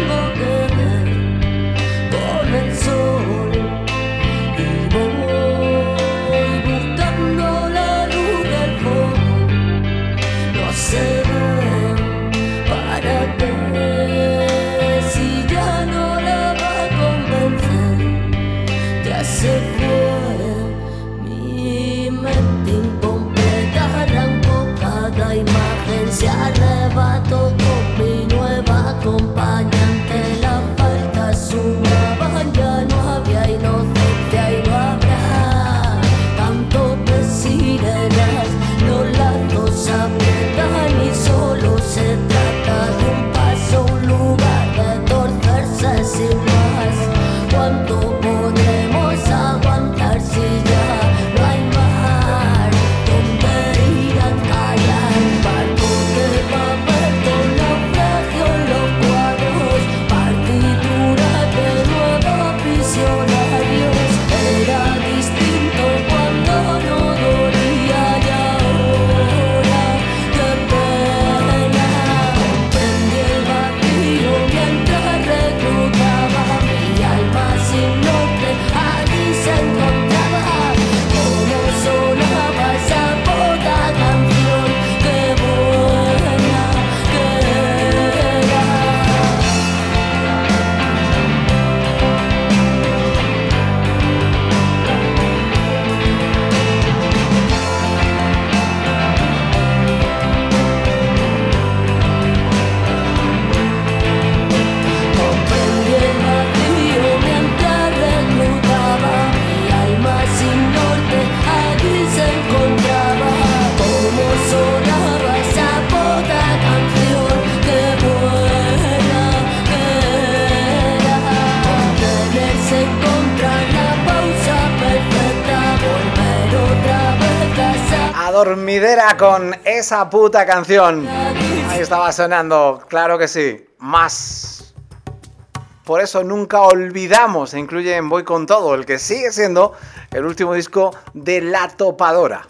dormidera con esa puta canción. Ahí estaba sonando, claro que sí. Más. Por eso nunca olvidamos, se incluye en Voy con Todo, el que sigue siendo el último disco de La Topadora.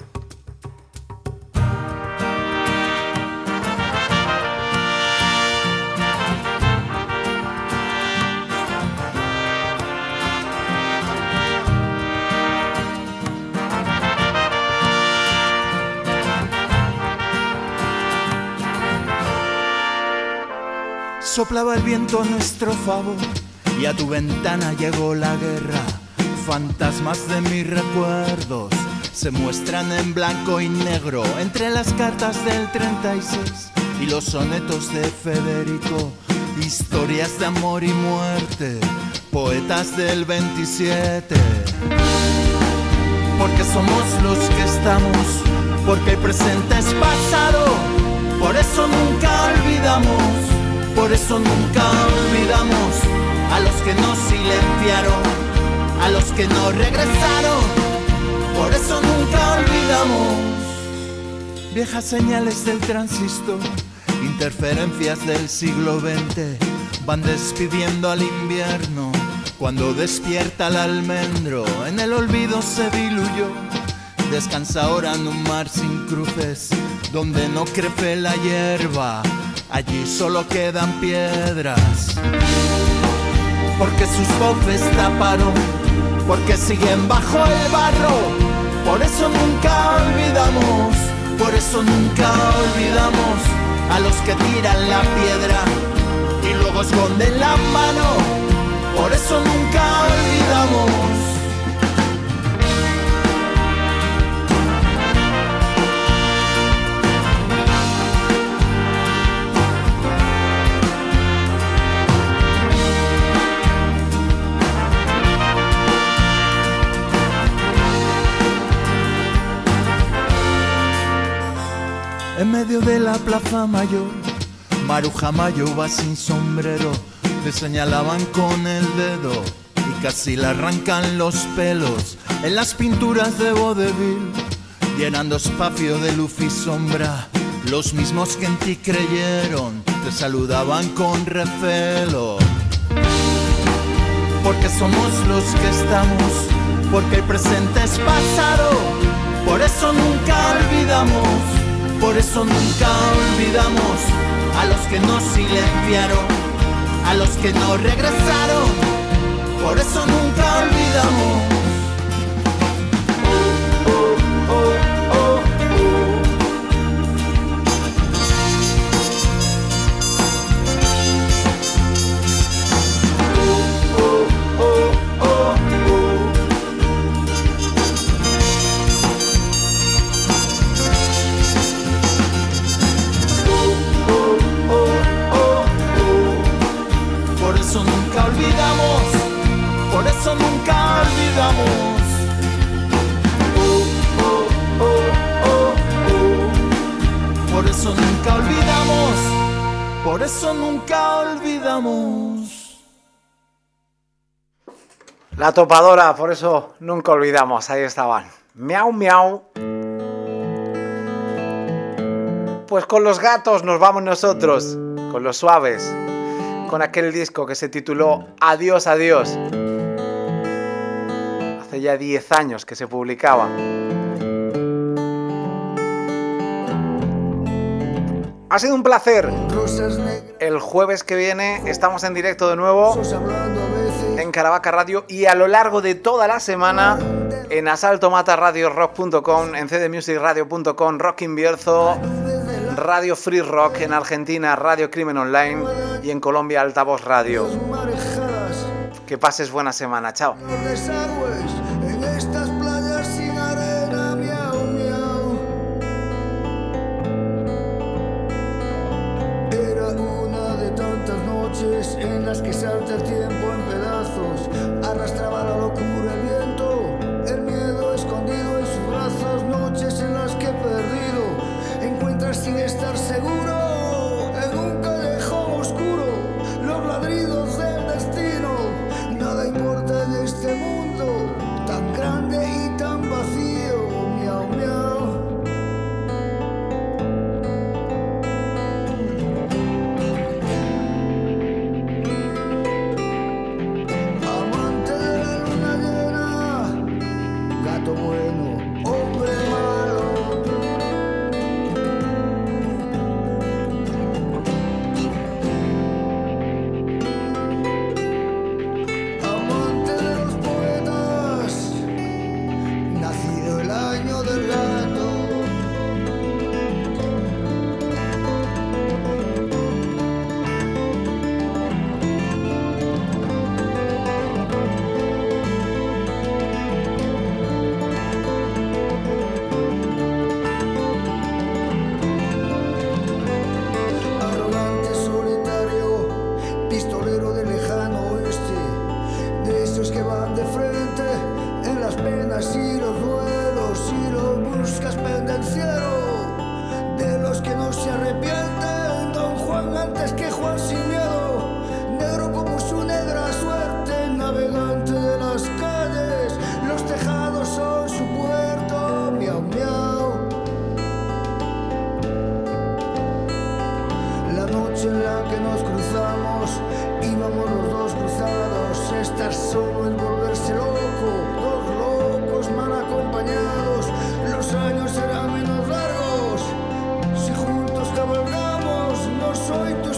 Soplaba el viento a nuestro favor y a tu ventana llegó la guerra. Fantasmas de mis recuerdos se muestran en blanco y negro entre las cartas del 36 y los sonetos de Federico. Historias de amor y muerte, poetas del 27. Porque somos los que estamos, porque el presente es pasado, por eso nunca olvidamos. Por eso nunca olvidamos a los que nos silenciaron, a los que no regresaron. Por eso nunca olvidamos viejas señales del transistor, interferencias del siglo XX. Van despidiendo al invierno cuando despierta el almendro. En el olvido se diluyó, descansa ahora en un mar sin cruces, donde no crece la hierba. Allí solo quedan piedras, porque sus voces taparon, porque siguen bajo el barro. Por eso nunca olvidamos, por eso nunca olvidamos a los que tiran la piedra y luego esconden la mano. Por eso nunca olvidamos. En medio de la plaza mayor, Maruja Mayo va sin sombrero. Le señalaban con el dedo y casi le arrancan los pelos. En las pinturas de vodevil, llenando espacio de luz y sombra, los mismos que en ti creyeron te saludaban con recelo. Porque somos los que estamos, porque el presente es pasado. Por eso nunca olvidamos. Por eso nunca olvidamos a los que nos silenciaron, a los que no regresaron. Por eso nunca olvidamos. Por eso nunca olvidamos. Por eso nunca olvidamos. Por eso nunca olvidamos. La Topadora, por eso nunca olvidamos. Ahí estaban. Miau, miau. Pues con los gatos nos vamos nosotros, con los Suaves, con aquel disco que se tituló Adiós, adiós. Hace ya 10 años que se publicaba. Ha sido un placer. El jueves que viene estamos en directo de nuevo en Caravaca Radio y a lo largo de toda la semana en asaltomataradiorock.com, en cdmusicradio.com, Rock Invierzo, Radio Free Rock, en Argentina Radio Crimen Online y en Colombia Altavoz Radio. Que pases buena semana, chao. En estas playas sin arena, miau, miau. Era una de tantas noches en las que salta el tiempo en pedazos. Arrastraba la locura el viento, el miedo escondido en sus brazos. Noches en las que perdido encuentras sin estar seguro en un callejón oscuro los ladridos del destino. Nada importa en este mundo tan grande y tan vacío, miau, miau. noche en la que nos cruzamos, íbamos los dos cruzados. Estar solo es volverse loco, dos locos mal acompañados. Los años serán menos largos si juntos cabalgamos. No soy tu